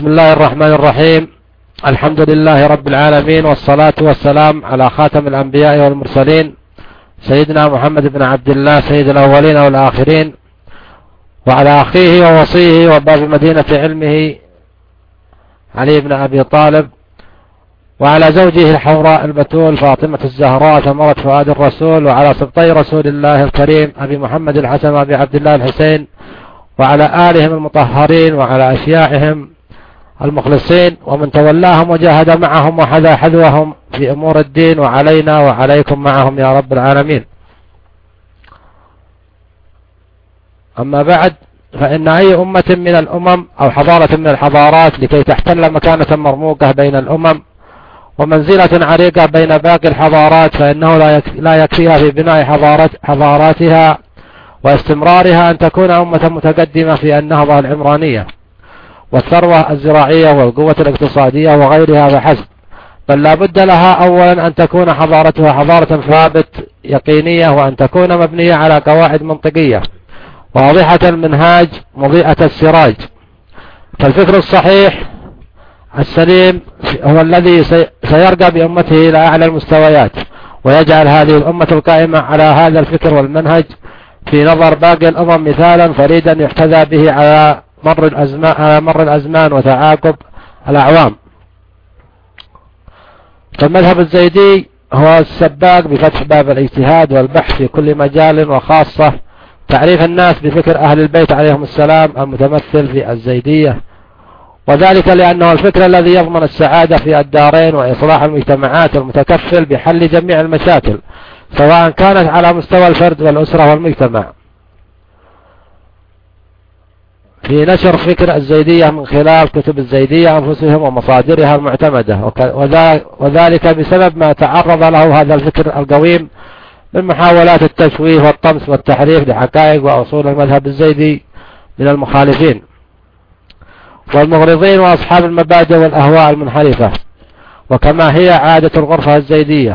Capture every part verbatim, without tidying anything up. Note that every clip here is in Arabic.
بسم الله الرحمن الرحيم. الحمد لله رب العالمين، والصلاة والسلام على خاتم الأنبياء والمرسلين سيدنا محمد بن عبد الله سيد الأولين والآخرين، وعلى أخيه ووصيه وباب مدينة علمه علي بن أبي طالب، وعلى زوجه الحوراء البتول فاطمة الزهراء ثمرة فؤاد الرسول، وعلى سبطي رسول الله الكريم أبي محمد الحسن وأبي عبد الله الحسين، وعلى آلهم المطهرين، وعلى أشياعهم المخلصين، ومن تولاهم وجاهد معهم وحذا حذوهم في أمور الدين، وعلينا وعليكم معهم يا رب العالمين. أما بعد، فإن أي أمة من الأمم أو حضارة من الحضارات لكي تحتل مكانة مرموقة بين الأمم ومنزلة عريقة بين باقي الحضارات، فإنه لا يكفيها في بناء حضارات حضاراتها واستمرارها أن تكون أمة متقدمة في النهضة العمرانية والثروة الزراعية والقوة الاقتصادية وغيرها فحسب، بل لا بد لها أولا أن تكون حضارتها حضارة ثابت يقينية، وأن تكون مبنية على قواعد منطقية واضحة المنهاج مضيئة السراج. فالفكر الصحيح السليم هو الذي سيرقى بأمته إلى أعلى المستويات، ويجعل هذه الأمة القائمة على هذا الفكر والمنهج في نظر باقي الأمم مثالا فريدا يحتذى به على مر الأزمان على مر الأزمان وتعاقب الأعوام. فالمذهب الزيدي هو السباق بفتح باب الاجتهاد والبحث في كل مجال، وخاصة تعريف الناس بفكر أهل البيت عليهم السلام المتمثل في الزيدية، وذلك لأنه الفكر الذي يضمن السعادة في الدارين وإصلاح المجتمعات المتكفل بحل جميع المشاكل سواء كانت على مستوى الفرد والأسرة والمجتمع. في نشر فكر الزيدية من خلال كتب الزيدية أنفسهم ومصادرها المعتمدة، وذلك بسبب ما تعرض له هذا الفكر القويم من محاولات التشويه والطمس والتحريف لحقائق وأصول المذهب الزيدي من المخالفين والمغرضين وأصحاب المبادئ والأهواء المنحرفة. وكما هي عادة الغرفة الزيدية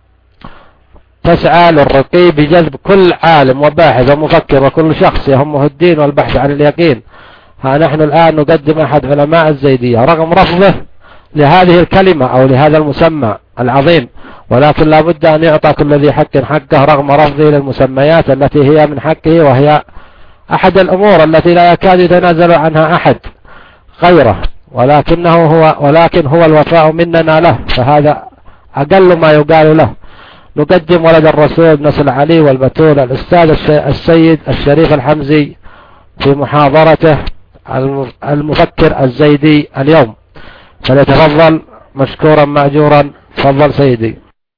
تسعى للرقي بجذب كل عالم وباحث ومفكر وكل شخص يهمه الدين والبحث عن اليقين، ها نحن الآن نقدم أحد علماء الزيدية رغم رفضه لهذه الكلمة أو لهذا المسمى العظيم، ولكن لا بد أن يعطى كل ذي حق حقه رغم رفضه للمسميات التي هي من حقه، وهي أحد الأمور التي لا يكاد يتنازل عنها أحد غيره، ولكنه هو ولكن هو الوفاء مننا له، فهذا أقل ما يقال له. نقدم ولد الرسول نسل علي والبتول الأستاذ السيد الشريف الحمزي في محاضرته المفكر الزيدي اليوم، فليتفضل مشكورا مأجورا. تفضل سيدي.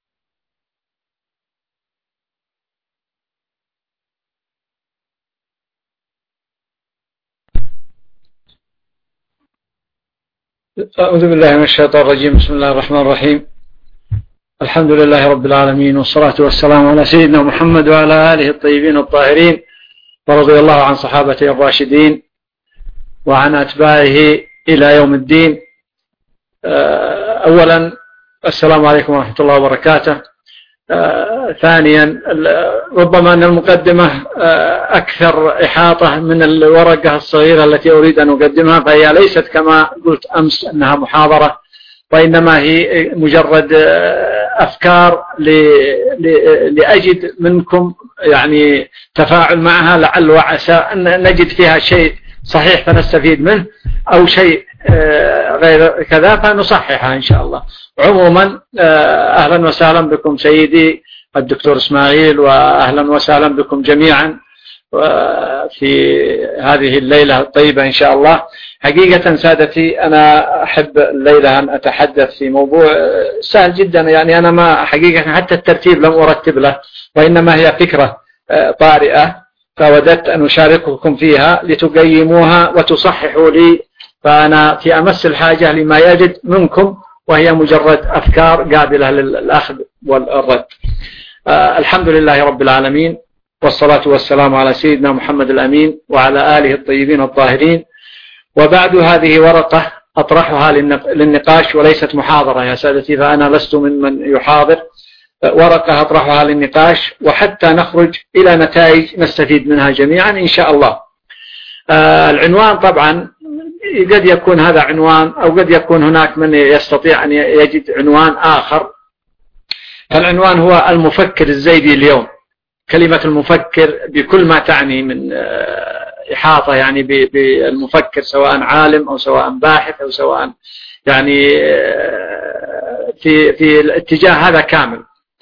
أعوذ بالله من الشيطان الرجيم. بسم الله الرحمن الرحيم. الحمد لله رب العالمين، والصلاة والسلام على سيدنا محمد وعلى آله الطيبين الطاهرين، ورضي الله عن صحابته الراشدين وعن أتباعه إلى يوم الدين. أولا السلام عليكم ورحمة الله وبركاته. ثانيا ربما أن المقدمة أكثر إحاطة من الورقة الصغيرة التي أريد أن أقدمها، فهي ليست كما قلت أمس أنها محاضرة، وإنما هي مجرد أفكار لأجد منكم يعني تفاعل معها، لعل وعسى أن نجد فيها شيء صحيح فنستفيد منه، أو شيء غير كذا فنصححها إن شاء الله. عموما أهلا وسهلا بكم سيدي الدكتور إسماعيل، وأهلا وسهلا بكم جميعا في هذه الليلة الطيبة إن شاء الله. حقيقة سادتي أنا أحب الليلة أن أتحدث في موضوع سهل جدا، يعني أنا ما حقيقة حتى الترتيب لم أرتب له، وإنما هي فكرة طارئة فوددت أن أشارككم فيها لتقيموها وتصححوا لي، فأنا في أمس الحاجة لما يجد منكم، وهي مجرد أفكار قابلة للأخذ والرد. آه الحمد لله رب العالمين، والصلاة والسلام على سيدنا محمد الأمين وعلى آله الطيبين الطاهرين. وبعد، هذه ورقة أطرحها للنقاش وليست محاضرة يا سادتي، فأنا لست ممن يحاضر. ورقة أطرحها للنقاش وحتى نخرج إلى نتائج نستفيد منها جميعا إن شاء الله. آه العنوان طبعا قد يكون هذا عنوان، أو قد يكون هناك من يستطيع أن يجد عنوان آخر. العنوان هو المفكر الزيدي اليوم. كلمة المفكر بكل ما تعني من إحاطة يعني بالمفكر، سواء عالم أو سواء باحث أو سواء يعني في في الاتجاه هذا كامل.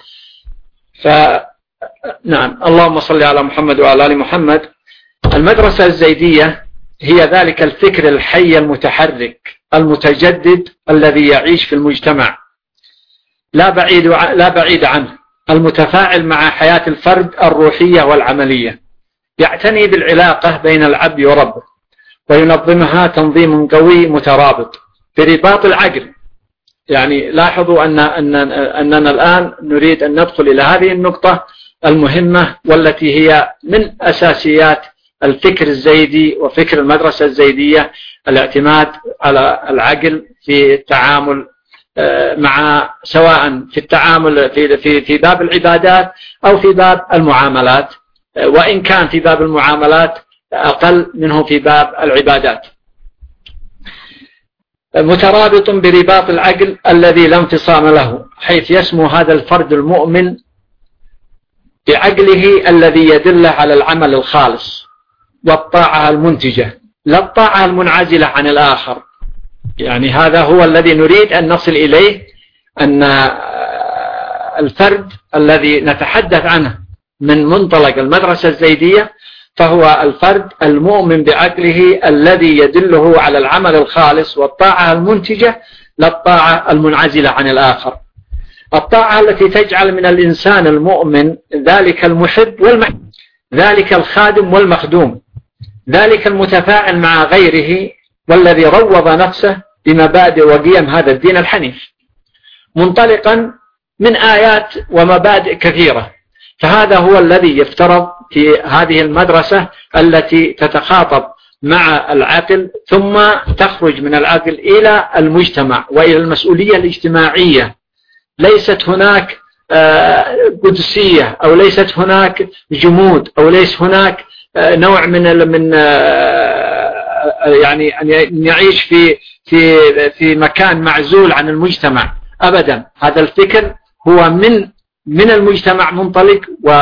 فنعم، اللهم صل على محمد وعلى آل محمد. المدرسة الزيدية هي ذلك الفكر الحي المتحرك المتجدد الذي يعيش في المجتمع، لا بعيد لا بعيد عنه، المتفاعل مع حياة الفرد الروحية والعملية، يعتني بالعلاقة بين العبد وربه، وينظمها تنظيم قوي مترابط برباط العقل. يعني لاحظوا أن أن أننا الآن نريد أن ندخل إلى هذه النقطة المهمة، والتي هي من أساسيات الفكر الزيدي وفكر المدرسة الزيدية، الاعتماد على العقل في التعامل مع، سواء في التعامل في في في باب العبادات أو في باب المعاملات، وإن كان في باب المعاملات أقل منه في باب العبادات. مترابط برباط العقل الذي لا انفصام له، حيث يسمو هذا الفرد المؤمن بعقله الذي يدل على العمل الخالص والطاعة المنتجة، لا الطاعة المنعزلة عن الآخر. يعني هذا هو الذي نريد أن نصل إليه، أن الفرد الذي نتحدث عنه من منطلق المدرسة الزيدية فهو الفرد المؤمن بعقله الذي يدله على العمل الخالص والطاعة المنتجة، لا الطاعة المنعزلة عن الآخر. الطاعة التي تجعل من الإنسان المؤمن ذلك المحب والمحب، ذلك الخادم والمخدوم، ذلك المتفاعل مع غيره، والذي روض نفسه بمبادئ وقيم هذا الدين الحنيف، منطلقا من آيات ومبادئ كثيرة. فهذا هو الذي يفترض في هذه المدرسة التي تتخاطب مع العقل، ثم تخرج من العقل إلى المجتمع وإلى المسؤولية الاجتماعية. ليست هناك قدسية، أو ليست هناك جمود، أو ليس هناك نوع من من يعني أن يعيش في في في مكان معزول عن المجتمع أبدا. هذا الفكر هو من من المجتمع منطلق،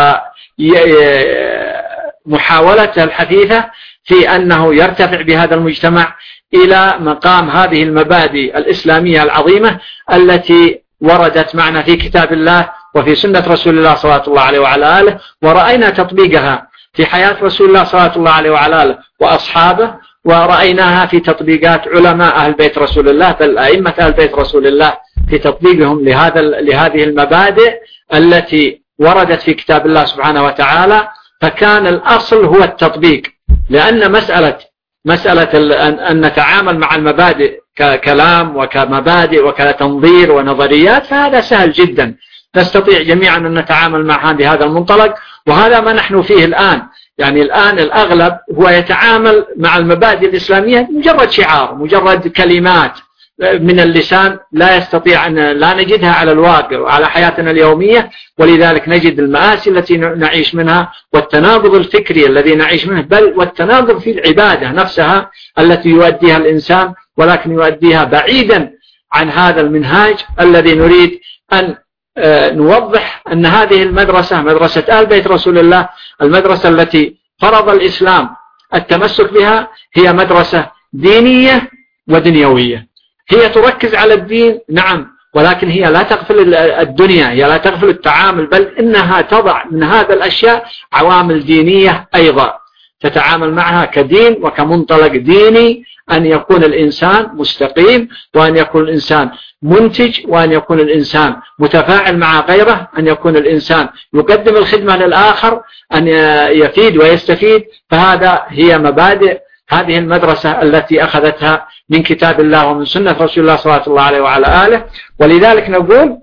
ومحاولته الحثيثة في أنه يرتفع بهذا المجتمع إلى مقام هذه المبادئ الإسلامية العظيمة التي وردت معنا في كتاب الله وفي سنة رسول الله صلى الله عليه وعلى آله، ورأينا تطبيقها في حياة رسول الله صلى الله عليه وعلى آله وأصحابه، ورأيناها في تطبيقات علماء أهل بيت رسول الله، بل أئمة أهل بيت رسول الله في تطبيقهم لهذا لهذه المبادئ التي وردت في كتاب الله سبحانه وتعالى. فكان الأصل هو التطبيق، لأن مسألة مسألة أن نتعامل مع المبادئ ككلام وكمبادئ وكتنظير ونظريات فهذا سهل جدا، نستطيع جميعا أن نتعامل معها بهذا المنطلق، وهذا ما نحن فيه الآن. يعني الآن الأغلب هو يتعامل مع المبادئ الإسلامية مجرد شعار، مجرد كلمات من اللسان، لا يستطيع أن لا نجدها على الواقع وعلى حياتنا اليومية. ولذلك نجد المآسي التي نعيش منها، والتناقض الفكري الذي نعيش منه، بل والتناقض في العبادة نفسها التي يؤديها الإنسان، ولكن يؤديها بعيدا عن هذا المنهاج الذي نريد أن نوضح أن هذه المدرسة، مدرسة آل بيت رسول الله، المدرسة التي فرض الإسلام التمسك بها، هي مدرسة دينية ودنيوية. هي تركز على الدين نعم، ولكن هي لا تغفل الدنيا، هي لا تغفل التعامل، بل إنها تضع من هذا الأشياء عوامل دينية أيضا تتعامل معها كدين وكمنطلق ديني، أن يكون الإنسان مستقيم، وأن يكون الإنسان منتج، وأن يكون الإنسان متفاعل مع غيره، أن يكون الإنسان يقدم الخدمة للآخر، أن يفيد ويستفيد. فهذا هي مبادئ هذه المدرسة التي أخذتها من كتاب الله ومن سنة رسول الله صلى الله عليه وعلى آله. ولذلك نقول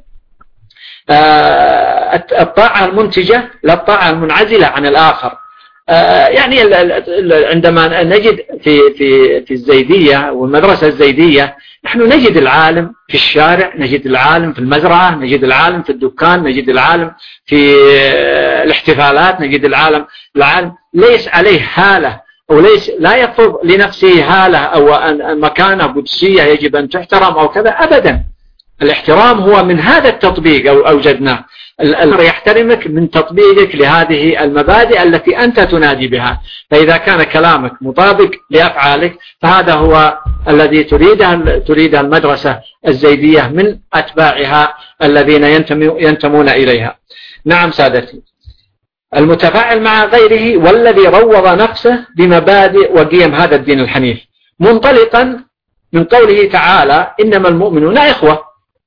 الطاعة المنتجة لا الطاعة المنعزلة عن الآخر. يعني عندما نجد في في في الزيدية والمدرسة الزيدية، نحن نجد العالم في الشارع، نجد العالم في المزرعة، نجد العالم في الدكان، نجد العالم في الاحتفالات، نجد العالم العالم ليس عليه حالة وليس لا يفرض لنفسه هالة أو أن مكانة قدسية يجب أن تحترم أو كذا أبدا. الاحترام هو من هذا التطبيق أو أوجدناه. الأمر يحترمك من تطبيقك لهذه المبادئ التي أنت تنادي بها. فإذا كان كلامك مطابق لأفعالك فهذا هو الذي تريده تريده المدرسة الزيدية من أتباعها الذين ينتمون إليها. نعم سادتي، المتفاعل مع غيره والذي روض نفسه بمبادئ وقيم هذا الدين الحنيف، منطلقا من قوله تعالى إنما المؤمنون إخوة.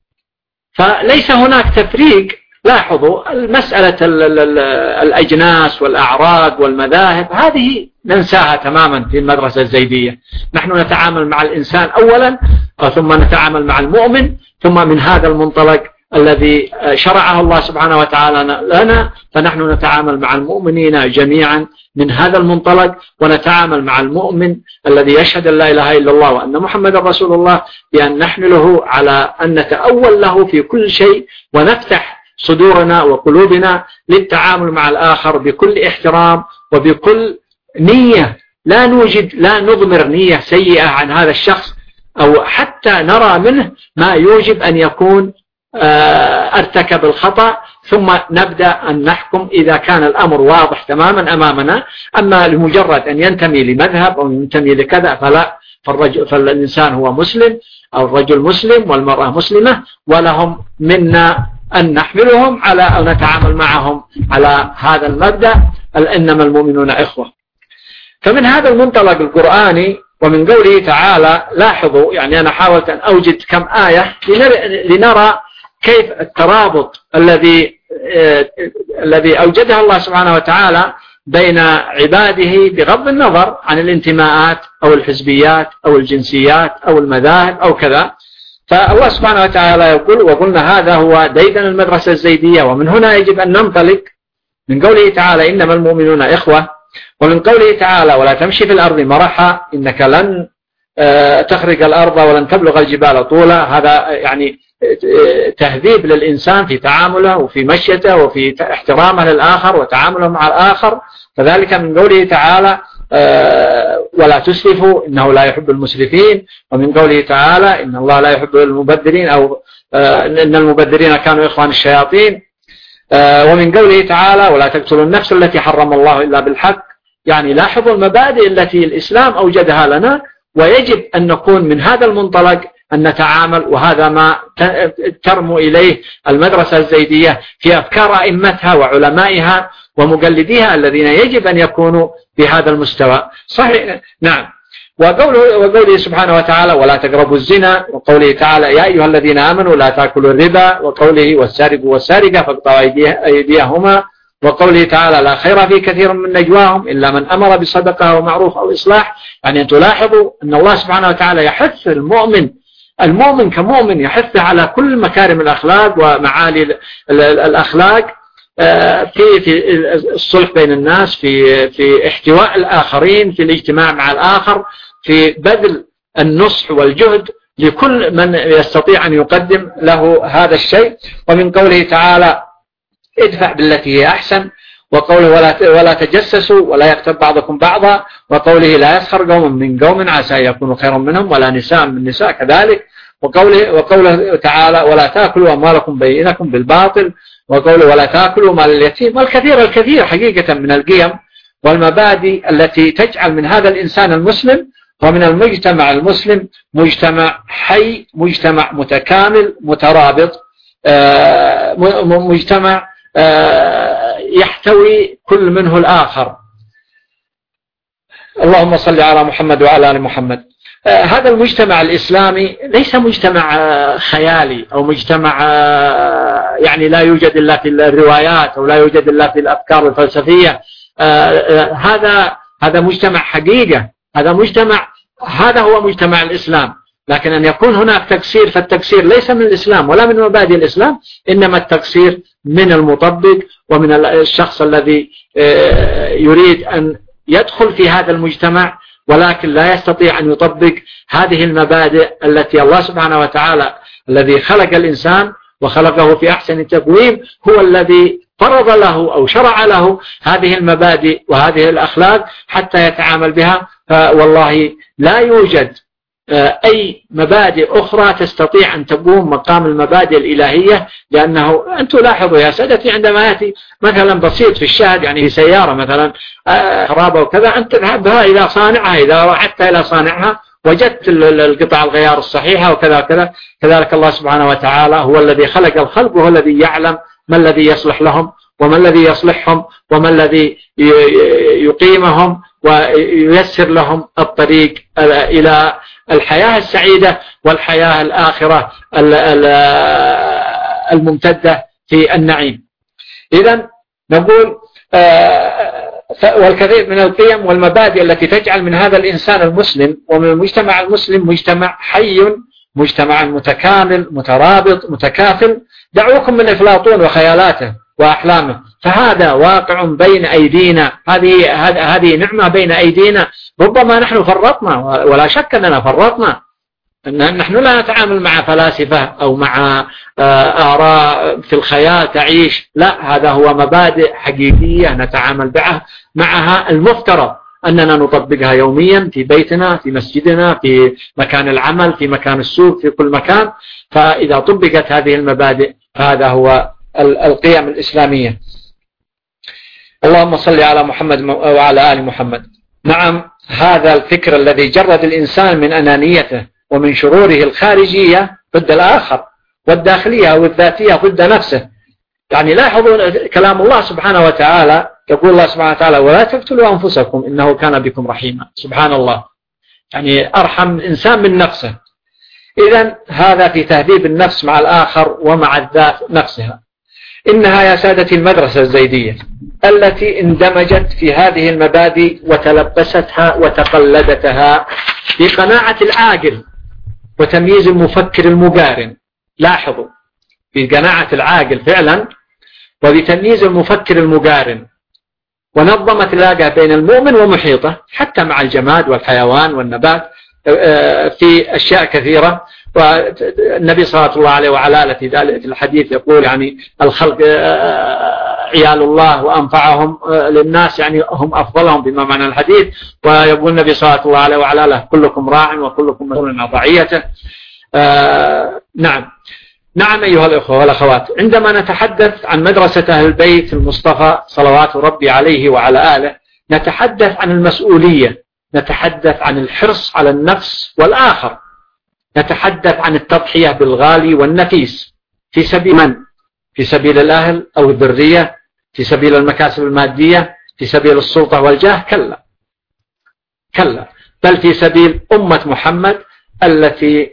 فليس هناك تفريق. لاحظوا المسألة الأجناس والأعراض والمذاهب هذه ننساها تماما في المدرسة الزيدية. نحن نتعامل مع الإنسان أولا ثم نتعامل مع المؤمن، ثم من هذا المنطلق الذي شرعه الله سبحانه وتعالى لنا فنحن نتعامل مع المؤمنين جميعا من هذا المنطلق، ونتعامل مع المؤمن الذي يشهد أن لا إله إلا الله وأن محمد رسول الله بأن نحمله على أن نتأول له في كل شيء، ونفتح صدورنا وقلوبنا للتعامل مع الآخر بكل احترام وبكل نية، لا نوجد لا نضمر نية سيئة عن هذا الشخص أو حتى نرى منه ما يوجب أن يكون ارتكب الخطأ، ثم نبدأ أن نحكم إذا كان الأمر واضح تماما أمامنا. أما لمجرد أن ينتمي لمذهب أو ينتمي لكذا فلا، فالرجل فالإنسان هو مسلم أو الرجل مسلم والمرأة مسلمة، ولهم منا أن نحملهم على أن نتعامل معهم على هذا المبدأ إنما المؤمنون إخوة. فمن هذا المنطلق القرآني ومن قوله تعالى لاحظوا، يعني أنا حاولت أن أوجد كم آية لنرى كيف الترابط الذي الذي أوجدها الله سبحانه وتعالى بين عباده بغض النظر عن الانتماءات أو الحزبيات أو الجنسيات أو المذاهب أو كذا. فالله سبحانه وتعالى يقول وقلنا هذا هو ديدن المدرسة الزيدية، ومن هنا يجب أن ننطلق من قوله تعالى إنما المؤمنون إخوة، ومن قوله تعالى ولا تمشي في الأرض مرحا إنك لن تخرج الأرض ولن تبلغ الجبال طولا. هذا يعني تهذيب للإنسان في تعامله وفي مشيته وفي احترامه للآخر وتعامله مع الآخر. فذلك من قوله تعالى ولا تسرفوا إنه لا يحب المسرفين، ومن قوله تعالى إن الله لا يحب المبذرين أو إن المبذرين كانوا إخوان الشياطين، ومن قوله تعالى ولا تقتلوا النفس التي حرم الله إلا بالحق. يعني لاحظوا المبادئ التي الإسلام أوجدها لنا، ويجب أن نكون من هذا المنطلق أن نتعامل، وهذا ما ترمو إليه المدرسة الزيدية في أفكار أئمتها وعلمائها ومقلديها الذين يجب أن يكونوا بهذا المستوى. صحيح. نعم. وقوله, وقوله سبحانه وتعالى ولا تقربوا الزنا، وقوله تعالى يا أيها الذين آمنوا لا تأكلوا الربا، وقوله والسارق والسارقة فاقطعوا أيديهما، وقوله تعالى لا خير في كثير من نجواهم إلا من أمر بصدقة أو معروف أو إصلاح. يعني أن تلاحظوا أن الله سبحانه وتعالى يحث المؤمن المؤمن كمؤمن يحث على كل مكارم الأخلاق ومعالي الأخلاق في في الصلح بين الناس، في في احتواء الآخرين، في الاجتماع مع الآخر، في بذل النصح والجهد لكل من يستطيع أن يقدم له هذا الشيء. ومن قوله تعالى ادفع بالتي هي أحسن، وقوله ولا ولا تجسسوا ولا يغتب بعضكم بعضا، وقوله لا يسخر قوم من قوم عسى أن يكونوا خيرا منهم ولا نساء من نساء كذلك، وقوله وقوله تعالى ولا تأكلوا أموالكم بينكم بالباطل، وقوله ولا تأكلوا مال اليتيم، والكثير الكثير حقيقة من القيم والمبادئ التي تجعل من هذا الإنسان المسلم ومن المجتمع المسلم مجتمع حي، مجتمع متكامل مترابط، مجتمع يحتوي كل منه الآخر. اللهم صل على محمد وعلى آل محمد. هذا المجتمع الإسلامي ليس مجتمع خيالي أو مجتمع يعني لا يوجد إلا في الروايات أو لا يوجد إلا في الأفكار الفلسفية. هذا هذا مجتمع حقيقة، هذا مجتمع هذا هو مجتمع الإسلام. لكن أن يكون هناك تقصير، فالتقصير ليس من الإسلام ولا من مبادئ الإسلام، إنما التقصير من المطبق ومن الشخص الذي يريد أن يدخل في هذا المجتمع ولكن لا يستطيع أن يطبق هذه المبادئ التي الله سبحانه وتعالى الذي خلق الإنسان وخلقه في أحسن تقويم هو الذي فرض له أو شرع له هذه المبادئ وهذه الأخلاق حتى يتعامل بها. فوالله لا يوجد أي مبادئ أخرى تستطيع أن تقوم مقام المبادئ الإلهية، لأنه أنتم لاحظوا يا سادتي عندما يأتي مثلا بسيط في الشاهد، يعني في سيارة مثلا خرابة وكذا، أنت تذهب بها إلى صانعها، إذا رحت إلى صانعها وجدت القطع الغيار الصحيحة وكذا وكذا. كذلك الله سبحانه وتعالى هو الذي خلق الخلق، وهو الذي يعلم ما الذي يصلح لهم وما الذي يصلحهم وما الذي يقيمهم وييسر لهم الطريق إلى الحياة السعيدة والحياة الآخرة الممتدة في النعيم. إذن نقول والكثير من القيم والمبادئ التي تجعل من هذا الإنسان المسلم ومن المجتمع المسلم مجتمع حي، مجتمع متكامل مترابط متكافل. دعوكم من أفلاطون وخيالاته وأحلامه، فهذا واقع بين أيدينا، هذه هذه نعمة بين أيدينا. ربما نحن فرطنا، ولا شك أننا فرطنا، أن نحن لا نتعامل مع فلاسفة أو مع آراء في الخيال تعيش، لا، هذا هو مبادئ حقيقية نتعامل معها معها المفترض أننا نطبقها يوميا في بيتنا، في مسجدنا، في مكان العمل، في مكان السوق، في كل مكان. فإذا طبقت هذه المبادئ فهذا هو القيم الإسلامية. اللهم صل على محمد وعلى آل محمد. نعم، هذا الفكر الذي جرد الإنسان من أنانيته ومن شروره الخارجية ضد الآخر، والداخلية والذاتية ضد نفسه. يعني لاحظوا كلام الله سبحانه وتعالى، يقول الله سبحانه وتعالى: ولا تقتلوا أنفسكم إنه كان بكم رحيما. سبحان الله، يعني أرحم الإنسان من نفسه. إذن هذا في تهذيب النفس مع الآخر ومع الذات نفسها. إنها يا سادتي المدرسة الزيدية التي اندمجت في هذه المبادئ وتلبستها وتقلدتها بقناعة العاقل وتمييز المفكر المقارن. لاحظوا، بقناعة العاقل فعلا وبتمييز المفكر المقارن، ونظمت العلاقة بين المؤمن ومحيطه حتى مع الجماد والحيوان والنبات في أشياء كثيرة. والنبي صلى الله عليه وعلى آله في ذلك في الحديث يقول: يعني الخلق عيال الله وأنفعهم للناس، يعني هم أفضلهم بما معنى الحديث. ويقول النبي صلى الله عليه وعلى آله: كلكم راع وكلكم مسؤول عن رعيته. نعم نعم أيها الأخوة والأخوات، عندما نتحدث عن مدرسة أهل البيت المصطفى صلوات ربي عليه وعلى آله، نتحدث عن المسؤولية، نتحدث عن الحرص على النفس والآخر، نتحدث عن التضحية بالغالي والنفيس في سبيل من؟ في سبيل الأهل أو الذرية، في سبيل المكاسب المادية، في سبيل السلطة والجاه؟ كلا كلا، بل في سبيل أمة محمد التي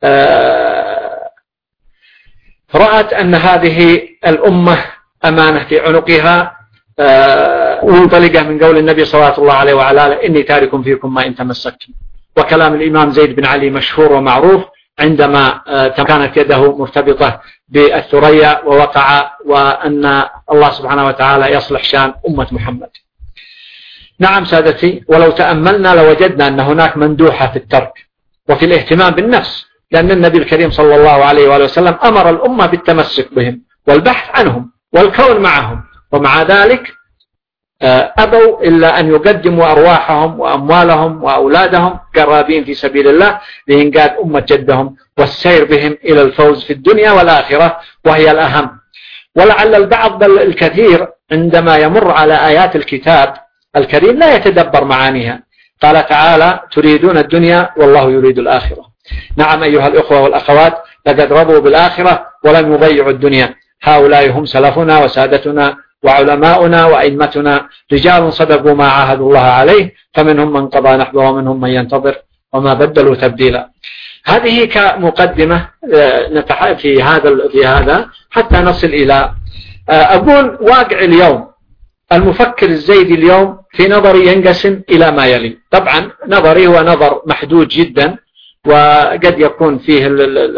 رأت أن هذه الأمة أمانة في عنقها، وانطلقه من قول النبي صلى الله عليه وعلى آله: إني تارك فيكم ما إن تمسكتم. وكلام الإمام زيد بن علي مشهور ومعروف عندما كانت يده مرتبطة بالثريا ووقع، وأن الله سبحانه وتعالى يصلح شان أمة محمد. نعم سادتي، ولو تأملنا لوجدنا أن هناك مندوحة في الترك وفي الاهتمام بالنفس، لأن النبي الكريم صلى الله عليه وآله وسلم أمر الأمة بالتمسك بهم والبحث عنهم والكون معهم، ومع ذلك أبوا إلا أن يقدموا أرواحهم وأموالهم وأولادهم قرابين في سبيل الله لإنقاذ أمة جدهم والسير بهم إلى الفوز في الدنيا والآخرة، وهي الأهم. ولعل البعض بل الكثير عندما يمر على آيات الكتاب الكريم لا يتدبر معانيها. قال تعالى: تريدون الدنيا والله يريد الآخرة. نعم أيها الأخوة والأخوات، لقد رضوا بالآخرة ولم يضيعوا الدنيا. هؤلاء هم سلفنا وسادتنا وعلماؤنا وأئمتنا، رجال صدقوا ما عاهدوا الله عليه، فمنهم من قضى نحبه ومنهم من ينتظر وما بدلوا تبديلا. هذه كمقدمة في هذا في هذا حتى نصل إلى أقول واقع اليوم. المفكر الزيدي اليوم في نظري ينقسم إلى ما يلي. طبعا نظري هو نظر محدود جدا، وقد يكون فيه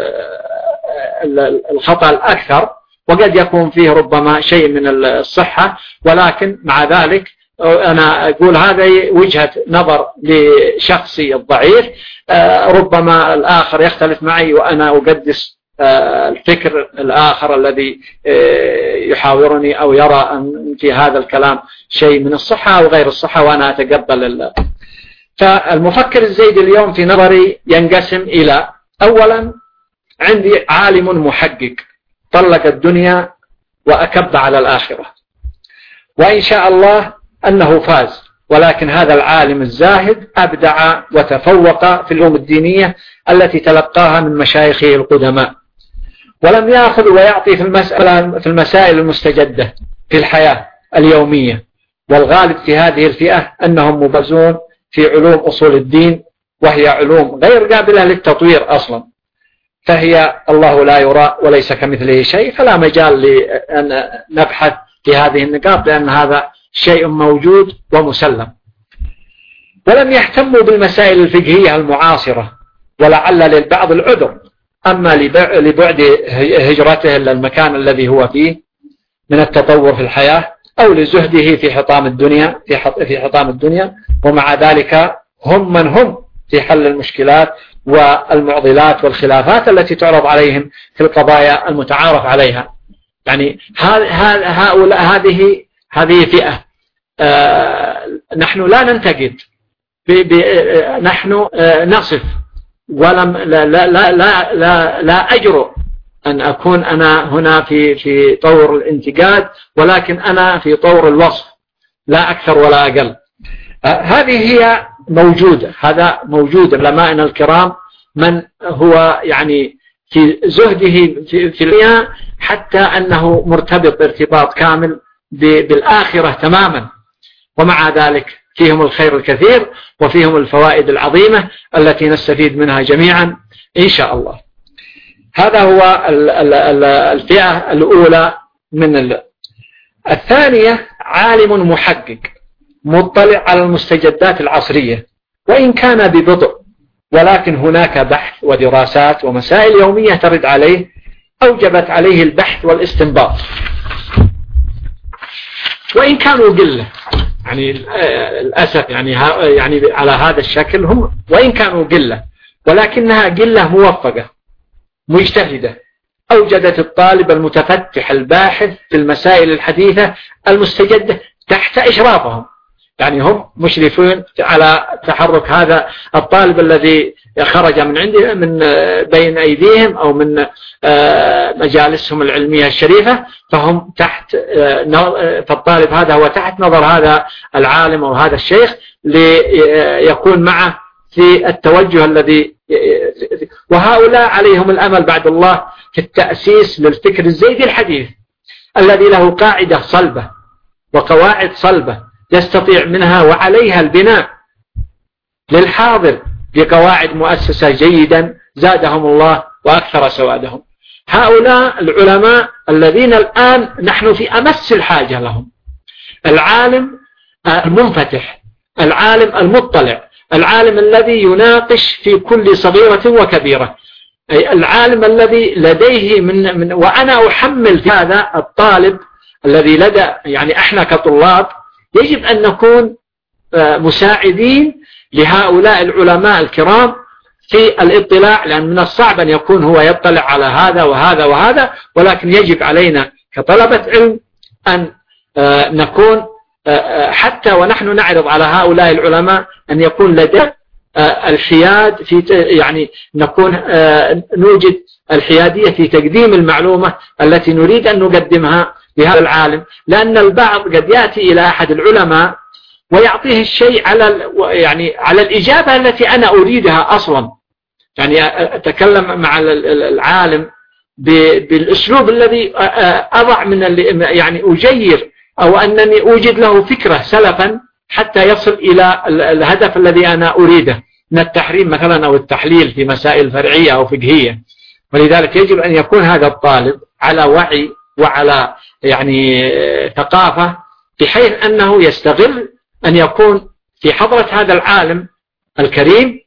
الخطأ الأكثر، وقد يكون فيه ربما شيء من الصحة، ولكن مع ذلك أنا أقول هذا وجهة نظر لشخصي الضعيف، ربما الآخر يختلف معي، وأنا أقدس الفكر الآخر الذي يحاورني أو يرى أن في هذا الكلام شيء من الصحة أو غير الصحة، وأنا أتقبل. فالمفكر الزيدي اليوم في نظري ينقسم إلى: أولا عندي عالم محقق طلق الدنيا وأكب على الآخرة، وإن شاء الله أنه فاز، ولكن هذا العالم الزاهد أبدع وتفوق في العلوم الدينية التي تلقاها من مشايخه القدماء، ولم يأخذ ويعطي في المسألة في المسائل المستجدة في الحياة اليومية. والغالب في هذه الفئة أنهم مبرزون في علوم أصول الدين، وهي علوم غير قابلة للتطوير أصلا، فهي الله لا يرى وليس كمثله شيء، فلا مجال لأن نبحث في هذه النقاط، لأن هذا شيء موجود ومسلم. ولم يهتموا بالمسائل الفقهية المعاصرة، ولعل للبعض العذر، أما لبعد هجرته إلى المكان الذي هو فيه من التطور في الحياة، أو لزهده في حطام الدنيا في حطام الدنيا ومع ذلك هم من هم في حل المشكلات والمعضلات والخلافات التي تعرض عليهم في القضايا المتعارف عليها. يعني هؤلاء هذه هذه فئة. آه نحن لا ننتقد، نحن آه نصف، ولم لا لا لا لا, لا, لا أجرؤ أن أكون أنا هنا في في طور الانتقاد، ولكن أنا في طور الوصف لا أكثر ولا أقل. آه هذه هي موجودة، هذا موجود. علماءنا الكرام من هو يعني في زهده في, في الدنيا حتى أنه مرتبط ارتباط كامل بالآخرة تماما، ومع ذلك فيهم الخير الكثير وفيهم الفوائد العظيمة التي نستفيد منها جميعا إن شاء الله. هذا هو الفئة الأولى من. الثانية عالم محقق مطلع على المستجدات العصرية، وإن كان ببطء، ولكن هناك بحث ودراسات ومسائل يومية ترد عليه أوجبت عليه البحث والاستنباط، وإن كانوا قلة. يعني للأسف يعني يعني على هذا الشكل هم، وإن كانوا قلة، ولكنها قلة موفقة مجتهدة أوجدت الطالب المتفتح الباحث في المسائل الحديثة المستجدة تحت إشرافهم. يعني هم مشرفون على تحرك هذا الطالب الذي خرج من عنده من بين أيديهم أو من مجالسهم العلمية الشريفة، فهم تحت، فالطالب هذا هو تحت نظر هذا العالم أو هذا الشيخ ليكون معه في التوجه الذي. وهؤلاء عليهم الأمل بعد الله في التأسيس للفكر الزيدي الحديث الذي له قاعدة صلبة وقواعد صلبة يستطيع منها وعليها البناء للحاضر بقواعد مؤسسة جيدا زادهم الله وأكثر سوادهم. هؤلاء العلماء الذين الآن نحن في أمس الحاجة لهم: العالم المنفتح، العالم المطلع، العالم الذي يناقش في كل صغيرة وكبيرة، أي العالم الذي لديه من, من وأنا أحمل في هذا الطالب الذي لدى، يعني احنا كطلاب يجب أن نكون مساعدين لهؤلاء العلماء الكرام في الاطلاع، لأن من الصعب أن يكون هو يطلع على هذا وهذا وهذا، ولكن يجب علينا كطلبة علم أن نكون حتى ونحن نعرض على هؤلاء العلماء أن يكون لدى الحياد في، يعني نكون نوجد الحيادية في تقديم المعلومة التي نريد أن نقدمها لهذا العالم، لأن البعض قد يأتي إلى أحد العلماء ويعطيه الشيء على يعني على الإجابة التي أنا أريدها أصلا. يعني أتكلم مع العالم بالأسلوب الذي أضع من يعني أجير أو أنني أوجد له فكرة سلفا حتى يصل إلى الهدف الذي أنا أريده من التحريم مثلا أو التحليل في مسائل فرعية أو فقهية. ولذلك يجب أن يكون هذا الطالب على وعي وعلى يعني ثقافة، بحيث أنه يستغل أن يكون في حضرة هذا العالم الكريم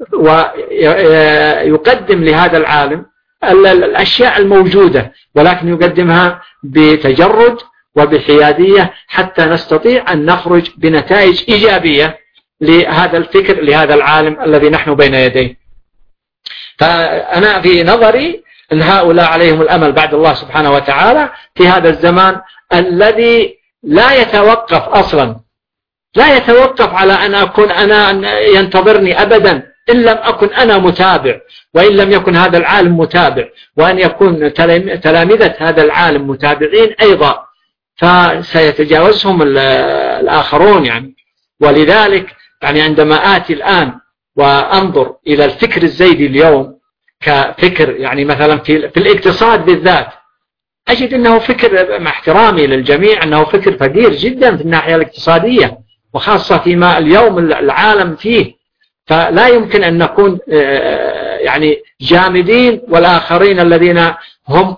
ويقدم لهذا العالم الأشياء الموجودة، ولكن يقدمها بتجرد وبحيادية حتى نستطيع أن نخرج بنتائج إيجابية لهذا الفكر لهذا العالم الذي نحن بين يديه. فأنا في نظري أن هؤلاء عليهم الأمل بعد الله سبحانه وتعالى في هذا الزمان الذي لا يتوقف أصلا، لا يتوقف على أن أكون أنا ينتظرني أبدا إن لم أكن أنا متابع، وإن لم يكن هذا العالم متابع، وأن يكون تلامذة هذا العالم متابعين أيضا، فسيتجاوزهم الآخرون يعني. ولذلك يعني عندما آتي الآن وأنظر إلى الفكر الزيدي اليوم كفكر يعني مثلا في, في الاقتصاد بالذات، أجد أنه فكر مع احترامي للجميع أنه فكر فقير جدا في الناحية الاقتصادية، وخاصة فيما اليوم العالم فيه. فلا يمكن أن نكون يعني جامدين والآخرين الذين هم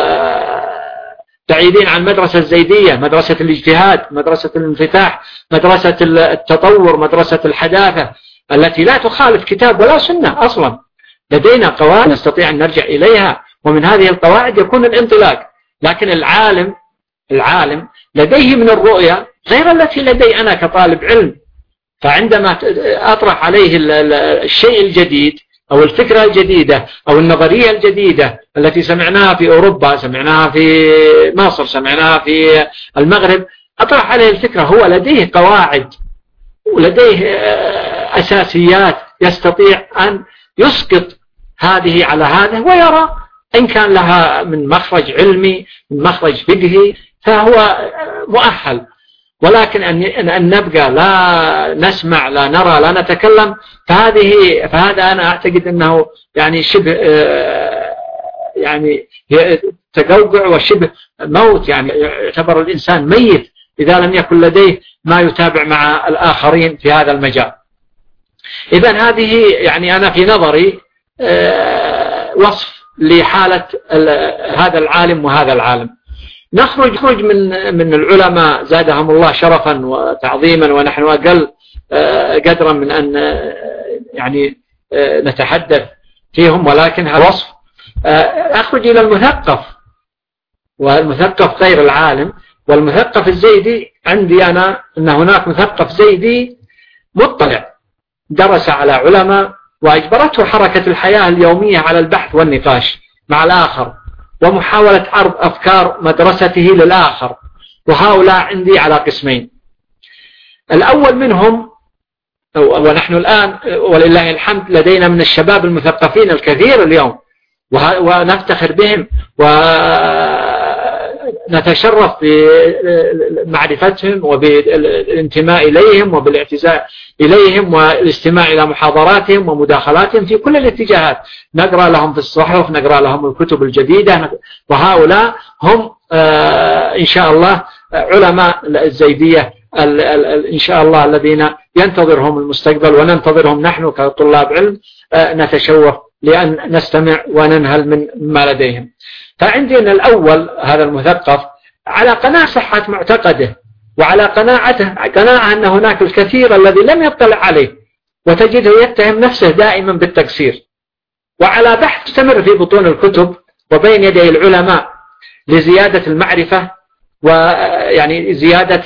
بعيدين عن المدرسة الزيدية، مدرسة الاجتهاد، مدرسة الانفتاح، مدرسة التطور، مدرسة الحداثة التي لا تخالف كتاب ولا سنة أصلا. لدينا قواعد نستطيع أن نرجع إليها، ومن هذه القواعد يكون الانطلاق. لكن العالم العالم لديه من الرؤية غير التي لدي أنا كطالب علم. فعندما أطرح عليه الشيء الجديد أو الفكرة الجديدة أو النظرية الجديدة التي سمعناها في أوروبا، سمعناها في مصر، سمعناها في المغرب، أطرح عليه الفكرة، هو لديه قواعد ولديه أساسيات يستطيع أن يسقط هذه على هذا ويرى إن كان لها من مخرج علمي، من مخرج فقهي، فهو مؤهل. ولكن أن نبقى لا نسمع لا نرى لا نتكلم، فهذه فهذا أنا أعتقد أنه يعني شبه يعني تقوقع وشبه موت، يعني يعتبر الإنسان ميت إذا لم يكن لديه ما يتابع مع الآخرين في هذا المجال. إذن هذه يعني أنا في نظري وصف لحالة هذا العالم وهذا العالم. نخرج خرج من من العلماء زادهم الله شرفا وتعظيما، ونحن أقل قدرا من أن يعني نتحدث فيهم، ولكن هذا وصف. أخرج إلى المثقف، والمثقف غير العالم. والمثقف الزيدي عندي أنا أن هناك مثقف زيدي مطلع، درس على علماء وأجبرته حركة الحياة اليومية على البحث والنقاش مع الآخر ومحاولة عرض أفكار مدرسته للآخر. وهؤلاء عندي على قسمين. الأول منهم، ونحن الآن ولله الحمد لدينا من الشباب المثقفين الكثير اليوم، ونفتخر بهم ونتشرف بمعرفتهم وبالانتماء إليهم وبالاعتزاء إليهم والاستماع إلى محاضراتهم ومداخلاتهم في كل الاتجاهات. نقرأ لهم في الصحف، نقرأ لهم الكتب الجديدة، وهؤلاء هم إن شاء الله علماء الزيدية إن شاء الله الذين ينتظرهم المستقبل، وننتظرهم نحن كطلاب علم نتشوف لأن نستمع وننهل من ما لديهم. فعندي أن الأول هذا المثقف على قناعة صحة معتقده، وعلى قناعته قناعة أن هناك الكثير الذي لم يطلع عليه، وتجده يتهم نفسه دائما بالتقصير، وعلى بحث مستمر في بطون الكتب وبين يدي العلماء لزيادة المعرفة ويعني زيادة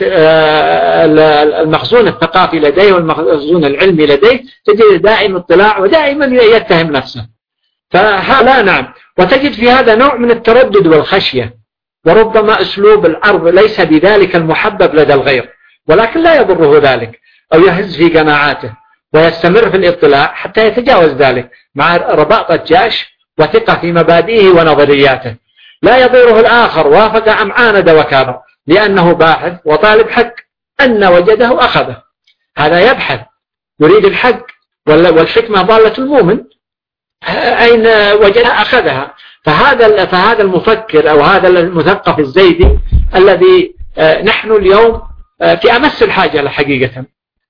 المخزون الثقافي لديه والمخزون العلمي لديه. تجد دائما اطلاع ودائما يتهم نفسه. فهذا نعم. وتجد في هذا نوع من التردد والخشية، وربما أسلوب العرض ليس بذلك المحبب لدى الغير، ولكن لا يضره ذلك أو يهز في قناعاته، ويستمر في الاطلاع حتى يتجاوز ذلك مع رباطة جاش وثقة في مبادئه ونظرياته. لا يضره الآخر وافق أم عاند وكابر، لأنه باحث وطالب حق، أن وجده أخذه. هذا يبحث يريد الحق، والحكمة ضالة المؤمن، أين وجدها أخذها. فهذا فهذا المفكر أو هذا المثقف الزيدي الذي نحن اليوم في أمس الحاجة له حقيقة،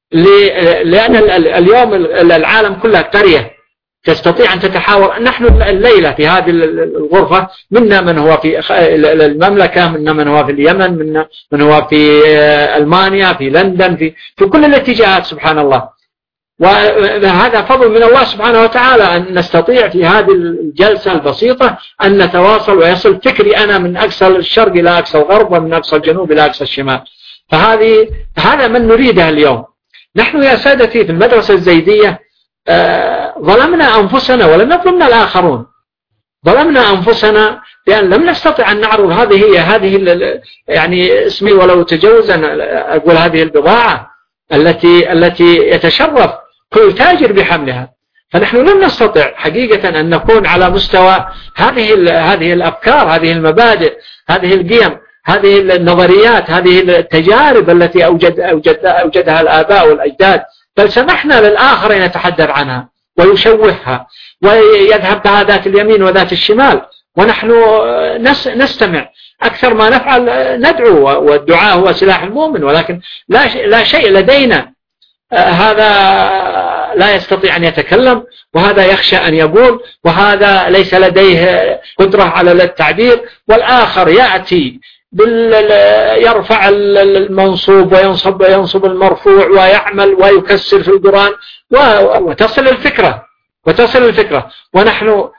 لأن اليوم العالم كله قرية تستطيع أن تتحاور. نحن الليلة في هذه الغرفة منا من هو في المملكة، منا من هو في اليمن، منا من هو في ألمانيا، في لندن، في في كل الاتجاهات سبحان الله. وهذا فضل من الله سبحانه وتعالى أن نستطيع في هذه الجلسة البسيطة أن نتواصل ويصل فكري أنا من أقصى الشرق إلى أقصى الغرب، ومن أقصى الجنوب إلى أقصى الشمال. فهذه هذا من نريده اليوم. نحن يا سادتي في المدرسة الزيدية ظلمنا أنفسنا ولم يظلمنا الآخرون. ظلمنا أنفسنا لأن لم نستطع أن نعرض هذه هي هذه يعني اسمي ولو تجوزا أقول هذه البضاعة التي التي يتشرف كل تاجر بحملها. فنحن لم نستطع حقيقة أن نكون على مستوى هذه هذه الأفكار، هذه المبادئ، هذه القيم، هذه النظريات، هذه التجارب التي أوجد أوجد أوجدها الآباء والأجداد، بل سمحنا للآخر أن يتحدث عنها ويشوهها ويذهب بها ذات اليمين وذات الشمال، ونحن نستمع أكثر ما نفعل ندعو، والدعاء هو سلاح المؤمن، ولكن لا لا شيء لدينا. هذا لا يستطيع أن يتكلم، وهذا يخشى أن يقول، وهذا ليس لديه قدرة على التعبير، والآخر يأتي يرفع المنصوب وينصب وينصب المرفوع ويعمل ويكسر في القرآن، وتصل الفكرة وتصل الفكرة ونحن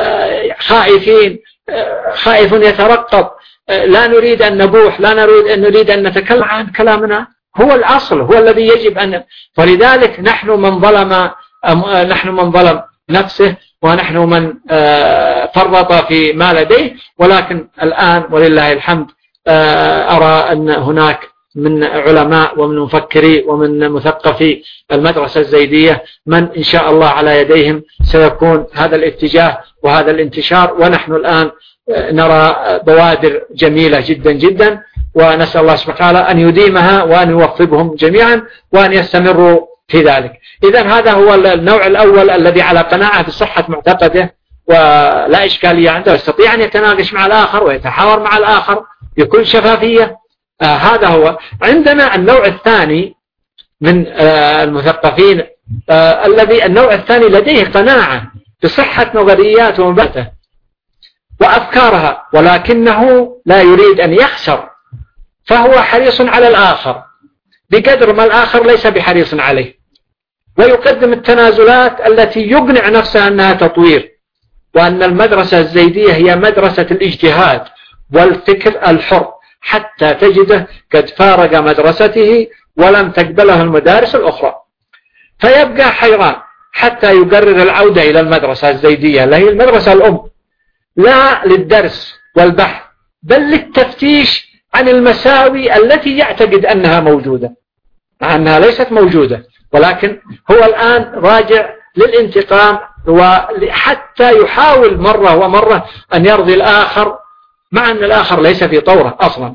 خائفين، خائف يترقب، لا نريد أن نبوح، لا نريد أن نريد أن نتكلم عن كلامنا هو الأصل، هو الذي يجب أن. ولذلك نحن من ظلم نحن من ظلم نفسه، ونحن من فرط في ما لديه. ولكن الآن ولله الحمد أرى أن هناك من علماء ومن مفكري ومن مثقفي المدرسة الزيدية من إن شاء الله على يديهم سيكون هذا الاتجاه وهذا الانتشار، ونحن الآن نرى بوادر جميلة جدا جدا، ونسأل الله سبحانه وتعالى أن يديمها وأن يوفقهم جميعا وأن يستمروا في ذلك. إذن هذا هو النوع الأول الذي على قناعة بصحة معتقده ولا إشكالية عنده، يستطيع أن يتناقش مع الآخر ويتحاور مع الآخر بكل شفافية. آه هذا هو. عندنا النوع الثاني من آه المثقفين، آه الذي النوع الثاني لديه قناعة بصحة نظريات ومبادئ وأفكارها، ولكنه لا يريد أن يخسر، فهو حريص على الآخر بقدر ما الآخر ليس بحريص عليه، ويقدم التنازلات التي يقنع نفسه أنها تطوير، وأن المدرسة الزيدية هي مدرسة الاجتهاد والفكر الحر، حتى تجده قد فارق مدرسته ولم تقبله المدارس الأخرى، فيبقى حيران حتى يقرر العودة إلى المدرسة الزيدية اللي هي المدرسة الأم، لا للدرس والبحث بل للتفتيش عن المساوي التي يعتقد أنها موجودة، مع أنها ليست موجودة، ولكن هو الآن راجع للانتقام، وحتى يحاول مرة ومرة أن يرضي الآخر مع أن الآخر ليس في طوره أصلا.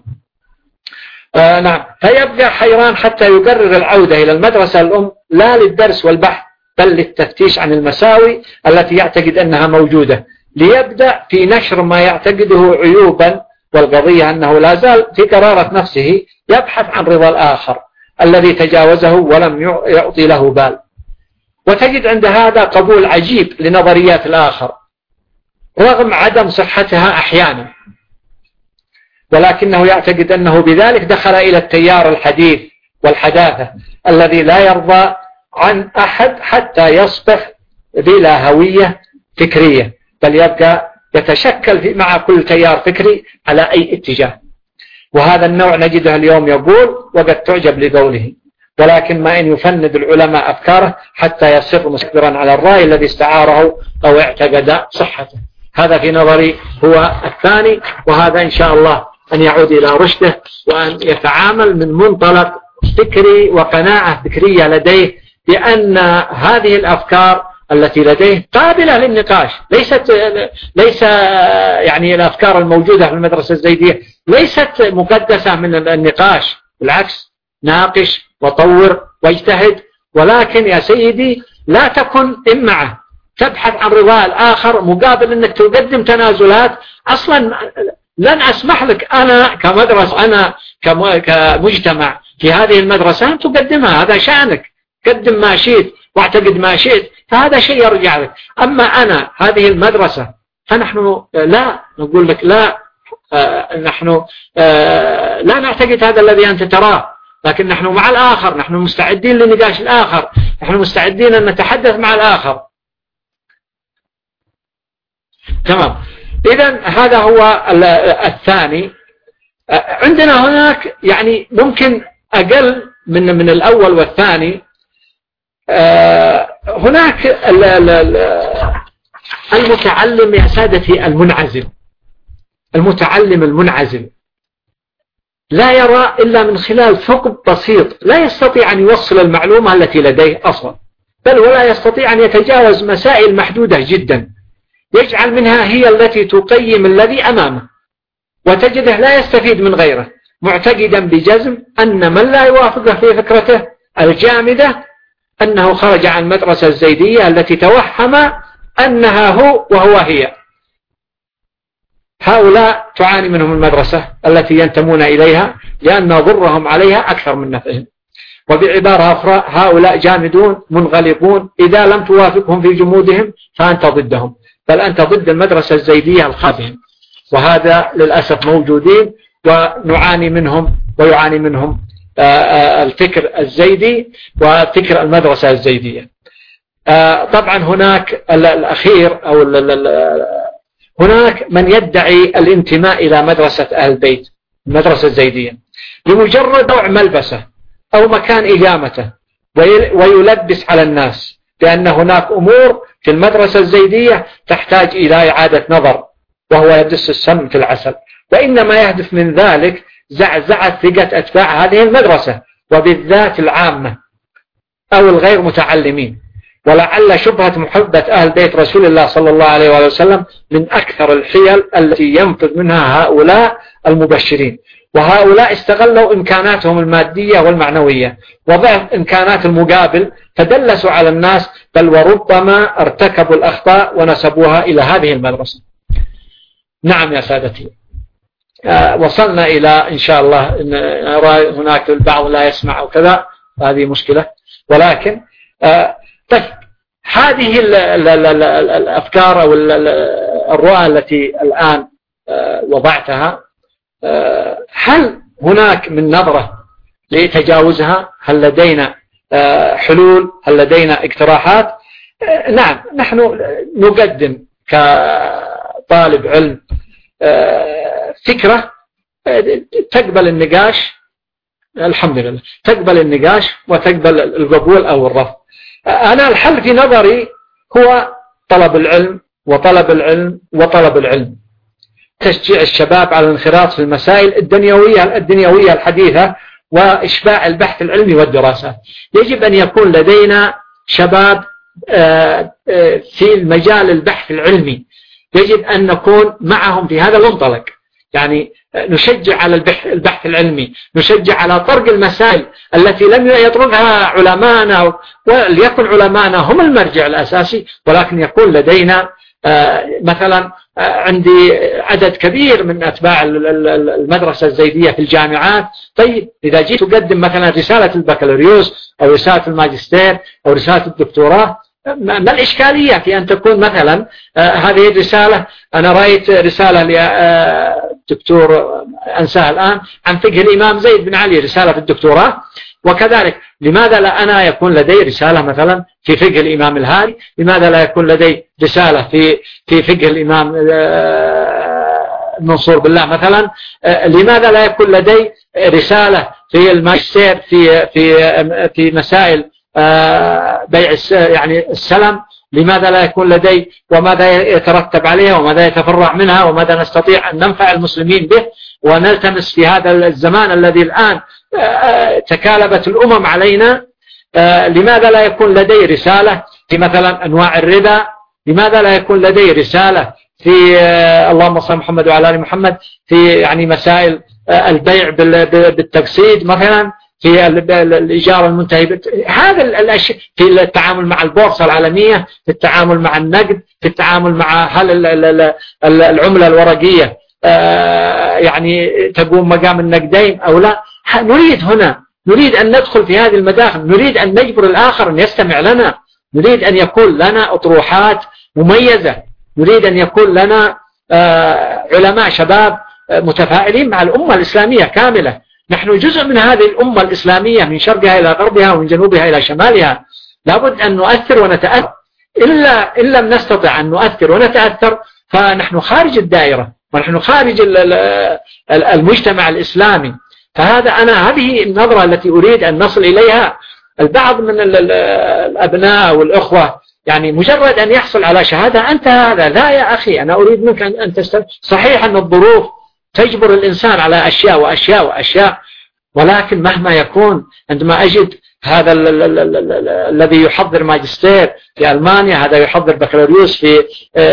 آه نعم. فيبقى حيران حتى يقرر العودة إلى المدرسة الأم لا للدرس والبحث بل للتفتيش عن المساوي التي يعتقد أنها موجودة، ليبدأ في نشر ما يعتقده عيوبا، والقضية أنه لا زال في قرارة نفسه يبحث عن رضا الآخر الذي تجاوزه ولم يعطي له بال. وتجد عند هذا قبول عجيب لنظريات الآخر رغم عدم صحتها أحيانا، ولكنه يعتقد أنه بذلك دخل إلى التيار الحديث والحداثة الذي لا يرضى عن أحد حتى يصبح بلا هوية فكرية، بل يبقى يتشكل في مع كل تيار فكري على أي اتجاه. وهذا النوع نجده اليوم يقول وقد تعجب لقوله، ولكن ما إن يفند العلماء أفكاره حتى يصر مستكبرا على الرأي الذي استعاره أو اعتقد صحته. هذا في نظري هو الثاني، وهذا إن شاء الله أن يعود إلى رشده وأن يتعامل من منطلق فكري وقناعة فكرية لديه بأن هذه الأفكار التي لديه قابلة للنقاش، ليست ليس يعني الأفكار الموجودة في المدرسة الزيدية ليست مقدسة من النقاش، بالعكس ناقش وطور واجتهد، ولكن يا سيدي لا تكن إمعة تبحث عن رضاء الآخر مقابل أنك تقدم تنازلات. أصلا لن أسمح لك أنا كمدرسة أنا كمجتمع في هذه المدرسة أن تقدمها، هذا شأنك، قدم ما شئت واعتقد ما شئت، فهذا شيء يرجع لك. أما أنا هذه المدرسة فنحن لا نقول لك لا، آه نحن آه لا نعتقد هذا الذي أنت تراه، لكن نحن مع الآخر، نحن مستعدين لنقاش الآخر، نحن مستعدين أن نتحدث مع الآخر. تمام. إذن هذا هو الثاني. عندنا هناك يعني ممكن أقل من من الأول والثاني. هناك المتعلم يا سادتي المنعزل، المتعلم المنعزل لا يرى إلا من خلال ثقب بسيط، لا يستطيع أن يوصل المعلومة التي لديه أصلا، بل ولا يستطيع أن يتجاوز مسائل محدودة جدا يجعل منها هي التي تقيم الذي أمامه، وتجده لا يستفيد من غيره، معتقدا بجزم أن من لا يوافقه في فكرته الجامدة أنه خرج عن المدرسة الزيدية التي توهم أنها هو وهو هي. هؤلاء تعاني منهم المدرسة التي ينتمون إليها لأن ضرهم عليها أكثر من نفعهم. وبعبارة أخرى هؤلاء جامدون منغلقون، إذا لم توافقهم في جمودهم فأنت ضدهم، بل أنت ضد المدرسة الزيدية الخادمة. وهذا للأسف موجودين ونعاني منهم، ويعاني منهم الفكر الزيدي وفكر المدرسة الزيدية. طبعا هناك الأخير أو هناك من يدعي الانتماء إلى مدرسة أهل البيت، المدرسة الزيدية، بمجرد نوع ملبسه أو مكان إقامته، ويلبس على الناس لأن هناك أمور في المدرسة الزيدية تحتاج إلى إعادة نظر، وهو يدس السم في العسل، وإنما يهدف من ذلك زعزعة ثقة أتباع هذه المدرسة وبالذات العامة أو الغير متعلمين. ولعل شبهة محبة أهل بيت رسول الله صلى الله عليه وسلم من أكثر الحيل التي ينفذ منها هؤلاء المبشرين، وهؤلاء استغلوا إمكاناتهم المادية والمعنوية وضعف إمكانات المقابل، فدلسوا على الناس، بل وربما ارتكبوا الأخطاء ونسبوها إلى هذه المدرسة. نعم يا سادتي، آه وصلنا إلى إن شاء الله إن هناك البعض لا يسمع وكذا، هذه مشكلة، ولكن آه طيب هذه ال ال ال الأفكار أو الرؤى التي الآن آه وضعتها، آه هل هناك من نظرة لتجاوزها؟ هل لدينا آه حلول؟ هل لدينا اقتراحات؟ آه نعم، نحن نقدم كطالب علم آه فكرة آه تقبل النقاش، الحمد لله تقبل النقاش وتقبل القبول أو الرفض. أنا الحل في نظري هو طلب العلم وطلب العلم وطلب العلم، تشجيع الشباب على الانخراط في المسائل الدنيوية الدنيوية الحديثة وإشباع البحث العلمي والدراسات. يجب أن يكون لدينا شباب في المجال البحث العلمي، يجب أن نكون معهم في هذا المنطلق، يعني نشجع على البحث العلمي، نشجع على طرق المسائل التي لم يطرقها علماءنا، وليكن علماءنا هم المرجع الأساسي، ولكن يكون لدينا مثلا عندي عدد كبير من أتباع المدرسة الزيدية في الجامعات. طيب إذا جيت تقدم مثلا رسالة البكالوريوس أو رسالة الماجستير أو رسالة الدكتوراه، ما الإشكالية في أن تكون مثلا هذه الرسالة؟ أنا رأيت رسالة لدكتور أنساها الآن عن فقه الإمام زيد بن علي، رسالة في الدكتوراه، وكذلك لماذا لا أنا يكون لدي رسالة مثلا في فقه الإمام الهادي؟ لماذا لا يكون لدي رسالة في في فقه الإمام المنصور بالله مثلا؟ لماذا لا يكون لدي رسالة في الماجستير في في في مسائل بيع يعني السلم؟ لماذا لا يكون لدي؟ وماذا يترتب عليها وماذا يتفرع منها وماذا نستطيع أن ننفع المسلمين به ونلتمس في هذا الزمان الذي الآن تكالبت الأمم علينا؟ لماذا لا يكون لدي رسالة في مثلا أنواع الربا؟ لماذا لا يكون لدي رسالة في اللهم صل محمد وعلى آل محمد في يعني مسائل البيع بالتقسيط مثلا، في الإيجار المنتهي، هذا الأشياء، في التعامل مع البورصة العالمية، في التعامل مع النقد، في التعامل مع هل العملة الورقية يعني تقوم مقام النقدين أو لا. نريد هنا نريد أن ندخل في هذه المداخل، نريد أن نجبر الآخر أن يستمع لنا، نريد أن يكون لنا أطروحات مميزة، نريد أن يكون لنا علماء شباب متفاعلين مع الأمة الإسلامية كاملة. نحن جزء من هذه الأمة الإسلامية من شرقها إلى غربها ومن جنوبها إلى شمالها، لابد أن نؤثر ونتأثر. إلا إن لم نستطع أن نؤثر ونتأثر فنحن خارج الدائرة ونحن خارج المجتمع الإسلامي. فهذا أنا هذه النظرة التي أريد أن نصل إليها. البعض من الأبناء والأخوة يعني مجرد أن يحصل على شهادة أنت هذا. لا يا أخي، أنا أريد منك أن, أن تستمع. صحيح أن الظروف تجبر الإنسان على أشياء وأشياء وأشياء، ولكن مهما يكون عندما أجد هذا ال ال ال ال ال الذي يحضر ماجستير في ألمانيا، هذا يحضر بكالوريوس في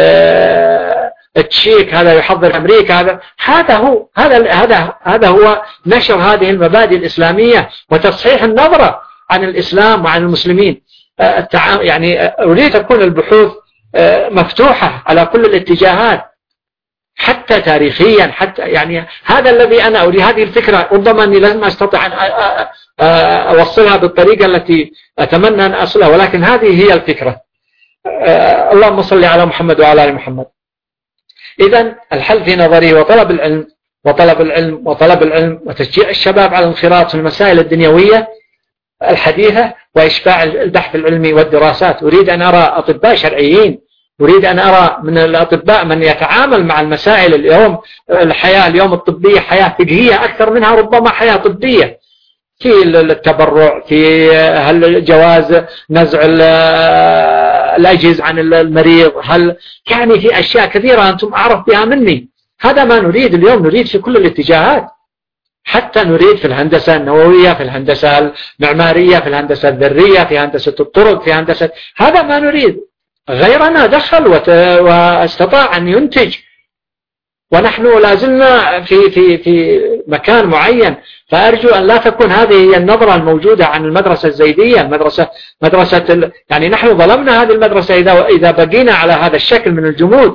التشيك، هذا يحضر أمريكا، هذا هذا هو هذا هذا هذا هو نشر هذه المبادئ الإسلامية وتصحيح النظرة عن الإسلام وعن المسلمين. يعني أريد تكون البحوث مفتوحة على كل الاتجاهات، حتى تاريخيا، حتى يعني هذا الذي أنا أريد. هذه الفكرة ربما أني لم أستطع أن أوصلها بالطريقة التي أتمنى أن أصلها، ولكن هذه هي الفكرة. اللهم صل على محمد وعلى آل محمد. إذن الحل في نظري وطلب العلم وطلب العلم وطلب العلم وتشجيع الشباب على الانخراط في المسائل الدنيوية الحديثة وإشباع البحث العلمي والدراسات. أريد أن أرى أطباء شرعيين، أريد أن أرى من الأطباء من يتعامل مع المسائل اليوم. الحياة اليوم الطبية حياة فقهية أكثر منها ربما حياة طبية، في التبرع، في هل جواز نزع الأجهزة عن المريض، هل يعني في أشياء كثيرة أنتم أعرف بها مني. هذا ما نريد اليوم، نريد في كل الاتجاهات، حتى نريد في الهندسة النووية، في الهندسة المعمارية، في الهندسة الذرية، في هندسة الطرق، في هندسة، هذا ما نريد. غيرنا دخل واستطاع أن ينتج، ونحن لازلنا في في في مكان معين. فأرجو أن لا تكون هذه هي النظرة الموجودة عن المدرسة الزيدية، المدرسة مدرسة ال... يعني نحن ظلمنا هذه المدرسة إذا إذا بقينا على هذا الشكل من الجمود.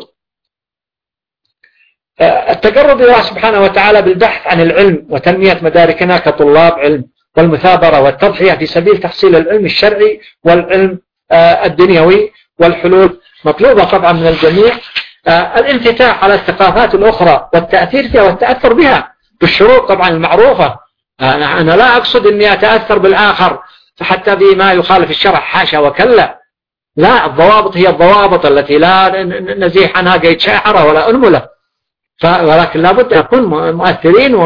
التقرب إلى الله سبحانه وتعالى بالبحث عن العلم وتنمية مداركنا كطلاب علم، والمثابرة والتضحية في سبيل تحصيل العلم الشرعي والعلم الدنيوي، والحلول مطلوبة طبعا من الجميع. الانفتاح على الثقافات الأخرى والتأثير فيها والتأثر بها بالشروط طبعا المعروفة. أنا, أنا لا أقصد أني أتأثر بالآخر حتى بما يخالف الشرع، حاشا وكلا. لا، الضوابط هي الضوابط التي لا نزيح عنها قيد شاعرة ولا أنملة، ولكن لابد أن نكون مؤثرين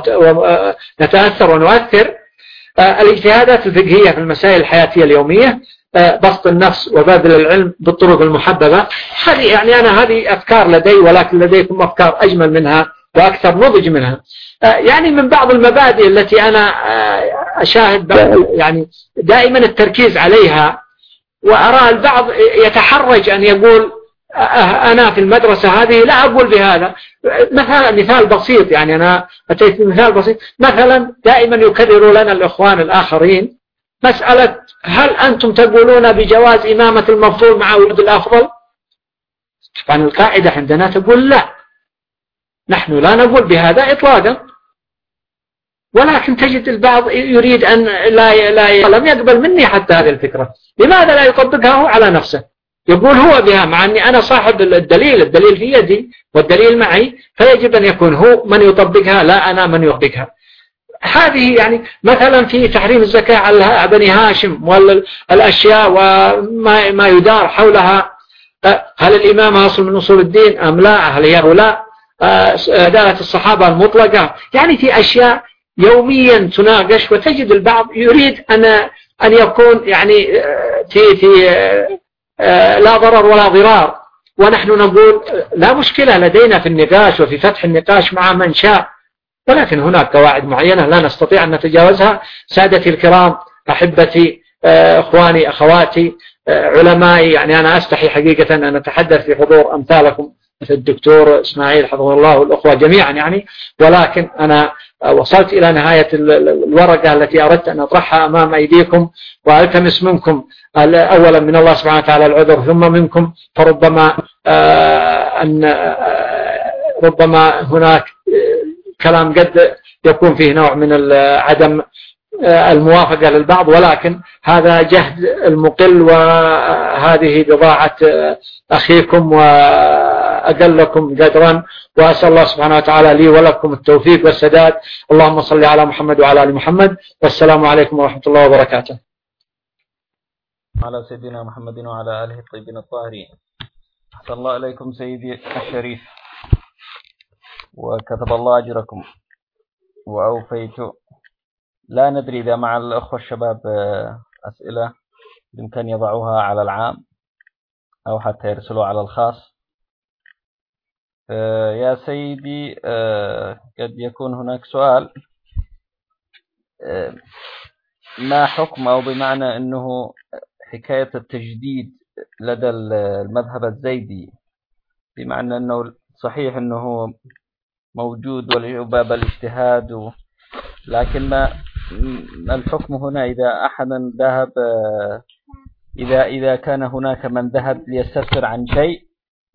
ونتأثر ونؤثر. الاجتهادات الفقهية في المسائل الحياتية اليومية، بسط النفس وبذل العلم بالطرق المحببة. هذه يعني أنا هذه أفكار لدي، ولكن لديكم أفكار أجمل منها وأكثر نضج منها. يعني من بعض المبادئ التي أنا أشاهد يعني دائما التركيز عليها، وأرى البعض يتحرج أن يقول أنا في المدرسة هذه لا أقول بهذا. مثلا مثال بسيط، يعني أنا أتيت بمثال بسيط. مثلا دائما يكرروا لنا الإخوان الآخرين مسألة هل أنتم تقولون بجواز إمامة المفضول مع ولد الأفضل؟ طبعا القاعدة عندنا تقول لا، نحن لا نقول بهذا إطلاقا، ولكن تجد البعض يريد أن لا, لا لم يقبل مني حتى هذه الفكرة. لماذا لا يطبقها هو على نفسه؟ يقول هو بها، مع أني أنا صاحب الدليل، الدليل في يدي والدليل معي، فيجب أن يكون هو من يطبقها لا أنا من يطبقها. هذه يعني مثلا في تحريم الزكاة على بني هاشم والأشياء وما ما يدار حولها، هل الإمامة أصل من أصول الدين أم لا؟ هل هي ولا عدالة الصحابة المطلقة؟ يعني في أشياء يوميا تناقش، وتجد البعض يريد أن أن يكون يعني في في لا ضرر ولا ضرار، ونحن نقول لا مشكلة لدينا في النقاش وفي فتح النقاش مع من شاء، ولكن هناك قواعد معينة لا نستطيع أن نتجاوزها. سادتي الكرام، أحبتي، أخواني، أخواتي، علمائي، يعني أنا أستحي حقيقة أن أتحدث في حضور أمثالكم مثل الدكتور إسماعيل حفظه الله والأخوة جميعا يعني، ولكن أنا وصلت إلى نهاية الورقة التي أردت أن أطرحها أمام أيديكم، وألتمس منكم أولا من الله سبحانه وتعالى العذر، ثم منكم، فربما أن ربما هناك كلام قد يكون فيه نوع من عدم الموافقة للبعض، ولكن هذا جهد المقل، وهذه بضاعة أخيكم وأقلكم قدرا، وأسأل الله سبحانه وتعالى لي ولكم التوفيق والسداد. اللهم صل على محمد وعلى آل محمد، والسلام عليكم ورحمة الله وبركاته. على سيدنا محمد وعلى آله الطيبين الطاهرين. أحسن الله إليكم سيدي الشريف، وكتب الله أجركم وأوفيت. لا ندري إذا مع الأخوة الشباب أسئلة يمكن يضعوها على العام. أو حتى يرسلوا على الخاص. يا سيدي قد يكون هناك سؤال، ما حكم أو بمعنى أنه حكاية التجديد لدى المذهب الزيدي، بمعنى أنه صحيح أنه موجود وباب الاجتهاد، لكن ما الحكم هنا إذا أحدا ذهب، إذا إذا كان هناك من ذهب ليستفسر عن شيء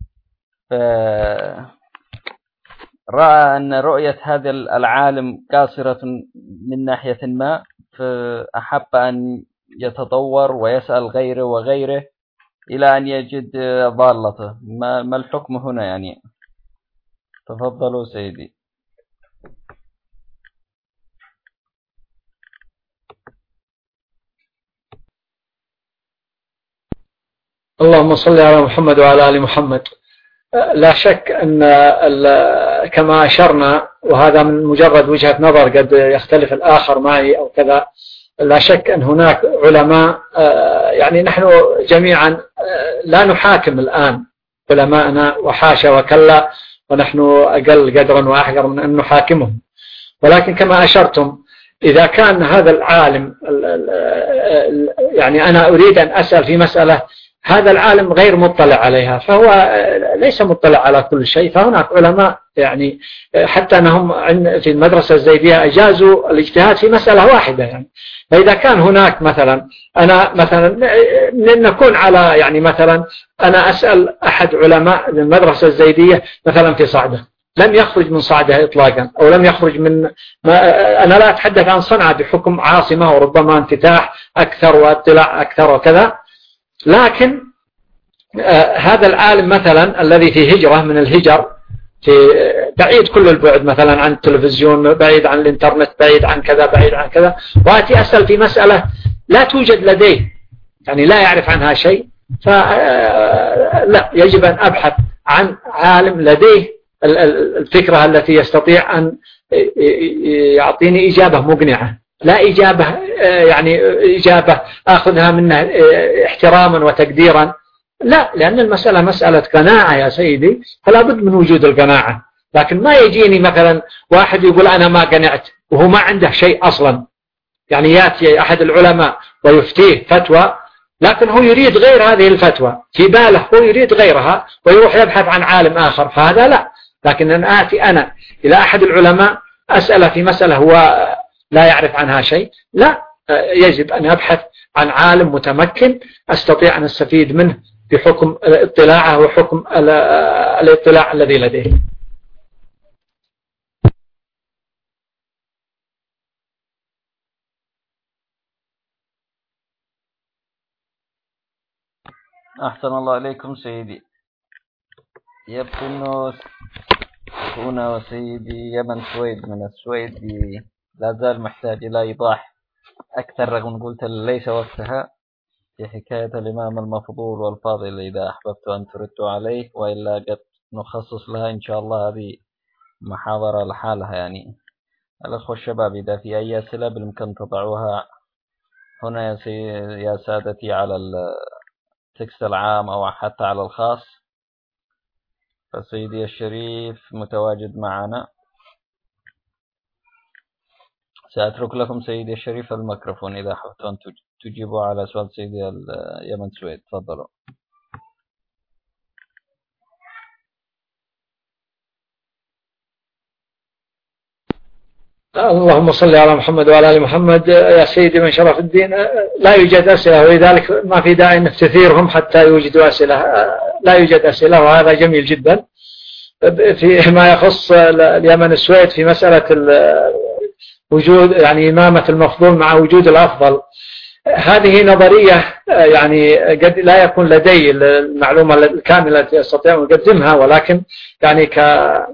رأى أن رؤية هذا العالم قاصرة من ناحية ما، فأحب أن يتطور ويسأل غيره وغيره إلى أن يجد ضالته، ما, ما الحكم هنا يعني؟ تفضلوا سيدي. اللهم صل على محمد وعلى آل محمد. لا شك أن كما أشرنا، وهذا من مجرد وجهة نظر قد يختلف الآخر معي أو كذا، لا شك أن هناك علماء، يعني نحن جميعا لا نحاكم الآن علماءنا وحاشا وكلا، ونحن أقل قدرا وأحقر من أن نحاكمهم، ولكن كما أشرتم إذا كان هذا العالم، يعني أنا أريد أن أسأل في مسألة هذا العالم غير مطلع عليها، فهو ليس مطلع على كل شيء، فهناك علماء يعني حتى أنهم في المدرسة الزيدية أجازوا الاجتهاد في مسألة واحدة يعني. فإذا كان هناك مثلا أنا مثلا نكون على يعني مثلا أنا أسأل أحد علماء المدرسة الزيدية مثلا في صعدة، لم يخرج من صعدة إطلاقا، أو لم يخرج من ما أنا لا أتحدث عن صنعاء بحكم عاصمة وربما انفتاح أكثر واطلاع أكثر وكذا، لكن آه هذا العالم مثلا الذي في هجرة من الهجر، في بعيد كل البعد مثلا عن التلفزيون، بعيد عن الانترنت، بعيد عن كذا، بعيد عن كذا، وأتي أسأل في مسألة لا توجد لديه، يعني لا يعرف عنها شيء، فلا يجب أن أبحث عن عالم لديه الفكرة التي يستطيع أن يعطيني إجابة مقنعة، لا إجابة يعني إجابة أخذها منه احتراما وتقديرا، لا، لأن المسألة مسألة قناعة يا سيدي، فلا بد من وجود القناعة. لكن ما يجيني مثلا واحد يقول أنا ما قنعت وهو ما عنده شيء أصلا، يعني يأتي أحد العلماء ويفتيه فتوى، لكن هو يريد غير هذه الفتوى، في باله هو يريد غيرها ويروح يبحث عن عالم آخر، فهذا لا. لكن أن آتي أنا إلى أحد العلماء أسأل في مسألة هو لا يعرف عنها شيء، لا، يجب أن أبحث عن عالم متمكن أستطيع أن أستفيد منه بحكم اطلاعه وحكم الاطلاع الذي لديه. أحسن الله إليكم سيدي. يبدو أنه هنا وسيدي يمن سويد من السويد لا زال محتاج إلى إيضاح أكثر، رغم قلت ليس وقتها، في حكاية الإمام المفضول والفاضل، إذا أحببت أن تردوا عليه، وإلا قد نخصص لها إن شاء الله هذه محاضرة لحالها. يعني الأخوة الشباب إذا في أي أسئلة بالإمكان تضعوها هنا يا, سي... يا سادتي على التكست العام أو حتى على الخاص. فسيدي الشريف متواجد معنا، سأترك لكم سيدي الشريف الميكروفون إذا حبيتم أن تجيبوا على سؤال سيدي يمن سويد. تفضلوا. اللهم صل على محمد وعلى آل محمد. يا سيدي من شرف الدين، لا يوجد أسئلة، ولذلك ما في داعي أن تثيرهم حتى يوجدوا أسئلة. لا يوجد أسئلة، وهذا جميل جدا. في ما يخص اليمن السويد في مسألة وجود يعني إمامة المفضول مع وجود الأفضل، هذه نظرية يعني قد لا يكون لدي المعلومة الكاملة التي أستطيع أن أقدمها، ولكن يعني ك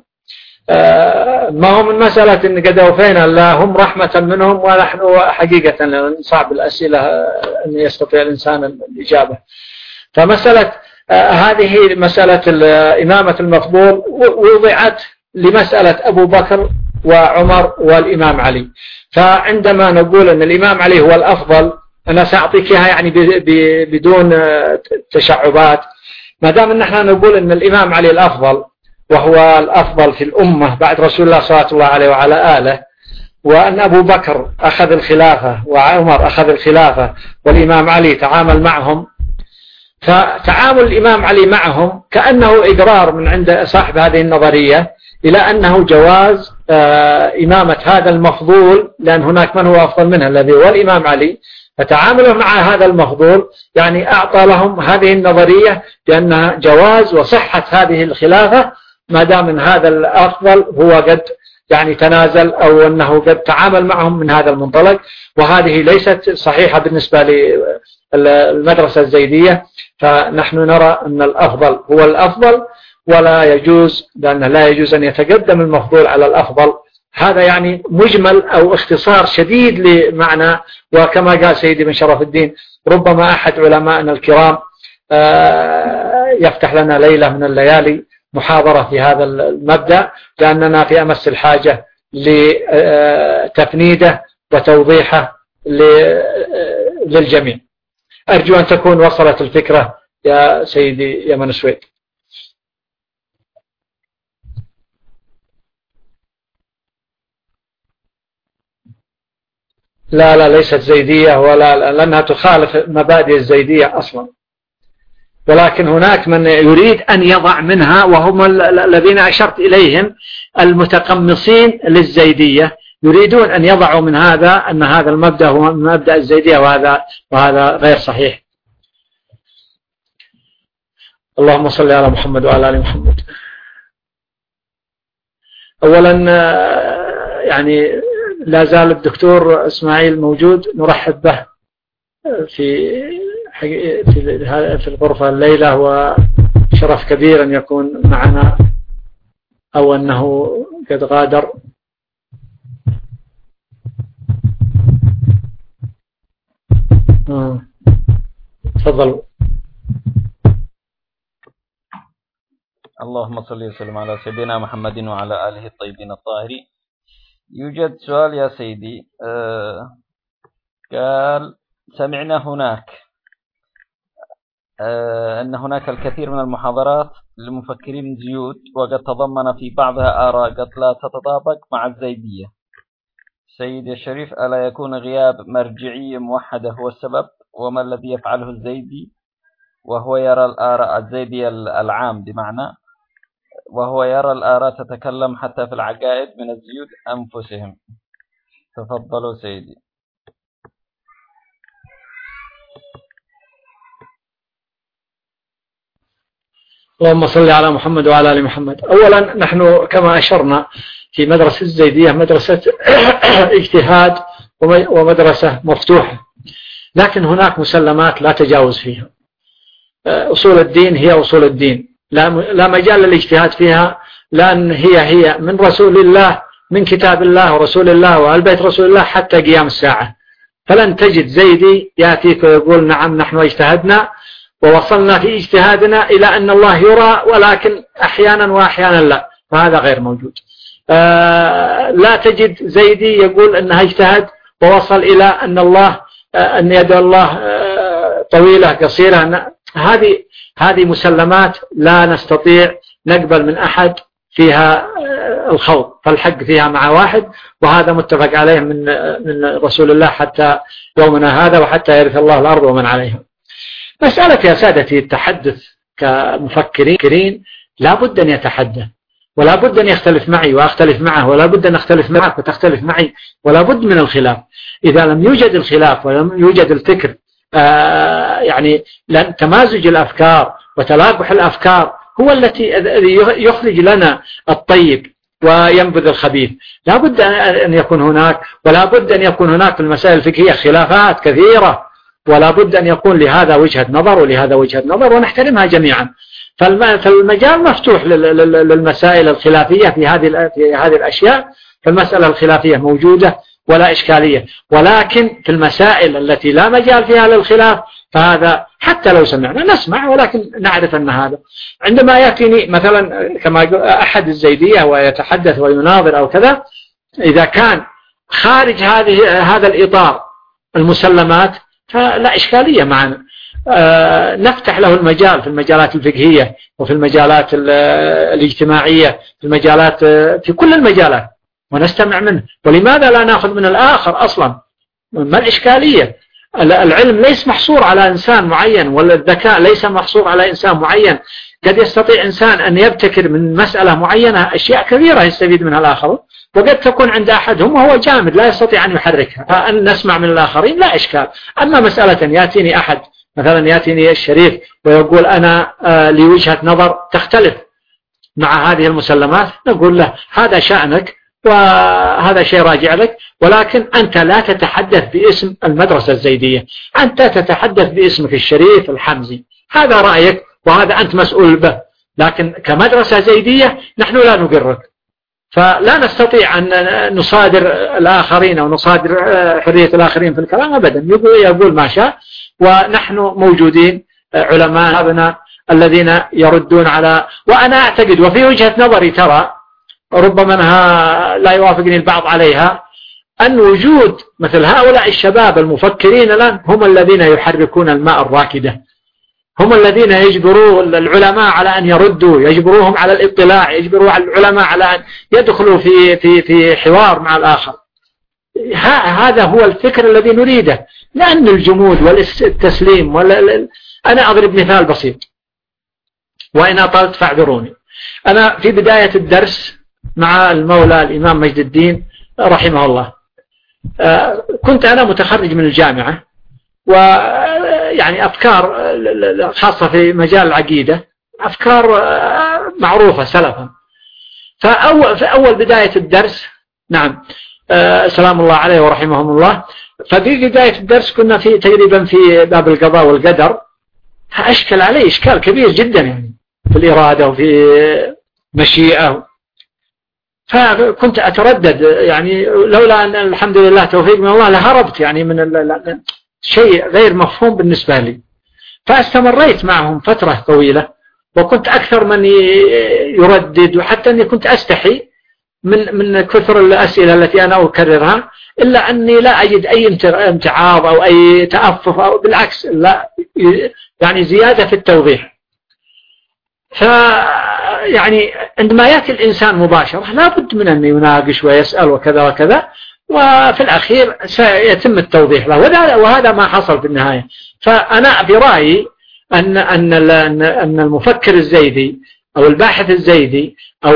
ما هو من مسألة إن قد أوفينا اللهم رحمة منهم، ونحن حقيقة صعب الأسئلة أن يستطيع الإنسان الإجابة. فمسألة هذه مسألة إمامة المفضول وضعت لمسألة أبو بكر وعمر والإمام علي. فعندما نقول أن الإمام علي هو الأفضل، أنا سأعطيك إياها يعني بدون تشعبات. ما دام ان احنا نقول ان الإمام علي الأفضل وهو الأفضل في الأمة بعد رسول الله صلى الله عليه وعلى آله، وأن أبو بكر أخذ الخلافة وعمر أخذ الخلافة والإمام علي تعامل معهم، فتعامل الإمام علي معهم كأنه إقرار من عند صاحب هذه النظرية إلى أنه جواز إمامة هذا المفضول، لأن هناك من هو أفضل منه الذي هو الإمام علي، فتعامله مع هذا المفضول يعني أعطى لهم هذه النظرية بأنها جواز وصحة هذه الخلافة ما دام من هذا الأفضل هو قد يعني تنازل أو أنه قد تعامل معهم من هذا المنطلق. وهذه ليست صحيحة بالنسبة للمدرسة الزيدية، فنحن نرى أن الأفضل هو الأفضل ولا يجوز، لأنه لا يجوز أن يتقدم المفضول على الأفضل. هذا يعني مجمل أو اختصار شديد لمعنى. وكما قال سيدي بن شرف الدين ربما أحد علمائنا الكرام يفتح لنا ليلة من الليالي محاضرة في هذا المبدأ، لأننا في أمس الحاجة لتفنيده وتوضيحه للجميع. أرجو أن تكون وصلت الفكرة يا سيدي يمن سويد. لا لا ليست زيدية ولا، لأنها تخالف مبادئ الزيدية أصلا، ولكن هناك من يريد أن يضع منها وهم الذين أشرت إليهم المتقمصين للزيدية، يريدون أن يضعوا من هذا أن هذا المبدأ هو مبدأ الزيدية، وهذا وهذا غير صحيح. اللهم صل على محمد وعلى آل محمد. أولا يعني لا زال الدكتور إسماعيل موجود، نرحب به في في الغرفة الليلة، وشرف كبير أن يكون معنا أو أنه قد غادر. تفضلوا. اللهم صل وسلم على سيدنا محمد وعلى آله الطيبين الطاهرين. يوجد سؤال يا سيدي، آه قال سمعنا هناك آه أن هناك الكثير من المحاضرات للمفكرين الزيود، وقد تضمن في بعضها آراء قد لا تتطابق مع الزيدية. سيدي الشريف، ألا يكون غياب مرجعية موحدة هو السبب؟ وما الذي يفعله الزيدي وهو يرى الآراء الزيدية العام بمعنى وهو يرى الآراء تتكلم حتى في العقائد من الزيود أنفسهم؟ تفضلوا سيدي. اللهم صل على محمد وعلى آل محمد. أولا نحن كما أشرنا في مدرسة الزيدية مدرسة اجتهاد ومدرسة مفتوحة، لكن هناك مسلمات لا تجاوز فيها. أصول الدين هي أصول الدين، لا مجال للاجتهاد فيها، لأن هي هي من رسول الله، من كتاب الله ورسول الله وآل بيت رسول الله حتى قيام الساعة. فلن تجد زيدي يأتيك ويقول نعم نحن اجتهدنا ووصلنا في اجتهادنا إلى أن الله يرى ولكن أحيانا وأحيانا لا، فهذا غير موجود. آه لا تجد زيدي يقول أنها اجتهد ووصل إلى أن الله آه أن يد الله آه طويلة قصيرة. هذه هذه مسلمات لا نستطيع نقبل من أحد فيها آه الخوض، فالحق فيها مع واحد، وهذا متفق عليه من من رسول الله حتى يومنا هذا وحتى يرث الله الأرض ومن عليها. مسألة يا سادتي التحدث كمفكرين لا بد أن يتحدث، ولا بد أن يختلف معي وأختلف معه، ولا بد أن أختلف معك وتختلف معي، ولا بد من الخلاف. إذا لم يوجد الخلاف ولم يوجد الفكر آه يعني لأن تمازج الأفكار وتلاقح الأفكار هو التي يخرج لنا الطيب وينبذ الخبيث. لا بد أن يكون هناك، ولا بد أن يكون هناك في المسائل الفقهية خلافات كثيرة، ولا بد أن يكون لهذا وجهة نظر ولهذا وجهة نظر ونحترمها جميعا. فالمجال مفتوح للمسائل الخلافية في هذه في هذه الأشياء، فالمسألة الخلافية موجودة ولا إشكالية، ولكن في المسائل التي لا مجال فيها للخلاف فهذا حتى لو سمعنا نسمع، ولكن نعرف أن هذا عندما يأتيني مثلا كما أحد الزيدية ويتحدث ويناظر أو كذا، إذا كان خارج هذه هذا الإطار المسلمات فلا إشكالية معنا. نفتح له المجال في المجالات الفقهية وفي المجالات الاجتماعية، في المجالات في كل المجالات، ونستمع منه. ولماذا لا نأخذ من الآخر أصلا؟ ما الإشكالية؟ العلم ليس محصور على إنسان معين، ولا الذكاء ليس محصور على إنسان معين. قد يستطيع إنسان أن يبتكر من مسألة معينة أشياء كثيرة يستفيد منها الآخر، وقد تكون عند أحدهم وهو جامد لا يستطيع أن يحركها، فأن نسمع من الآخرين لا إشكال. أما مسألة يأتيني أحد مثلا، يأتيني الشريف ويقول أنا لي وجهة نظر تختلف مع هذه المسلمات، نقول له هذا شأنك وهذا شيء راجع لك، ولكن أنت لا تتحدث باسم المدرسة الزيدية، أنت تتحدث باسمك الشريف الحمزي، هذا رأيك وهذا أنت مسؤول به، لكن كمدرسة زيدية نحن لا نقرك. فلا نستطيع أن نصادر الآخرين أو نصادر حرية الآخرين في الكلام أبدا، يقول, يقول ما شاء، ونحن موجودين علماء أبناء الذين يردون على، وأنا أعتقد وفي وجهة نظري ترى ربما أنها لا يوافقني البعض عليها، أن وجود مثل هؤلاء الشباب المفكرين الآن هم الذين يحركون الماء الراكدة، هم الذين يجبروا العلماء على أن يردوا، يجبروهم على الاطلاع، يجبروا العلماء على أن يدخلوا في في في حوار مع الآخر. هذا هو الفكر الذي نريده، لأن الجمود والتسليم ولا. أنا أضرب مثال بسيط وإن أطلت فاعذروني. أنا في بداية الدرس مع المولى الإمام مجد الدين رحمه الله، كنت أنا متخرج من الجامعة، ويعني أفكار خاصة في مجال العقيدة أفكار معروفة سلفا. فأول في أول بداية الدرس، نعم سلام الله عليه ورحمهم الله، ففي بداية الدرس كنا في تقريبا في باب القضاء والقدر، أشكل عليه إشكال كبير جدا يعني في الإرادة وفي مشيئة، فكنت أتردد يعني لولا أن الحمد لله توفيق من الله لهربت يعني من شيء غير مفهوم بالنسبة لي. فاستمريت معهم فترة طويلة، وكنت أكثر من يردد، وحتى أني كنت أستحي من من كثر الأسئلة التي أنا أكررها، إلا أني لا أجد أي امتعاض أو أي تأفف، أو بالعكس لا يعني زيادة في التوضيح. ف يعني عندما يأتي الإنسان مباشرة لا بد من أن يناقش ويسأل وكذا وكذا، وفي الأخير سيتم التوضيح له، وهذا ما حصل في النهاية. فأنا برأيي أن أن أن المفكر الزيدي أو الباحث الزيدي أو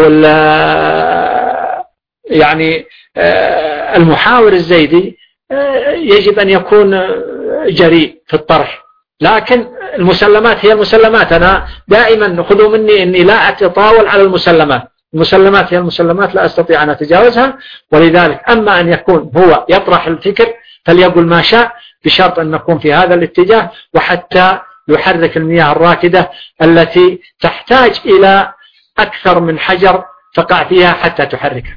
يعني المحاور الزيدي يجب أن يكون جريء في الطرح، لكن المسلمات هي المسلمات. أنا دائما خذوا مني أني لا أتطاول على المسلمات، المسلمات هي المسلمات لا أستطيع أن أتجاوزها. ولذلك أما أن يكون هو يطرح الفكر فليقل ما شاء، بشرط أن نكون في هذا الاتجاه، وحتى يحرك المياه الراكدة التي تحتاج إلى أكثر من حجر تقع فيها حتى تحركها.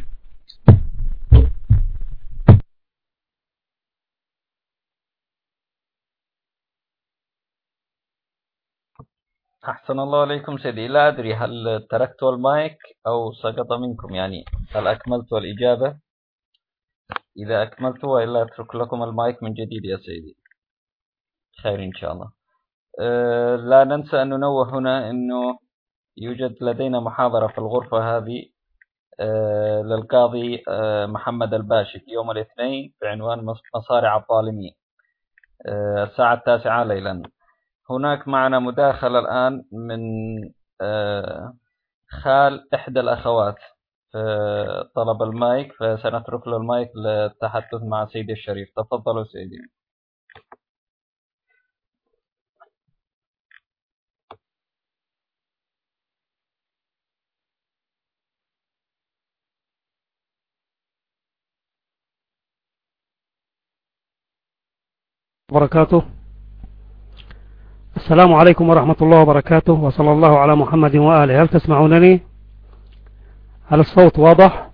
أحسن الله عليكم سيدي. لا أدري هل تركت المايك أو سقط منكم، يعني هل أكملت الإجابة؟ إذا أكملت وإلا أترك لكم المايك من جديد يا سيدي. خير إن شاء الله. أه لا ننسى أن ننوه هنا أنه يوجد لدينا محاضرة في الغرفة هذه أه للقاضي أه محمد الباشي في يوم الاثنين بعنوان مصارع الظالمين أه الساعة التاسعة ليلا. هناك معنا مداخلة الآن من أه خال إحدى الأخوات طلب المايك، فسنترك له المايك للتحدث مع سيدي الشريف. تفضلوا سيدي. وبركاته. السلام عليكم ورحمة الله وبركاته، وصلى الله على محمد وآله. هل تسمعونني؟ هل الصوت واضح؟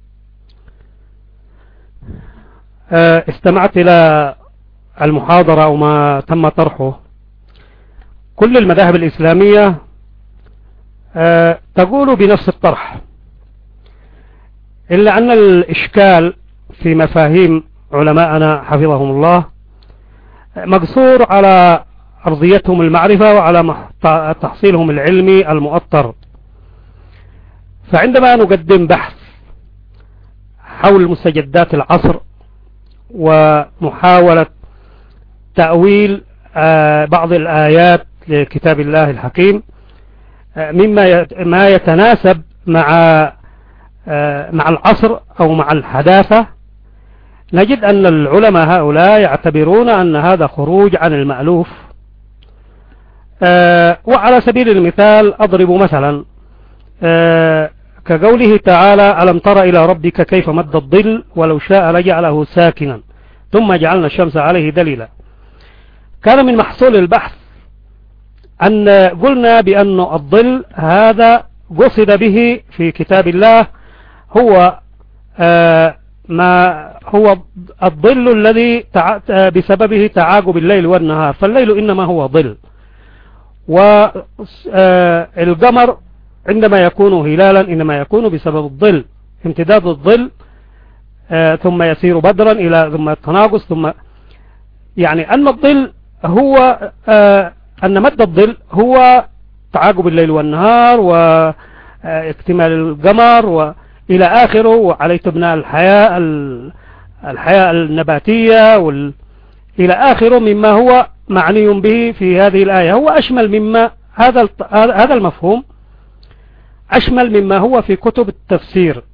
استمعت إلى المحاضرة وما تم طرحه. كل المذاهب الإسلامية تقول بنفس الطرح، إلا أن الإشكال في مفاهيم علماءنا حفظهم الله مقصور على أرضيتهم المعرفة وعلى تحصيلهم العلمي المؤطر. فعندما نقدم بحث حول مستجدات العصر ومحاولة تأويل بعض الآيات لكتاب الله الحكيم مما ما يتناسب مع مع العصر أو مع الحداثة، نجد أن العلماء هؤلاء يعتبرون أن هذا خروج عن المألوف. وعلى سبيل المثال أضرب مثلا كقوله تعالى: ألم تر إلى ربك كيف مد الظل ولو شاء لجعله ساكنا ثم جعلنا الشمس عليه دليلا. كان من محصول البحث أن قلنا بأن الظل هذا قصد به في كتاب الله هو ما هو الظل الذي بسببه تعاقب الليل والنهار، فالليل إنما هو ظل، والقمر عندما يكون هلالا إنما يكون بسبب الظل، امتداد الظل ثم يصير بدرا إلى ثم التناقص، ثم يعني أن الظل هو أن مد الظل هو تعاقب الليل والنهار واكتمال القمر وإلى آخره، وعليه تبنى الحياة الحياة النباتية وال... إلى آخره مما هو معني به في هذه الآية. هو أشمل مما هذا هذا المفهوم أشمل مما هو في كتب التفسير،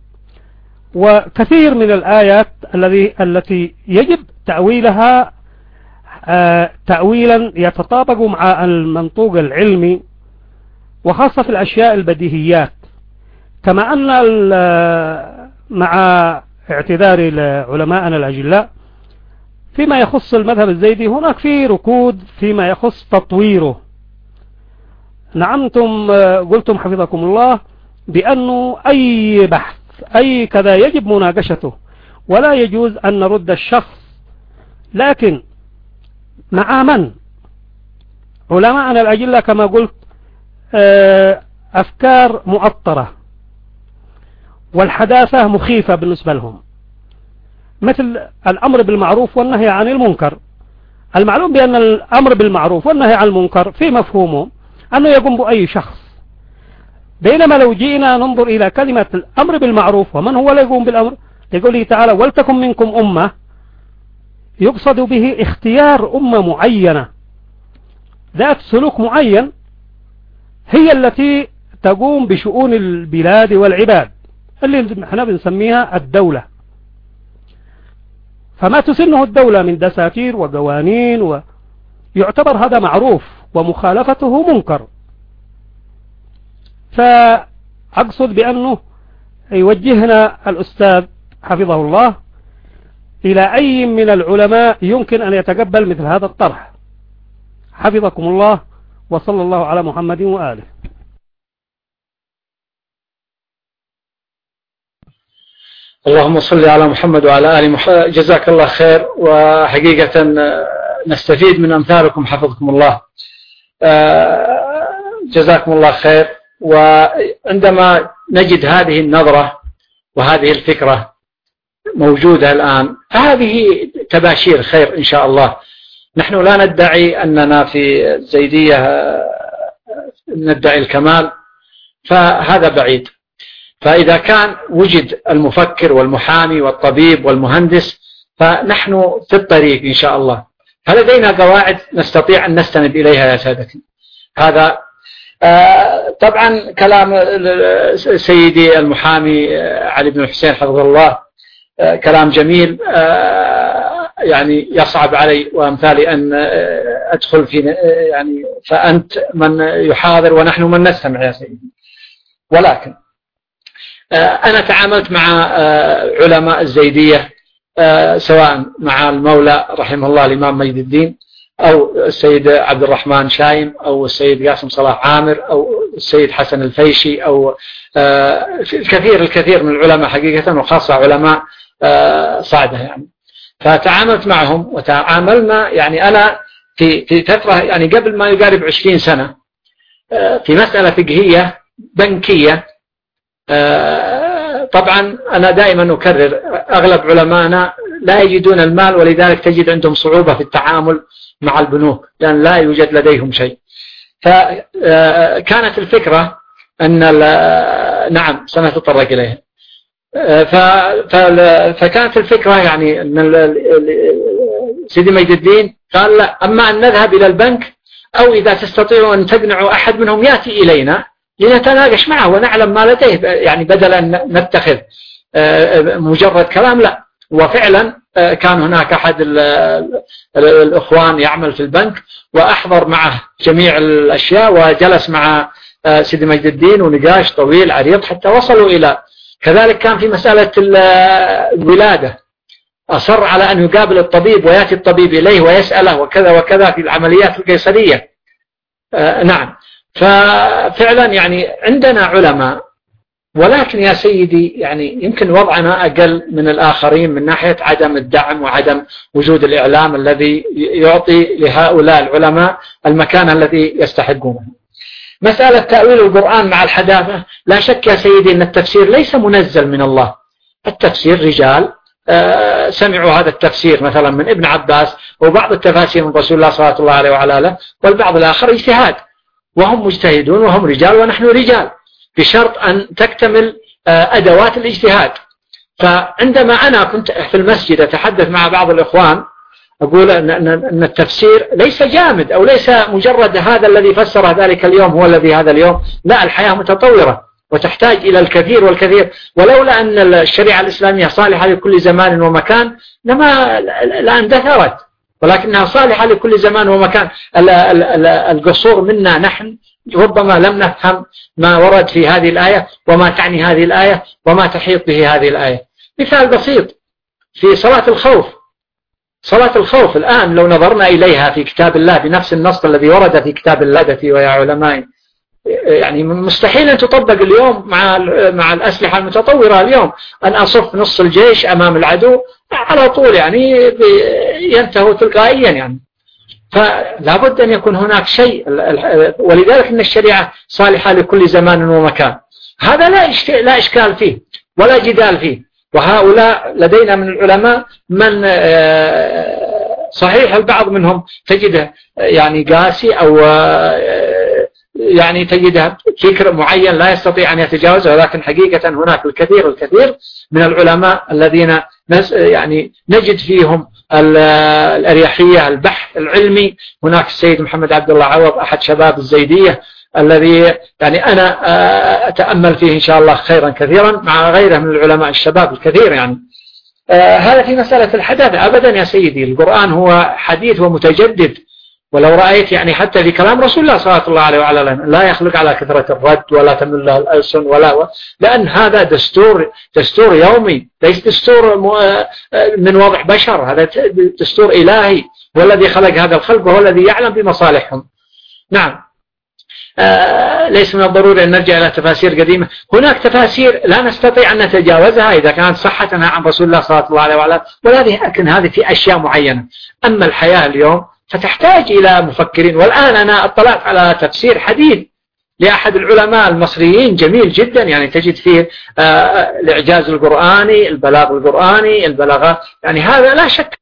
وكثير من الآيات الذي التي يجب تأويلها تأويلا يتطابق مع المنطوق العلمي، وخاصة في الأشياء البديهيات. كما أن مع اعتذار لعلماءنا الأجلاء فيما يخص المذهب الزيدي هناك في ركود فيما يخص تطويره. نعم، أنتم قلتم حفظكم الله بأنه أي بحث أي كذا يجب مناقشته ولا يجوز أن نرد الشخص، لكن مع من علماءنا الأجلاء كما قلت أفكار مؤطرة والحداثة مخيفة بالنسبة لهم، مثل الأمر بالمعروف والنهي عن المنكر. المعلوم بأن الأمر بالمعروف والنهي عن المنكر في مفهومه أنه يقوم بأي شخص، بينما لو جئنا ننظر إلى كلمة الأمر بالمعروف ومن هو لا يقوم بالأمر، يقول تعالى: ولتكن منكم أمة، يقصد به اختيار أمة معينة ذات سلوك معين هي التي تقوم بشؤون البلاد والعباد اللي احنا بنسميها الدولة. فما تسنه الدولة من دساتير وقوانين ويعتبر هذا معروف ومخالفته منكر. فأقصد بأنه يوجهنا الأستاذ حفظه الله إلى أي من العلماء يمكن أن يتقبل مثل هذا الطرح. حفظكم الله، وصلى الله على محمد وآله. اللهم صل على محمد وعلى آل محمد. جزاك الله خير، وحقيقة نستفيد من أمثالكم حفظكم الله. جزاكم الله خير. وعندما نجد هذه النظرة وهذه الفكرة موجودة الآن فهذه تباشير خير إن شاء الله. نحن لا ندعي أننا في الزيدية ندعي الكمال، فهذا بعيد. فإذا كان وجد المفكر والمحامي والطبيب والمهندس فنحن في الطريق إن شاء الله. فلدينا قواعد نستطيع أن نستند إليها يا سادتي. هذا آه طبعا كلام سيدي المحامي علي بن الحسين حفظه الله آه كلام جميل، آه يعني يصعب علي وأمثالي أن أدخل في يعني فأنت من يحاضر ونحن من نستمع يا سيدي. ولكن أنا تعاملت مع علماء الزيدية سواء مع المولى رحمه الله الإمام مجد الدين أو السيد عبد الرحمن شايم أو السيد قاسم صلاح عامر أو السيد حسن الفيشي أو الكثير الكثير من العلماء حقيقة، وخاصة علماء صعدة يعني. فتعاملت معهم وتعاملنا يعني أنا في في فترة يعني قبل ما يقارب عشرين سنة في مسألة فقهية بنكية طبعا أنا دائما أكرر أغلب علمائنا لا يجدون المال، ولذلك تجد عندهم صعوبة في التعامل مع البنوك لأن لا يوجد لديهم شيء. فكانت الفكرة أن نعم سنتطرق إليها. فكانت الفكرة يعني أن سيدي مجد الدين قال لا، أما أن نذهب إلى البنك أو إذا تستطيعوا أن تقنعوا أحد منهم يأتي إلينا لنتناقش معه ونعلم ما لديه، يعني بدل أن نتخذ مجرد كلام. لا، وفعلا كان هناك أحد الأخوان يعمل في البنك وأحضر معه جميع الأشياء وجلس مع سيدي مجد الدين ونقاش طويل عريض حتى وصلوا إلى. كذلك كان في مسألة الولادة، أصر على أن يقابل الطبيب ويأتي الطبيب إليه ويسأله وكذا وكذا في العمليات القيصرية. آه نعم. ففعلا يعني عندنا علماء، ولكن يا سيدي يعني يمكن وضعنا أقل من الآخرين من ناحية عدم الدعم وعدم وجود الإعلام الذي يعطي لهؤلاء العلماء المكان الذي يستحقونه. مسألة تأويل القرآن مع الحداثة، لا شك يا سيدي أن التفسير ليس منزل من الله. التفسير رجال سمعوا هذا التفسير مثلا من ابن عباس وبعض التفاسير من رسول الله صلى الله عليه وعلى آله، والبعض الآخر اجتهاد، وهم مجتهدون وهم رجال ونحن رجال، بشرط أن تكتمل أدوات الاجتهاد. فعندما أنا كنت في المسجد أتحدث مع بعض الإخوان أقول أن التفسير ليس جامد أو ليس مجرد هذا الذي فسر ذلك اليوم هو الذي هذا اليوم، لا، الحياة متطورة وتحتاج إلى الكثير والكثير. ولولا أن الشريعة الإسلامية صالحة لكل زمان ومكان لما لاندثرت، ولكنها صالحة لكل زمان ومكان. القصور منا نحن ربما لم نفهم ما ورد في هذه الآية وما تعني هذه الآية وما تحيط به هذه الآية. مثال بسيط في صلاة الخوف. صلاة الخوف الآن لو نظرنا إليها في كتاب الله بنفس النص الذي ورد في كتاب الله ويا علماء، يعني مستحيل أن تطبق اليوم مع مع الأسلحة المتطورة اليوم، أن أصف نص الجيش أمام العدو على طول يعني ينتهوا تلقائيا يعني. فلا بد أن يكون هناك شيء، ولذلك أن الشريعة صالحة لكل زمان ومكان. هذا لا لا إشكال فيه ولا جدال فيه. وهؤلاء لدينا من العلماء من صحيح البعض منهم تجده يعني قاسي أو يعني تجده فكر معين لا يستطيع أن يتجاوزه، ولكن حقيقة هناك الكثير الكثير من العلماء الذين يعني نجد فيهم الأريحية، البحث العلمي. هناك السيد محمد عبد الله عوض أحد شباب الزيدية الذي يعني أنا أتأمل فيه إن شاء الله خيرا كثيرا مع غيره من العلماء الشباب الكثير يعني. هذا في مسألة الحداثة. أبدا يا سيدي، القرآن هو حديث ومتجدد. ولو رأيت يعني حتى في كلام رسول الله صلى الله عليه وعلى آله لا يخلق على كثرة الرد ولا تمل له الألسن ولا و... لأن هذا دستور دستور يومي، ليس دستور من وضع بشر، هذا دستور إلهي، هو الذي خلق هذا الخلق وهو الذي يعلم بمصالحهم. نعم. آه ليس من الضروري أن نرجع إلى تفاسير قديمة. هناك تفاسير لا نستطيع أن نتجاوزها إذا كانت صحتها عن رسول الله صلى الله عليه وعلى آله، ولكن لكن هذه في أشياء معينة. أما الحياة اليوم فتحتاج إلى مفكرين. والآن أنا اطلعت على تفسير حديث لأحد العلماء المصريين جميل جدا، يعني تجد فيه آه الإعجاز القرآني، البلاغ القرآني، البلاغة، يعني هذا لا شك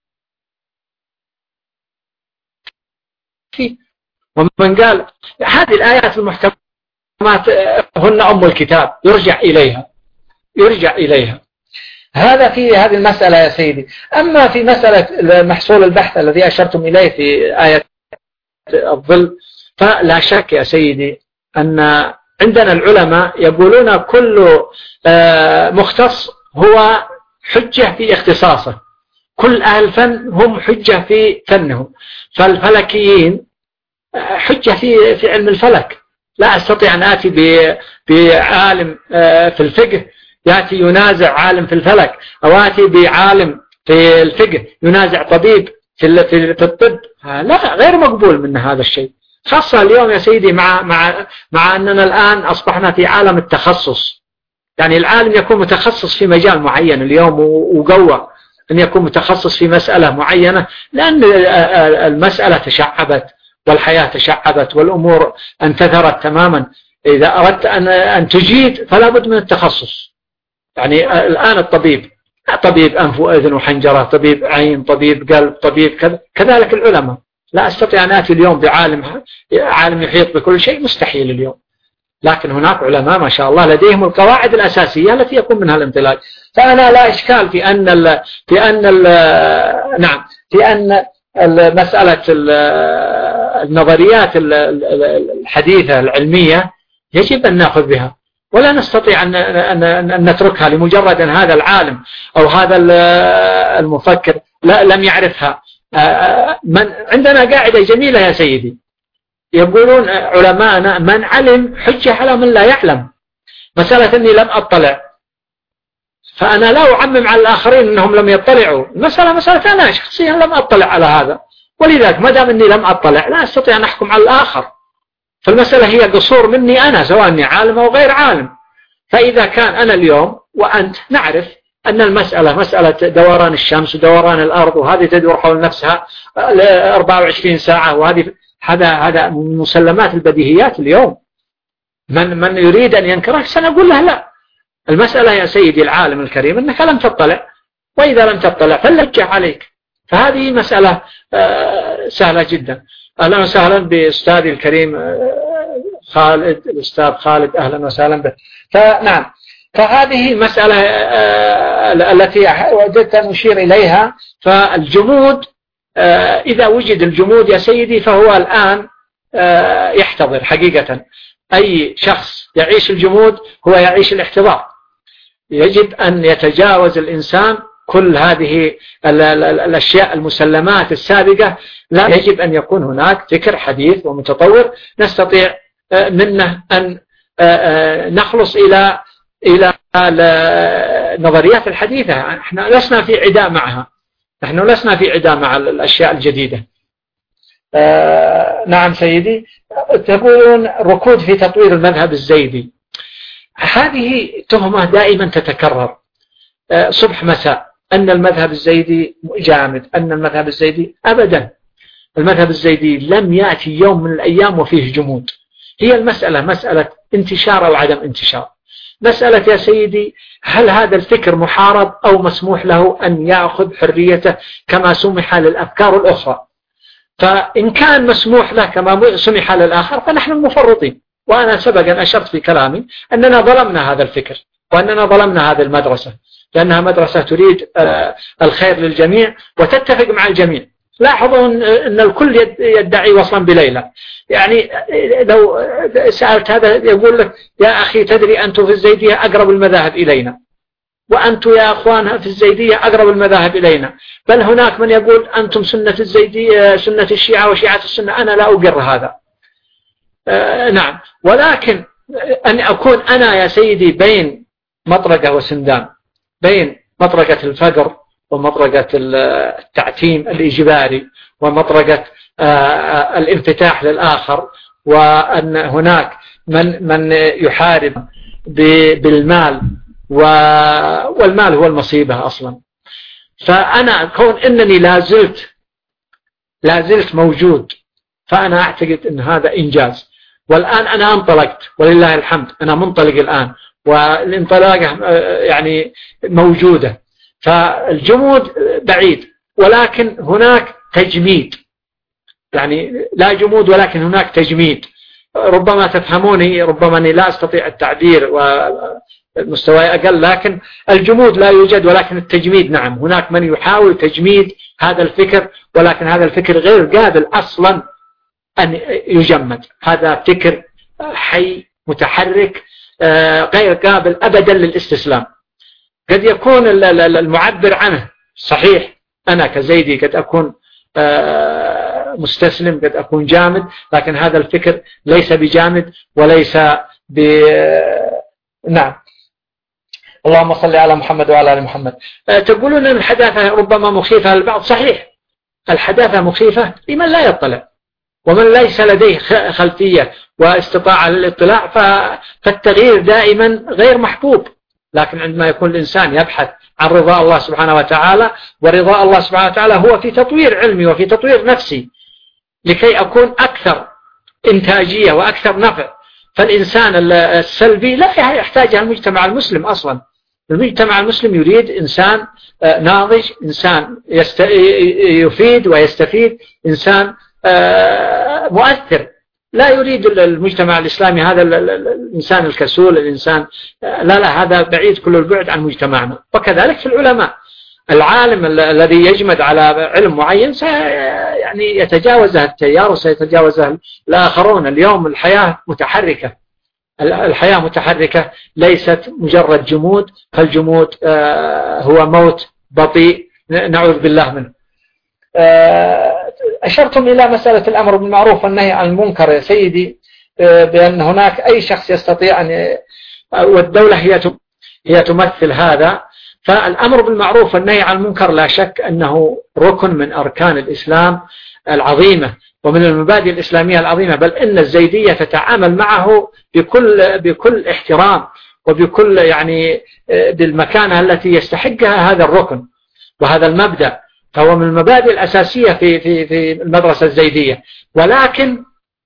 فيه. ومن قال هذه الآيات المحكمات هن أم الكتاب يرجع إليها يرجع إليها هذا في هذه المسألة يا سيدي. أما في مسألة محصول البحث الذي أشرتم إليه في آية الظل، فلا شك يا سيدي أن عندنا العلماء يقولون كل مختص هو حجة في اختصاصه، كل أهل الفن هم حجة في فنهم. فالفلكيين حجة في في علم الفلك، لا أستطيع أن آتي بعالم في الفقه يأتي ينازع عالم في الفلك، أو آتي بعالم في الفقه ينازع طبيب في في الطب. لا، غير مقبول من هذا الشيء، خاصة اليوم يا سيدي مع مع مع أننا الآن أصبحنا في عالم التخصص. يعني العالم يكون متخصص في مجال معين اليوم، وقوة أن يكون متخصص في مسألة معينة، لأن المسألة تشعبت والحياة تشعبت والأمور انتثرت تماما. إذا أردت أن أن تجيد فلا بد من التخصص. يعني الآن الطبيب طبيب أنف وأذن وحنجرة، طبيب عين، طبيب قلب، طبيب كذا، كذلك العلماء. لا أستطيع أن آتي اليوم بعالم عالم يحيط بكل شيء، مستحيل اليوم. لكن هناك علماء ما شاء الله لديهم القواعد الأساسية التي يكون منها الانطلاق. فأنا لا إشكال في أن ال في أن ال نعم في أن مسألة النظريات الحديثة العلمية يجب أن نأخذ بها، ولا نستطيع أن أن نتركها لمجرد أن هذا العالم أو هذا المفكر لا لم يعرفها. من عندنا قاعدة جميلة يا سيدي، يقولون علماءنا من علم حجة على من لا يعلم. مسألة أني لم أطلع فأنا لا أعمم على الآخرين أنهم لم يطلعوا، المسألة مسألة أنا شخصيا لم أطلع على هذا، ولذلك ما دام أني لم أطلع لا أستطيع أن أحكم على الآخر. فالمسألة هي قصور مني أنا سواء أني عالم أو غير عالم. فإذا كان أنا اليوم وأنت نعرف أن المسألة مسألة دوران الشمس ودوران الأرض وهذه تدور حول نفسها أربعة وعشرين ساعة، وهذه هذا هذا من مسلمات البديهيات اليوم، من من يريد أن ينكره سنقول له لا. المسألة يا سيدي العالم الكريم أنك لم تطلع، وإذا لم تطلع فالحجة عليك. فهذه مسألة سهلة جدا. أهلا وسهلا بأستاذي الكريم خالد، الأستاذ خالد، أهلا وسهلا به. فنعم، فهذه مسألة التي وجدت أن أشير إليها. فالجمود إذا وجد الجمود يا سيدي فهو الآن يحتضر حقيقة. أي شخص يعيش الجمود هو يعيش الاحتضار. يجب أن يتجاوز الإنسان كل هذه الأشياء المسلمات السابقة. لا، يجب أن يكون هناك فكر حديث ومتطور نستطيع منه أن نخلص إلى إلى النظريات الحديثة. نحن لسنا في عداء معها، نحن لسنا في عداء مع الأشياء الجديدة. نعم سيدي، تقولون ركود في تطوير المذهب الزيدي. هذه تهمة دائما تتكرر صبح مساء، أن المذهب الزيدي جامد، أن المذهب الزيدي أبدا. المذهب الزيدي لم يأتي يوم من الأيام وفيه جمود. هي المسألة مسألة انتشار أو عدم انتشار. مسألة يا سيدي هل هذا الفكر محارب أو مسموح له أن يأخذ حريته كما سمح للأفكار الأخرى. فإن كان مسموح له كما سمح للآخر فنحن المفرطين. وأنا سبقا أشرت في كلامي أننا ظلمنا هذا الفكر، وأننا ظلمنا هذه المدرسة، لأنها مدرسة تريد الخير للجميع وتتفق مع الجميع. لاحظوا أن الكل يدعي وصلا بليلى. يعني لو سألت هذا يقول لك يا أخي تدري أنتم في الزيدية أقرب المذاهب إلينا، وأنتم يا أخوان في الزيدية أقرب المذاهب إلينا. بل هناك من يقول أنتم سنة الزيدية سنة الشيعة وشيعة السنة. أنا لا أقر هذا. آه نعم، ولكن أن أكون أنا يا سيدي بين مطرقة وسندان، بين مطرقة الفقر ومطرقة التعتيم الإجباري ومطرقة آه الانفتاح للآخر، وأن هناك من من يحارب بالمال، والمال هو المصيبة أصلا. فأنا كون أنني لازلت لازلت موجود، فأنا أعتقد أن هذا إنجاز. والآن أنا انطلقت ولله الحمد، أنا منطلق الآن، والانطلاقة يعني موجودة. فالجمود بعيد، ولكن هناك تجميد، يعني لا جمود ولكن هناك تجميد. ربما تفهموني، ربما أني لا أستطيع التعبير والمستوى أقل، لكن الجمود لا يوجد ولكن التجميد نعم. هناك من يحاول تجميد هذا الفكر، ولكن هذا الفكر غير قابل أصلا أن يجمد. هذا فكر حي متحرك غير قابل أبدا للاستسلام. قد يكون المعبر عنه صحيح، أنا كزيدي قد أكون مستسلم، قد أكون جامد، لكن هذا الفكر ليس بجامد وليس ب نعم. اللهم صل على محمد وعلى آل محمد. تقولون أن الحداثة ربما مخيفة للبعض. صحيح، الحداثة مخيفة لمن لا يطلع، ومن ليس لديه خلفية واستطاعة للاطلاع فالتغيير دائما غير محبوب. لكن عندما يكون الإنسان يبحث عن رضاء الله سبحانه وتعالى، ورضاء الله سبحانه وتعالى هو في تطوير علمي وفي تطوير نفسي لكي أكون أكثر إنتاجية وأكثر نفع. فالإنسان السلبي لا يحتاجها المجتمع المسلم أصلا. المجتمع المسلم يريد إنسان ناضج، إنسان يفيد ويستفيد، إنسان مؤثر. لا يريد المجتمع الإسلامي هذا الإنسان الكسول، الإنسان لا لا هذا بعيد كل البعد عن مجتمعنا. وكذلك في العلماء، العالم الذي يجمد على علم معين يعني يتجاوزه التيار وسيتجاوزه الآخرون. اليوم الحياة متحركة، الحياة متحركة ليست مجرد جمود، فالجمود هو موت بطيء نعوذ بالله منه. أشرتم إلى مسألة الأمر بالمعروف والنهي عن المنكر يا سيدي، بأن هناك أي شخص يستطيع أن، والدولة هي هي تمثل هذا. فالأمر بالمعروف والنهي عن المنكر لا شك أنه ركن من أركان الإسلام العظيمة ومن المبادئ الإسلامية العظيمة، بل إن الزيدية تتعامل معه بكل بكل احترام وبكل يعني بالمكانة التي يستحقها هذا الركن وهذا المبدأ. فهو من المبادئ الأساسية في في في المدرسة الزيدية، ولكن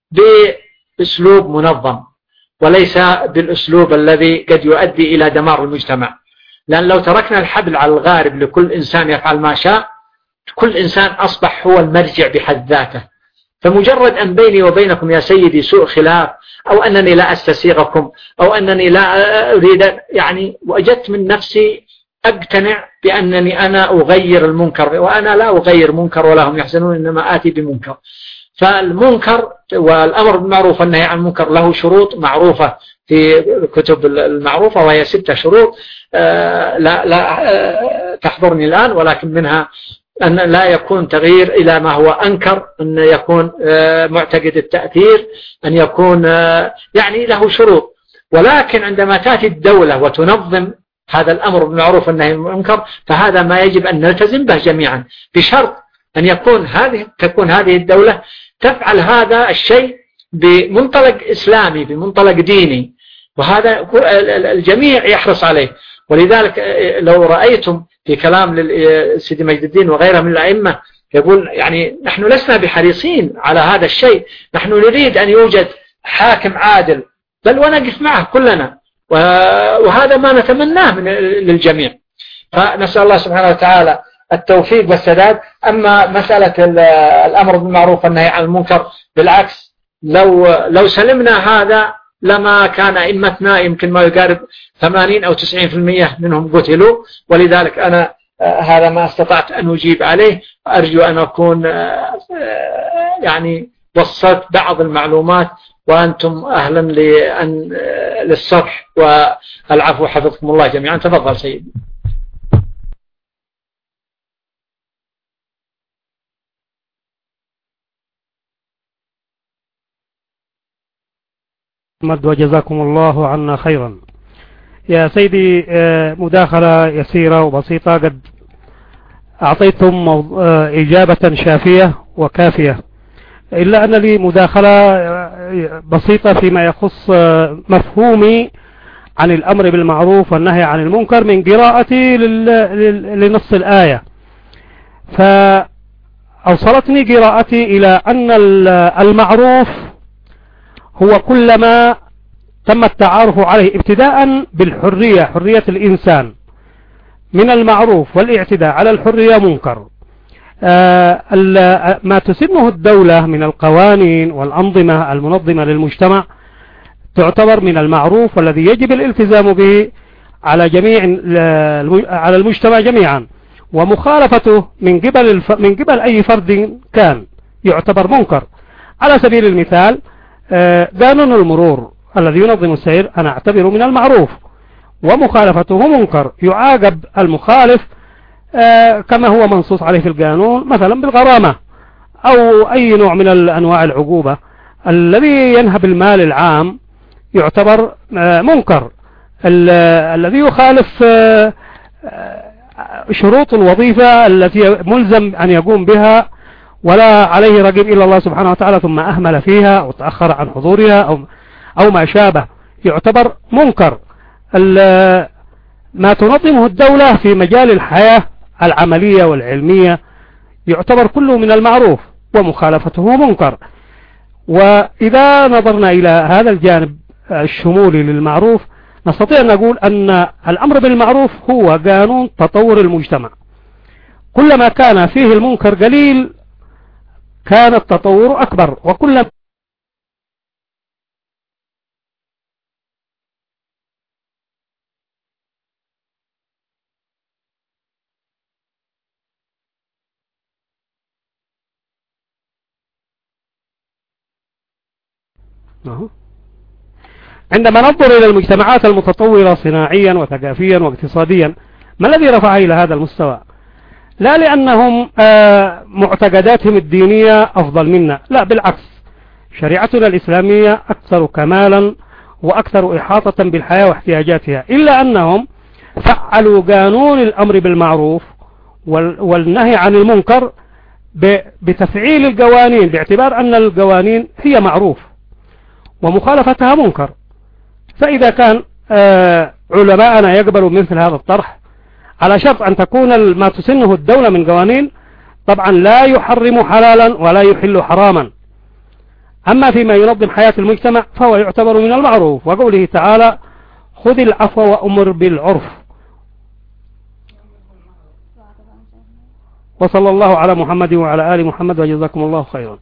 بأسلوب منظم وليس بالأسلوب الذي قد يؤدي إلى دمار المجتمع. لأن لو تركنا الحبل على الغارب لكل إنسان يفعل ما شاء، كل إنسان أصبح هو المرجع بحد ذاته. فمجرد أن بيني وبينكم يا سيدي سوء خلاف، أو أنني لا أستسيغكم، أو أنني لا أريد، يعني وجدت من نفسي أقتنع بأنني أنا أغير المنكر، وأنا لا أغير منكر ولا هم يحزنون، إنما آتي بمنكر. فالمنكر والأمر بالمعروف والنهي عن المنكر له شروط معروفة في كتب المعروفة، وهي ستة شروط لا لا تحضرني الآن، ولكن منها أن لا يكون تغيير إلى ما هو أنكر، أن يكون معتقد التأثير، أن يكون يعني له شروط. ولكن عندما تأتي الدولة وتنظم هذا الأمر بالمعروف والنهي عن المنكر، فهذا ما يجب أن نلتزم به جميعا، بشرط أن يكون هذه تكون هذه الدولة تفعل هذا الشيء بمنطلق إسلامي، بمنطلق ديني، وهذا الجميع يحرص عليه. ولذلك لو رأيتم في كلام للسيد مجد الدين وغيره من الأئمة يقول يعني نحن لسنا بحريصين على هذا الشيء، نحن نريد أن يوجد حاكم عادل، بل ونقف معه كلنا، وهذا ما نتمناه من للجميع. فنسأل الله سبحانه وتعالى التوفيق والسداد. أما مسألة الأمر بالمعروف والنهي عن المنكر، بالعكس لو لو سلمنا هذا لما كان أئمتنا يمكن ما يقارب ثمانين أو تسعين بالمئة منهم قتلوا. ولذلك أنا هذا ما استطعت أن أجيب عليه، أرجو أن أكون يعني وصلت بعض المعلومات، وأنتم أهلا لأن للصفح والعفو حفظكم الله جميعا. تفضل سيدي. وجزاكم الله عنا خيرا. يا سيدي مداخلة يسيرة وبسيطة، قد أعطيتم إجابة شافية وكافية، إلا أن لي مداخلة بسيطة فيما يخص مفهومي عن الأمر بالمعروف والنهي عن المنكر من قراءتي لنص الآية. فأوصلتني قراءتي إلى أن المعروف هو كلما تم التعارف عليه ابتداء بالحرية، حرية الإنسان، من المعروف والاعتداء على الحرية منكر. آه ما تسنه الدولة من القوانين والأنظمة المنظمة للمجتمع تعتبر من المعروف، والذي يجب الالتزام به على جميع على المجتمع جميعا، ومخالفته من قبل الف... من قبل أي فرد كان يعتبر منكر. على سبيل المثال قانون المرور الذي ينظم السير أنا أعتبره من المعروف، ومخالفته منكر، يعاقب المخالف كما هو منصوص عليه في القانون، مثلا بالغرامة أو أي نوع من أنواع العقوبة. الذي ينهب المال العام يعتبر منكر. الذي يخالف شروط الوظيفة التي ملزم أن يقوم بها ولا عليه رقيب إلا الله سبحانه وتعالى ثم أهمل فيها أو تأخر عن حضورها أو أو ما شابه يعتبر منكر. ما تنظمه الدولة في مجال الحياة العملية والعلمية يعتبر كله من المعروف، ومخالفته منكر. وإذا نظرنا إلى هذا الجانب الشمولي للمعروف نستطيع أن نقول أن الأمر بالمعروف هو قانون تطور المجتمع. كلما كان فيه المنكر قليل كان التطور أكبر، وكلما عندما ننظر إلى المجتمعات المتطورة صناعيا وثقافيا واقتصاديا، ما الذي رفعها إلى هذا المستوى؟ لا لأنهم معتقداتهم الدينية أفضل منا، لا بالعكس، شريعتنا الإسلامية أكثر كمالا وأكثر إحاطة بالحياة واحتياجاتها، إلا أنهم فعلوا قانون الأمر بالمعروف والنهي عن المنكر بتفعيل القوانين، باعتبار أن القوانين هي معروف ومخالفتها منكر. فإذا كان علماءنا يقبلوا مثل هذا الطرح على شرط أن تكون ما تسنه الدولة من قوانين طبعا لا يحرم حلالا ولا يحل حراما، أما فيما ينظم حياة المجتمع فهو يعتبر من المعروف، وقوله تعالى خذ العفو وأمر بالعرف. وصلى الله على محمد وعلى آل محمد وجزاكم الله خيرا.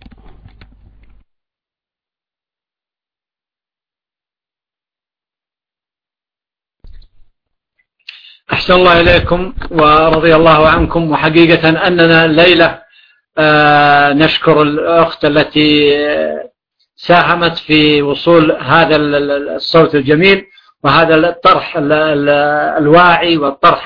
أحسن الله إليكم ورضي الله عنكم. وحقيقة أننا الليلة نشكر الأخت التي ساهمت في وصول هذا الصوت الجميل وهذا الطرح الواعي والطرح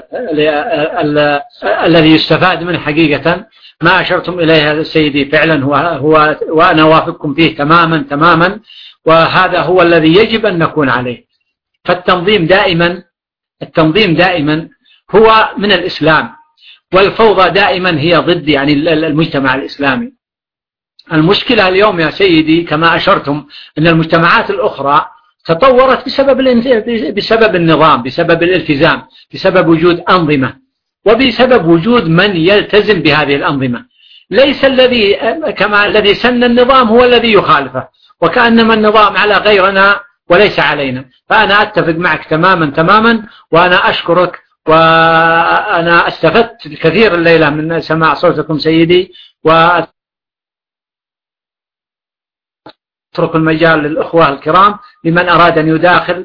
الذي يستفاد منه. حقيقة ما أشرتم إليه سيدي فعلا هو, هو وأنا وافقكم فيه تماما تماما، وهذا هو الذي يجب أن نكون عليه. فالتنظيم دائما التنظيم دائما هو من الإسلام، والفوضى دائما هي ضد يعني المجتمع الإسلامي. المشكلة اليوم يا سيدي كما أشرتم أن المجتمعات الأخرى تطورت بسبب بسبب النظام، بسبب الالتزام، بسبب وجود أنظمة، وبسبب وجود من يلتزم بهذه الأنظمة. ليس الذي كما الذي سن النظام هو الذي يخالفه، وكأنما النظام على غيرنا وليس علينا. فأنا أتفق معك تماما تماما، وأنا أشكرك، وأنا استفدت كثير الليلة من سماع صوتكم سيدي، وأترك المجال للأخوة الكرام لمن أراد أن يداخل.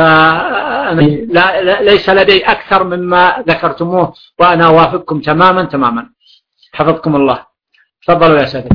فليس لدي أكثر مما ذكرتموه، وأنا أوافقكم تماما تماما. حفظكم الله. تفضلوا يا سيدي.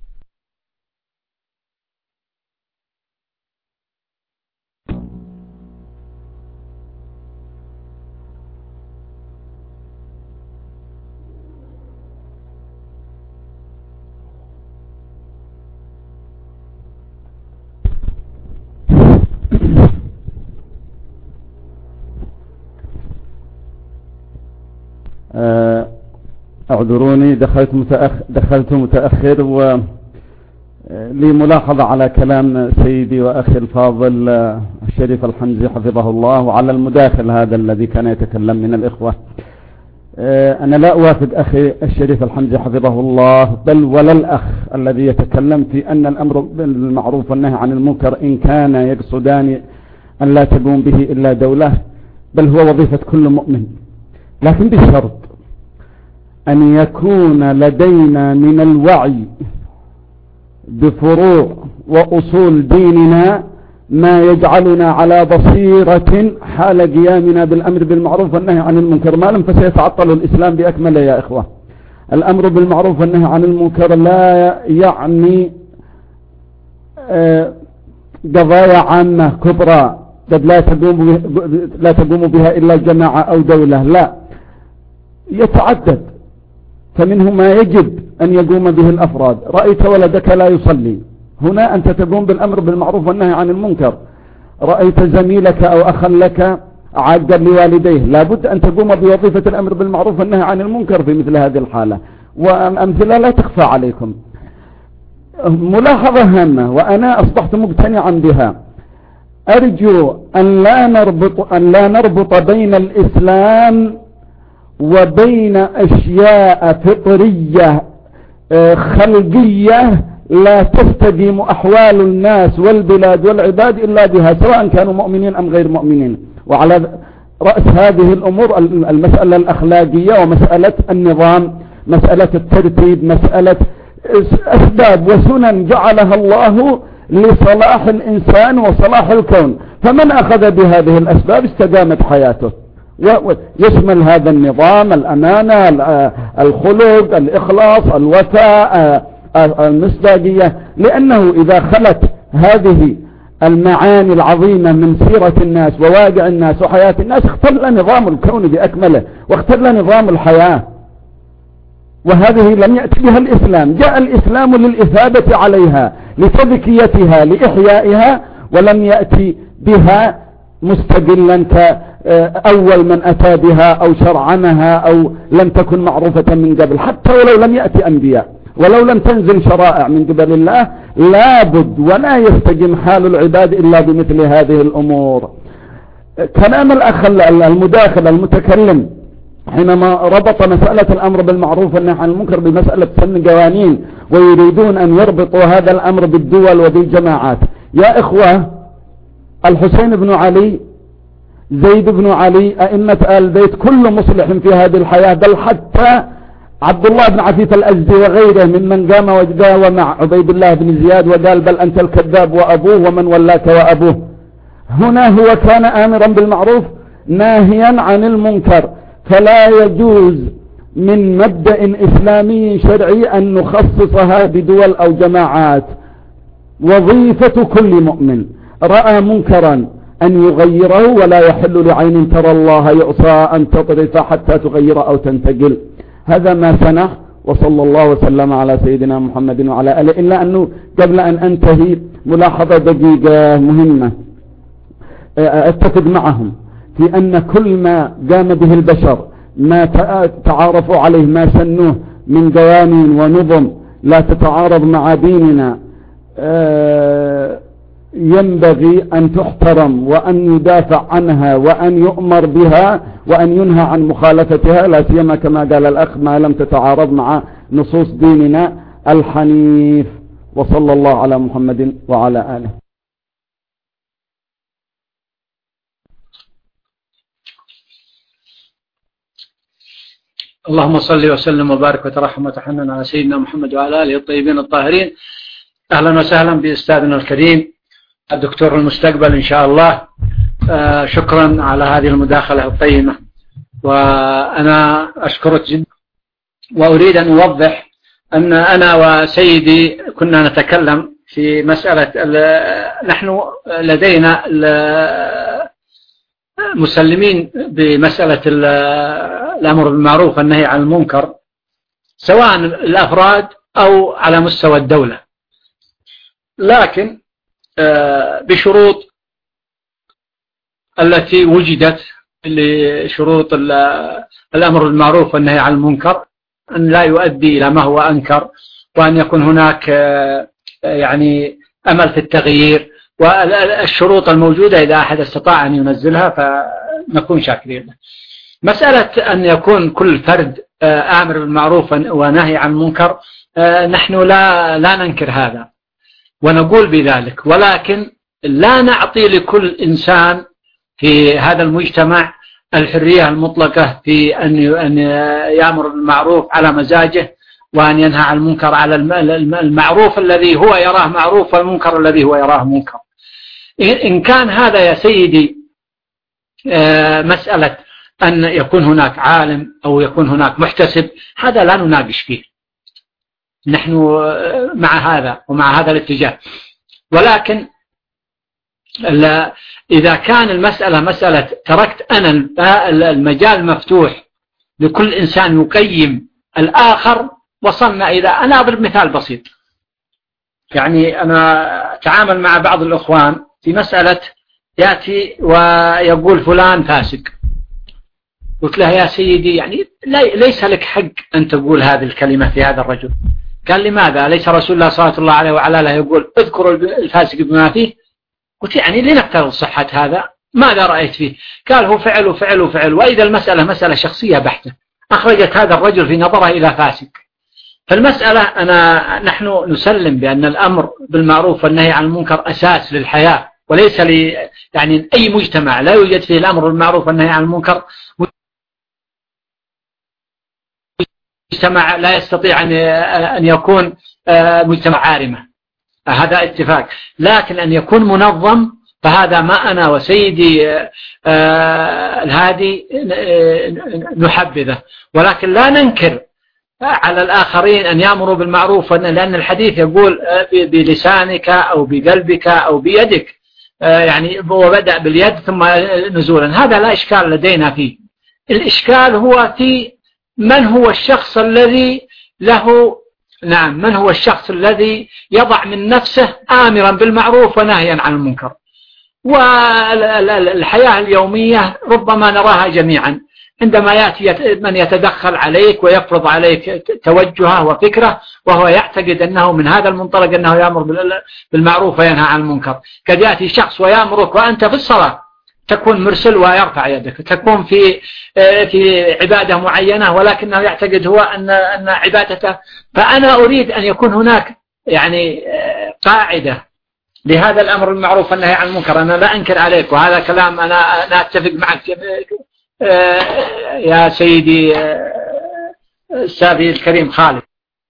اعذروني دخلت متأخر, دخلت متأخر ولي ملاحظة على كلام سيدي وأخي الفاضل الشريف الحمزي حفظه الله، وعلى المداخل هذا الذي كان يتكلم من الإخوة. أنا لا أوافق أخي الشريف الحمزي حفظه الله بل ولا الأخ الذي يتكلم في أن الأمر بالمعروف والنهي عن المنكر إن كان يقصدان أن لا تقوم به إلا دولة، بل هو وظيفة كل مؤمن، لكن بشرط أن يكون لدينا من الوعي بفروع وأصول ديننا ما يجعلنا على بصيرة حال قيامنا بالأمر بالمعروف والنهي عن المنكر. ما لم فسيتعطل الإسلام بأكمله يا إخوة. الأمر بالمعروف والنهي عن المنكر لا يعني قضايا عامة كبرى قد لا تقوم لا تقوم بها إلا جماعة أو دولة، لا، يتعدد. فمنه ما يجب أن يقوم به الأفراد. رأيت ولدك لا يصلي، هنا أنت تقوم بالأمر بالمعروف والنهي عن المنكر. رأيت زميلك أو أخا لك عاقا لوالديه، لابد أن تقوم بوظيفة الأمر بالمعروف والنهي عن المنكر في مثل هذه الحالة، وأمثلة لا تخفى عليكم. ملاحظة هامة وأنا أصبحت مقتنعا بها، أرجو أن لا نربط, أن لا نربط بين الإسلام وبين أشياء فطرية خلقية لا تستقيم أحوال الناس والبلاد والعباد إلا بها، سواء كانوا مؤمنين أم غير مؤمنين. وعلى رأس هذه الأمور المسألة الأخلاقية ومسألة النظام، مسألة الترتيب، مسألة أسباب وسنن جعلها الله لصلاح الإنسان وصلاح الكون، فمن أخذ بهذه الأسباب استقامت حياته. ويشمل هذا النظام الأمانة، الخلق، الإخلاص، الوفاء، المصداقية، لأنه إذا خلت هذه المعاني العظيمة من سيرة الناس وواقع الناس وحياة الناس اختل نظام الكون بأكمله واختل نظام الحياة. وهذه لم يأتي بها الإسلام، جاء الإسلام للإثابة عليها، لتذكيتها، لإحيائها، ولم يأتي بها مستقلا كأول من أتى بها أو شرعنها أو لم تكن معروفة من قبل. حتى ولو لم يأتي أنبياء، ولو لم تنزل شرائع من قبل الله، لابد ولا يستقيم حال العباد إلا بمثل هذه الأمور. كلام الأخ المداخل المتكلم حينما ربط مسألة الأمر بالمعروف والنهي عن المنكر بمسألة سن قوانين، ويريدون أن يربطوا هذا الأمر بالدول وبالجماعات. يا إخوة، الحسين بن علي، زيد بن علي، أئمة آل البيت، كل مصلح في هذه الحياة، بل حتى عبد الله بن عفيف الأزدي وغيره ممن قام وجداه مع عبيد الله بن زياد وقال بل أنت الكذاب وأبوه ومن ولاك وأبوه. هنا هو كان آمرا بالمعروف ناهيا عن المنكر. فلا يجوز من مبدأ إسلامي شرعي أن نخصصها بدول أو جماعات. وظيفة كل مؤمن رأى منكرا أن يغيره، ولا يحل لعين ترى الله يعصى أن تطرف حتى تغير أو تنتقل. هذا ما سنح، وصلى الله وسلم على سيدنا محمد وعلى آله. إلا أنه قبل أن أنتهي ملاحظة دقيقة مهمة، أتفق معهم في أن كل ما قام به البشر، ما تعارفوا عليه، ما سنوه من قوانين ونظم لا تتعارض مع ديننا، ينبغي أن تحترم وأن يدافع عنها وأن يؤمر بها وأن ينهى عن مخالفتها، لا سيما كما قال الأخ ما لم تتعارض مع نصوص ديننا الحنيف. وصلى الله على محمد وعلى آله. اللهم صل وسلم وبارك وترحم وتحنن على سيدنا محمد وعلى آله الطيبين الطاهرين. أهلا وسهلا بأستاذنا الكريم الدكتور المستقبل إن شاء الله. آه شكرا على هذه المداخلة الطيبة، وأنا أشكرك جدا. وأريد أن أوضح أن أنا وسيدي كنا نتكلم في مسألة، نحن لدينا مسلمين بمسألة الأمر بالمعروف والنهي عن المنكر، سواء الأفراد أو على مستوى الدولة، لكن بشروط التي وجدت لشروط الأمر بالمعروف والنهي عن المنكر، أن لا يؤدي إلى ما هو أنكر، وأن يكون هناك يعني أمل في التغيير، والشروط الموجودة إذا أحد استطاع أن ينزلها فنكون شاكرين. مسألة أن يكون كل فرد آمر بالمعروف ونهي عن المنكر، نحن لا لا ننكر هذا ونقول بذلك، ولكن لا نعطي لكل إنسان في هذا المجتمع الحرية المطلقة في أن يأمر بالمعروف على مزاجه، وأن ينهى عن المنكر على المعروف الذي هو يراه معروف، والمنكر الذي هو يراه منكر. إن كان هذا يا سيدي مسألة أن يكون هناك عالم أو يكون هناك محتسب، هذا لا نناقش فيه، نحن مع هذا ومع هذا الاتجاه. ولكن إذا كان المسألة مسألة تركت أنا المجال مفتوح لكل إنسان يقيم الآخر، وصلنا إلى، أنا أضرب مثال بسيط. يعني أنا أتعامل مع بعض الأخوان في مسألة، يأتي ويقول فلان فاسق، قلت له يا سيدي يعني ليس لك حق أن تقول هذه الكلمة في هذا الرجل. قال لماذا؟ ليس رسول الله صلى الله عليه وعلى آله يقول اذكر الفاسق بما فيه؟ قلت يعني لنفترض صحة هذا، ماذا رأيت فيه؟ قال هو فعل وفعل وفعل، وإذا المسألة مسألة شخصية بحتة أخرجت هذا الرجل في نظره إلى فاسق، فالمسألة أنا نحن نسلم بأن الأمر بالمعروف والنهي عن المنكر أساس للحياة، وليس لي يعني أي مجتمع لا يوجد فيه الأمر بالمعروف والنهي عن المنكر مجتمع لا يستطيع أن يكون مجتمع عارمة، هذا اتفاق. لكن أن يكون منظم فهذا ما أنا وسيدي الهادي نحبذه، ولكن لا ننكر على الآخرين أن يأمروا بالمعروف، لأن الحديث يقول بلسانك أو بقلبك أو بيدك، يعني وبدأ باليد ثم نزولا. هذا لا إشكال لدينا فيه. الإشكال هو في من هو الشخص الذي له نعم من هو الشخص الذي يضع من نفسه آمرا بالمعروف ونهيا عن المنكر. والحياة اليومية ربما نراها جميعا، عندما يأتي من يتدخل عليك ويفرض عليك توجهه وفكره وهو يعتقد أنه من هذا المنطلق أنه يأمر بالمعروف وينهى عن المنكر. قد يأتي شخص ويأمرك وأنت في الصلاة تكون مرسل ويرفع يدك، تكون في في عبادة معينة ولكنه يعتقد هو أن أن عبادته. فأنا أريد أن يكون هناك يعني قاعدة لهذا الأمر بالمعروف والنهي عن المنكر. أنا لا أنكر عليك، وهذا كلام أنا أنا أتفق معك يا سيدي السابي الكريم خالد.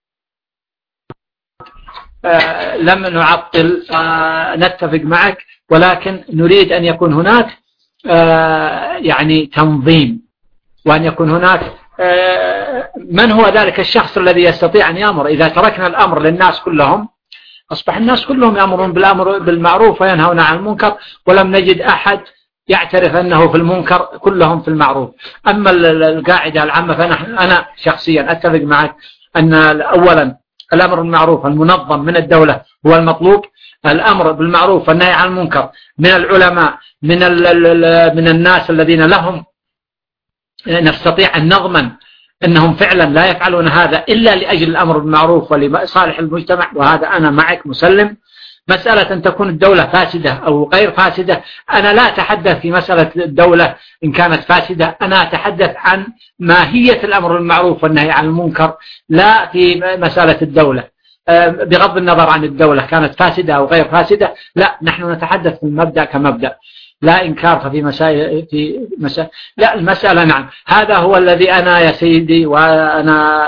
لم نعطل، نتفق معك، ولكن نريد أن يكون هناك يعني تنظيم، وأن يكون هناك من هو ذلك الشخص الذي يستطيع أن يأمر. إذا تركنا الأمر للناس كلهم أصبح الناس كلهم يأمرون بالأمر بالمعروف وينهون عن المنكر، ولم نجد أحد يعترف أنه في المنكر، كلهم في المعروف. أما القاعدة العامة فأنا شخصيا أتفق معك أن أولا الأمر بالمعروف المنظم من الدولة هو المطلوب، الأمر بالمعروف والنهي عن المنكر من العلماء، من من الناس الذين لهم نستطيع أن نضمن أنهم فعلا لا يفعلون هذا إلا لأجل الأمر بالمعروف ولصالح المجتمع، وهذا أنا معك مسلم. مسألة أن تكون الدولة فاسدة أو غير فاسدة، أنا لا أتحدث في مسألة الدولة إن كانت فاسدة، أنا أتحدث عن ماهية الأمر بالمعروف والنهي عن المنكر، لا في مسألة الدولة. بغض النظر عن الدولة كانت فاسدة أو غير فاسدة، لا، نحن نتحدث في المبدأ كمبدأ، لا إنكار في مسائل في مسائل لا المسألة. نعم، هذا هو الذي أنا يا سيدي وأنا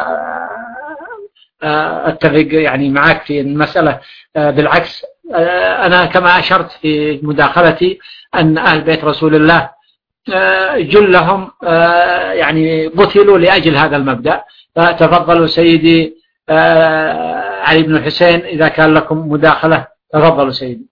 أتفق يعني معك في المسألة. بالعكس، أنا كما أشرت في مداخلتي أن أهل بيت رسول الله جلهم يعني قتلوا لأجل هذا المبدأ. فتفضلوا سيدي علي بن الحسين، إذا كان لكم مداخلة تفضلوا سيدي.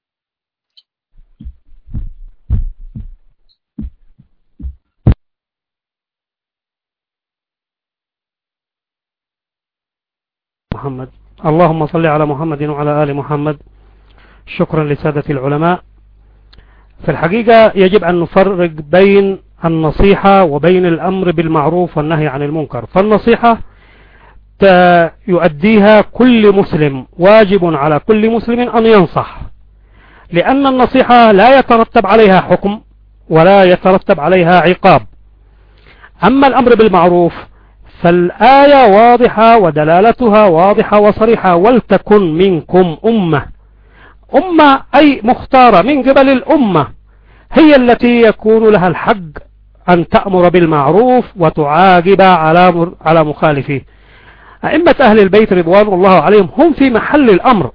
محمد. اللهم صل على محمد وعلى آل محمد. شكرا لسادة العلماء. في الحقيقة يجب أن نفرق بين النصيحة وبين الأمر بالمعروف والنهي عن المنكر. فالنصيحة يؤديها كل مسلم، واجب على كل مسلم أن ينصح، لأن النصيحة لا يترتب عليها حكم ولا يترتب عليها عقاب. أما الأمر بالمعروف فالآية واضحة ودلالتها واضحة وصريحة: ولتكن منكم أمة. أمة أي مختارة من قبل الأمة، هي التي يكون لها الحق أن تأمر بالمعروف وتعاقب على على مخالفه. أئمة أهل البيت رضوان الله عليهم هم في محل الأمر،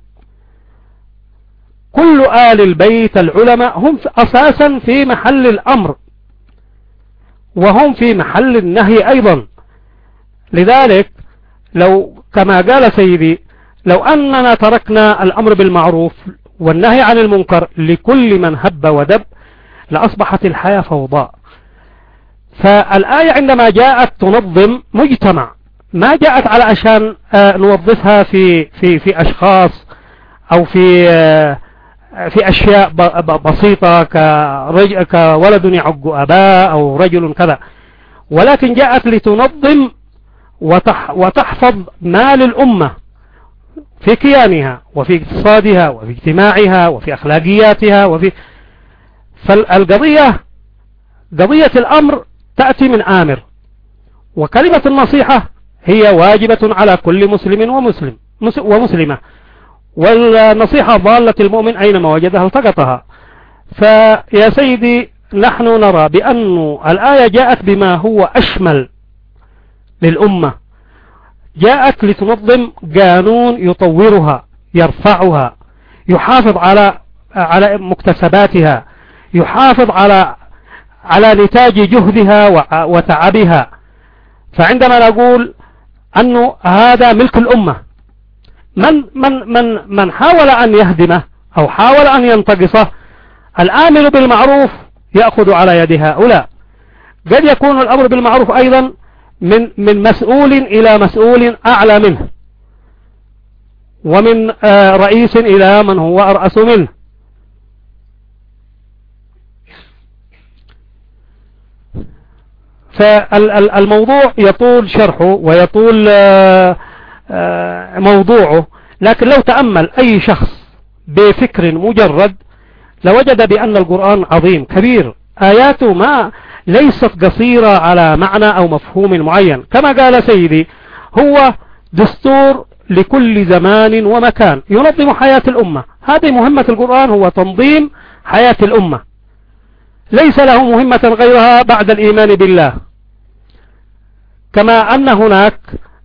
كل آل البيت العلماء هم أساسا في محل الأمر، وهم في محل النهي أيضا. لذلك لو كما قال سيدي، لو أننا تركنا الأمر بالمعروف والنهي عن المنكر لكل من هب ودب لأصبحت الحياة فوضى. فالآية عندما جاءت تنظم مجتمع، ما جاءت على عشان نوظفها في في في أشخاص أو في في أشياء بسيطة كولد يعق أباه أو رجل كذا، ولكن جاءت لتنظم وتحفظ مال الأمة في كيانها وفي اقتصادها وفي اجتماعها وفي أخلاقياتها وفي. فالقضية قضية الأمر تأتي من آمر، وكلمة النصيحة هي واجبة على كل مسلم ومسلم ومسلمة، والنصيحة ضالة المؤمن أينما وجدها التقطها. فيا سيدي نحن نرى بأن الآية جاءت بما هو أشمل للأمة، جاءت لتنظم قانون يطورها يرفعها، يحافظ على على مكتسباتها، يحافظ على على نتاج جهدها وتعبها. فعندما نقول أنه هذا ملك الأمة، من من من من حاول أن يهدمه أو حاول أن ينتقصه، الآمر بالمعروف يأخذ على يد هؤلاء. قد يكون الأمر بالمعروف أيضا من من مسؤول إلى مسؤول أعلى منه، ومن رئيس إلى من هو أرأس منه. فالموضوع يطول شرحه ويطول موضوعه، لكن لو تأمل أي شخص بفكر مجرد لوجد بأن القرآن عظيم كبير، آياته ما ليست قصيرة على معنى أو مفهوم معين، كما قال سيدي هو دستور لكل زمان ومكان ينظم حياة الأمة. هذه مهمة القرآن، هو تنظيم حياة الأمة، ليس له مهمة غيرها بعد الإيمان بالله. كما أن هناك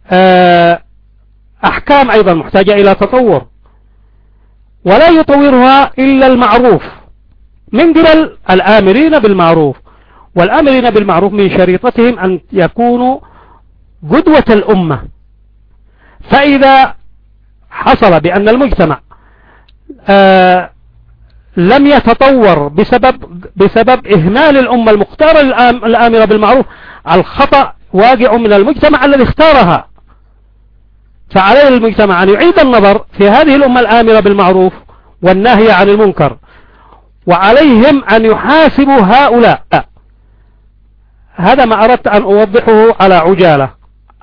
أحكام أيضا محتاجة إلى تطور، ولا يطورها إلا المعروف من قبل الآمرين بالمعروف. والآمرين بالمعروف من شريطتهم أن يكونوا قدوة الأمة. فإذا حصل بأن المجتمع آه لم يتطور بسبب بسبب إهمال الأمة المختارة الآمرة بالمعروف، الخطأ واقع من المجتمع الذي اختارها. فعليه المجتمع أن يعيد النظر في هذه الأمة الآمرة بالمعروف والناهية عن المنكر، وعليهم أن يحاسبوا هؤلاء. هذا ما أردت أن أوضحه على عجالة،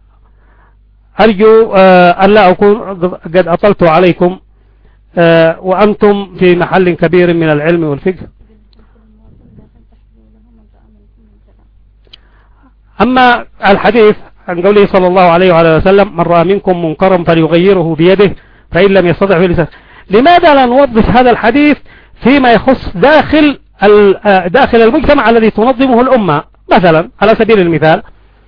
أرجو أن لا أكون قد أطلت عليكم، وأنتم في محل كبير من العلم والفقه. أما الحديث عن قوله صلى الله عليه وعلى وسلم: من رأى منكم منكرا فليغيره بيده فإن لم يستطع بلسانه. لماذا لا نوظف هذا الحديث فيما يخص داخل داخل المجتمع الذي تنظمه الأمة؟ مثلا على سبيل المثال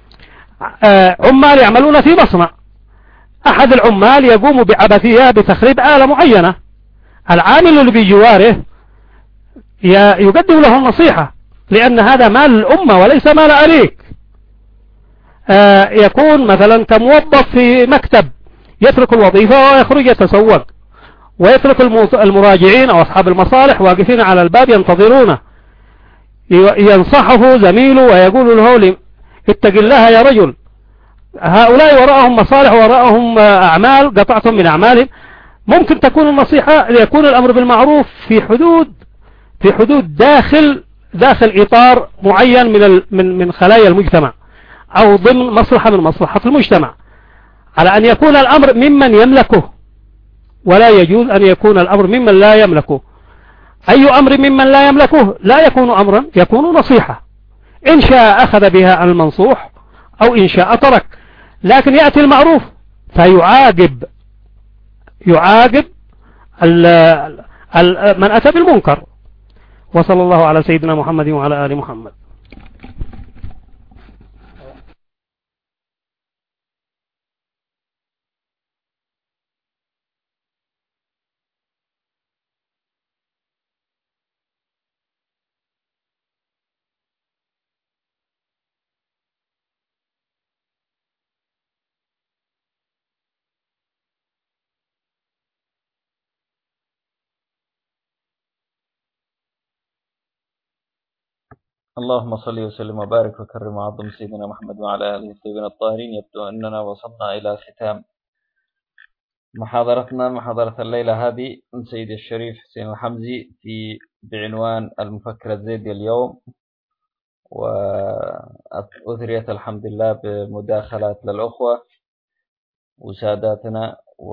عمال يعملون في مصنع، أحد العمال يقوم بعبثية بتخريب آلة معينة، العامل اللي بجواره يقدم له النصيحة، لأن هذا مال الأمة وليس مال أليك. يكون مثلا كموظف في مكتب يترك الوظيفة ويخرج يتسوق، ويترك المراجعين أو أصحاب المصالح واقفين على الباب ينتظرونه، ينصحه زميله ويقول له: اتق الله يا رجل، هؤلاء وراءهم مصالح وراءهم أعمال قطعتم من أعمالهم. ممكن تكون النصيحة ليكون الأمر بالمعروف في حدود في حدود داخل داخل إطار معين من من من خلايا المجتمع، أو ضمن مصلحة من مصلحة المجتمع، على أن يكون الأمر ممن يملكه، ولا يجوز أن يكون الأمر ممن لا يملكه. أي أمر ممن لا يملكه لا يكون أمرا، يكون نصيحة، إن شاء أخذ بها المنصوح أو إن شاء ترك. لكن يأتي المعروف فيعاقب يعاقب ال ال من أتى بالمنكر. وصلى الله على سيدنا محمد وعلى آل محمد. اللهم صل وسلم وبارك وكرم وعظم سيدنا محمد وعلى آله الطيبين الطاهرين. يبدو أننا وصلنا إلى ختام محاضرتنا، محاضرة الليلة هذه من سيدي الشريف حسين الحمزي في بعنوان المفكر الزيدي اليوم، وأثريت الحمد لله بمداخلات للأخوة وساداتنا، و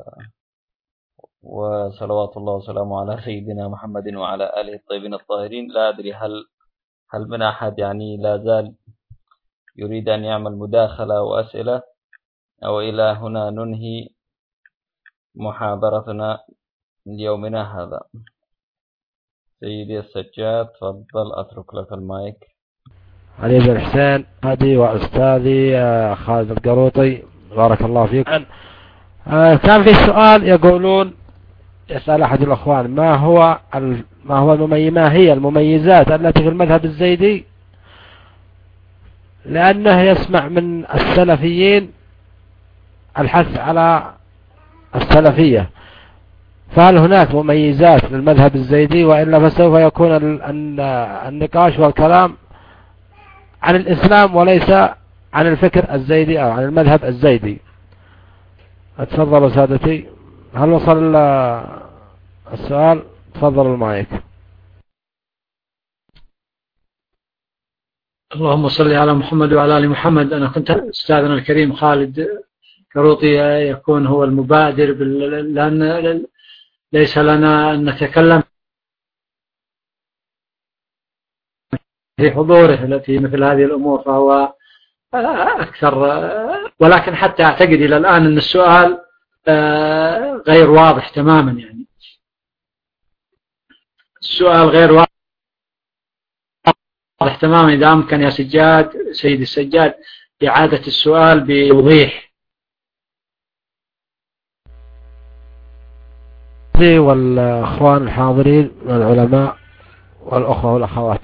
وصلوات الله وسلامه على سيدنا محمد وعلى آله الطيبين الطاهرين. لا أدري هل هل من أحد يعني لا زال يريد أن يعمل مداخلة وأسئلة؟ أو إلى هنا ننهي محاضرتنا ليومنا هذا. سيدي السجاد تفضل، أترك لك المايك. علي بن حسين هادي وأستاذي خالد القروطي بارك الله فيك. كان في سؤال يقولون يسأل أحد الأخوان ما هو ما هو المميز ما هي المميزات التي في المذهب الزيدي، لأنه يسمع من السلفيين الحث على السلفية، فهل هناك مميزات للمذهب الزيدي؟ وإلا فسوف يكون النقاش والكلام عن الإسلام وليس عن الفكر الزيدي أو عن المذهب الزيدي. اتفضلوا سادتي، هل وصل السؤال؟ تفضل المايك. اللهم صل على محمد وعلى آل محمد. أنا كنت أستاذنا الكريم خالد قروطي يكون هو المبادر، لأن ليس لنا أن نتكلم في حضوره في مثل هذه الأمور، فهو أكثر. ولكن حتى أعتقد إلى الآن أن السؤال غير واضح تماما، يعني السؤال غير واضح تماما. إذا أمكن يا سجاد سيد السجاد إعادة السؤال بوضيح. والأخوان الحاضرين من العلماء والأخوة والأخوات،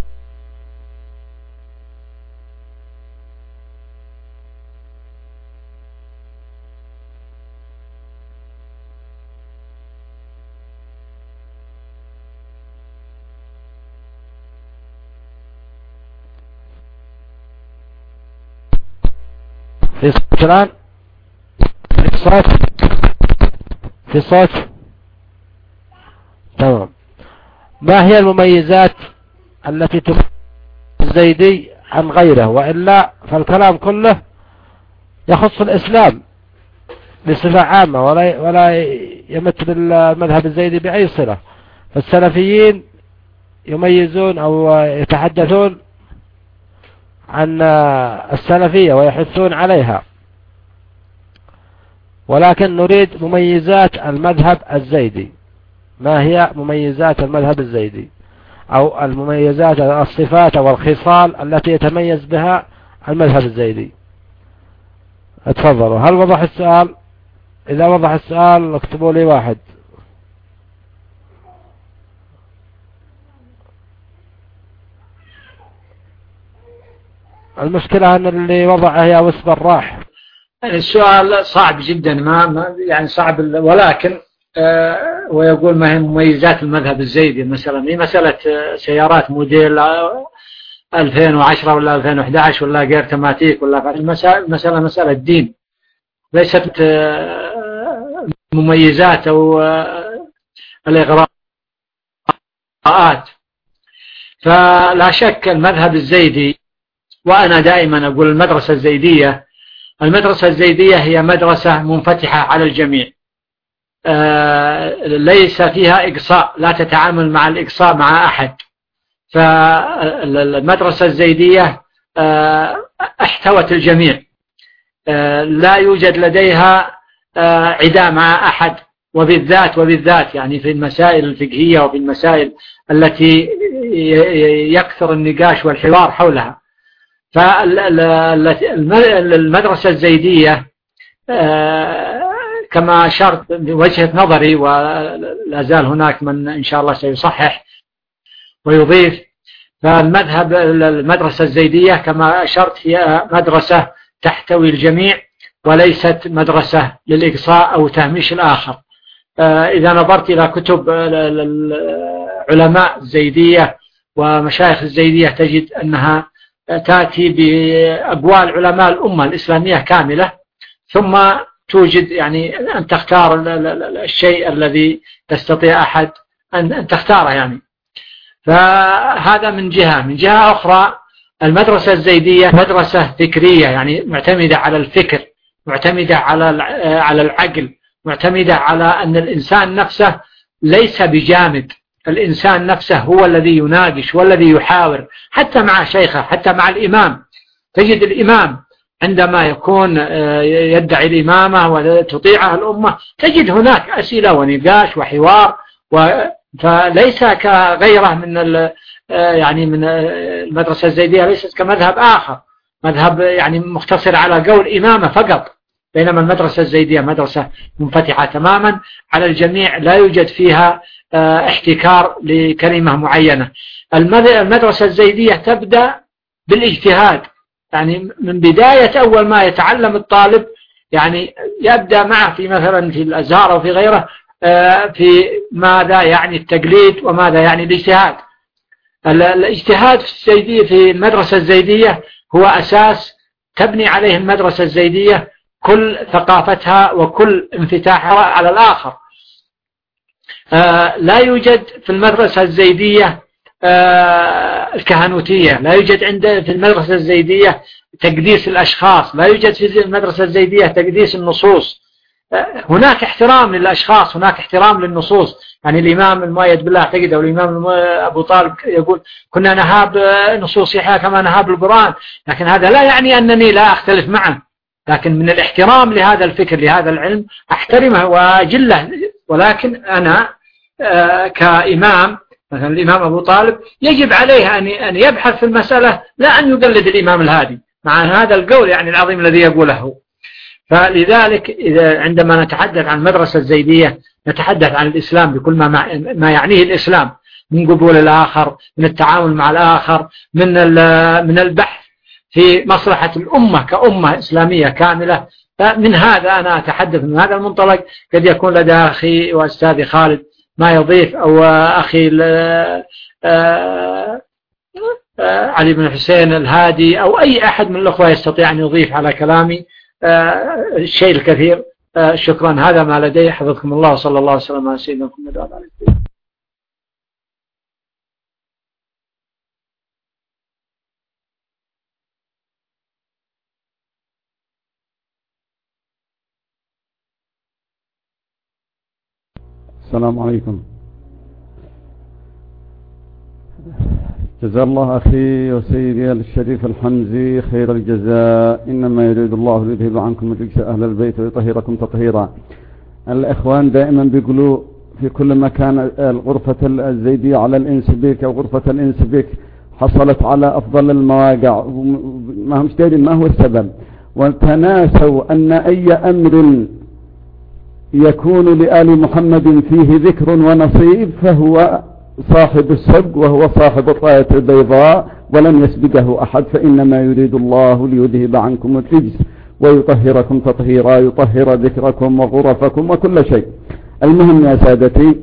في صوت الآن؟ في صوت؟ في صوت؟ تمام. ما هي المميزات التي تميز الزيدي عن غيره؟ وإلا فالكلام كله يخص الإسلام بصفة عامة ولا ولا يمت بالمذهب الزيدي بأي صلة. فالسلفيين يميزون أو يتحدثون عن السلفية ويحثون عليها، ولكن نريد مميزات المذهب الزيدي. ما هي مميزات المذهب الزيدي أو المميزات الصفات والخصال التي يتميز بها المذهب الزيدي؟ اتفضلوا. هل وضح السؤال؟ إذا وضح السؤال اكتبوا لي واحد. المشكلة أن اللي وضعه يا وسب الراح. السؤال صعب جدا، ما يعني صعب، ولكن آه ويقول ما هي مميزات المذهب الزيدي. مثلا هي مسألة سيارات موديل ألفين وعشرة ولا ألفين وأحد عشر ولا غير تماتيك ولا المسألة مسألة دين، ليست آه مميزات أو آه الإغراءات. فلا شك المذهب الزيدي، وأنا دائما أقول المدرسة الزيدية المدرسة الزيدية هي مدرسة منفتحة على الجميع، آه ليس فيها إقصاء، لا تتعامل مع الإقصاء مع أحد. فالمدرسة الزيدية آه احتوت الجميع، آه لا يوجد لديها آه عداء مع أحد، وبالذات وبالذات يعني في المسائل الفقهية وفي المسائل التي يكثر النقاش والحوار حولها. فالمدرسة الزيدية كما أشرت بوجهة نظري، ولا زال هناك من إن شاء الله سيصحح ويضيف، فالمذهب المدرسة الزيدية كما أشرت هي مدرسة تحتوي الجميع، وليست مدرسة للإقصاء أو تهميش الآخر. إذا نظرت إلى كتب علماء الزيدية ومشايخ الزيدية تجد أنها تأتي بأقوال علماء الأمة الإسلامية كاملة، ثم توجد يعني أن تختار الشيء الذي تستطيع أحد أن تختاره يعني. فهذا من جهة. من جهة أخرى المدرسة الزيدية مدرسة فكرية، يعني معتمدة على الفكر، معتمدة على على العقل، معتمدة على أن الإنسان نفسه ليس بجامد. الإنسان نفسه هو الذي يناقش والذي يحاور، حتى مع شيخه، حتى مع الإمام. تجد الإمام عندما يكون يدعي الإمامة وتطيعه الأمة تجد هناك أسئلة ونقاش وحوار، فليس كغيره من يعني من المدرسة الزيدية، ليست كمذهب آخر، مذهب يعني مختصر على قول إمامة فقط، بينما المدرسة الزيدية مدرسة منفتحة تماما على الجميع، لا يوجد فيها احتكار لكلمة معينة. المدرسة الزيدية تبدأ بالاجتهاد، يعني من بداية أول ما يتعلم الطالب يعني يبدأ معه في مثلا في الأزهار أو في غيره في ماذا يعني التقليد وماذا يعني الاجتهاد. الاجتهاد في الزيدية في المدرسة الزيدية هو أساس تبني عليه المدرسة الزيدية كل ثقافتها وكل انفتاحها على الآخر. لا يوجد في المدرسة الزيدية الكهنوتية، لا يوجد عند في المدرسة الزيدية تقديس الأشخاص، لا يوجد في المدرسة الزيدية تقديس النصوص. هناك احترام للأشخاص، هناك احترام للنصوص. يعني الإمام المؤيد بالله اعتقد أو الإمام أبو طالب يقول كنا نهاب نصوص يحيى كما نهاب القرآن، لكن هذا لا يعني أنني لا أختلف معه، لكن من الاحترام لهذا الفكر لهذا العلم أحترمه وأجله. ولكن أنا كإمام مثلا الإمام أبو طالب يجب عليه أن يبحث في المسألة، لا أن يقلد الإمام الهادي مع هذا القول يعني العظيم الذي يقوله. فلذلك إذا عندما نتحدث عن المدرسة الزيدية نتحدث عن الإسلام بكل ما, ما يعنيه الإسلام، من قبول الآخر، من التعامل مع الآخر، من من البحث في مصلحة الأمة كأمة إسلامية كاملة. من هذا أنا أتحدث من هذا المنطلق. قد يكون لدى أخي وأستاذي خالد ما يضيف، أو أخي علي بن حسين الهادي أو أي أحد من الأخوة يستطيع أن يضيف على كلامي الشيء الكثير. شكرا، هذا ما لدي. حفظكم الله وصلى الله وسلم على سيدنا محمد وعلى آله وصحبه. السلام عليكم. جزا الله أخي وسيدي الشريف الحمزي خير الجزاء. إنما يريد الله ليذهب عنكم الرجس أهل البيت ويطهركم تطهيرا. الإخوان دائما بيقولوا في كل مكان الغرفة الزيدية على الإنس بك أو غرفة الإنس بك حصلت على أفضل المواقع، ما هم دارين ما هو السبب، وتناسوا أن أي أمر يكون لآل محمد فيه ذكر ونصيب فهو صاحب السبق وهو صاحب الراية البيضاء ولن يسبقه أحد. فإنما يريد الله ليذهب عنكم الرجس ويطهركم تطهيرا، يطهر ذكركم وغرفكم وكل شيء. المهم يا سادتي،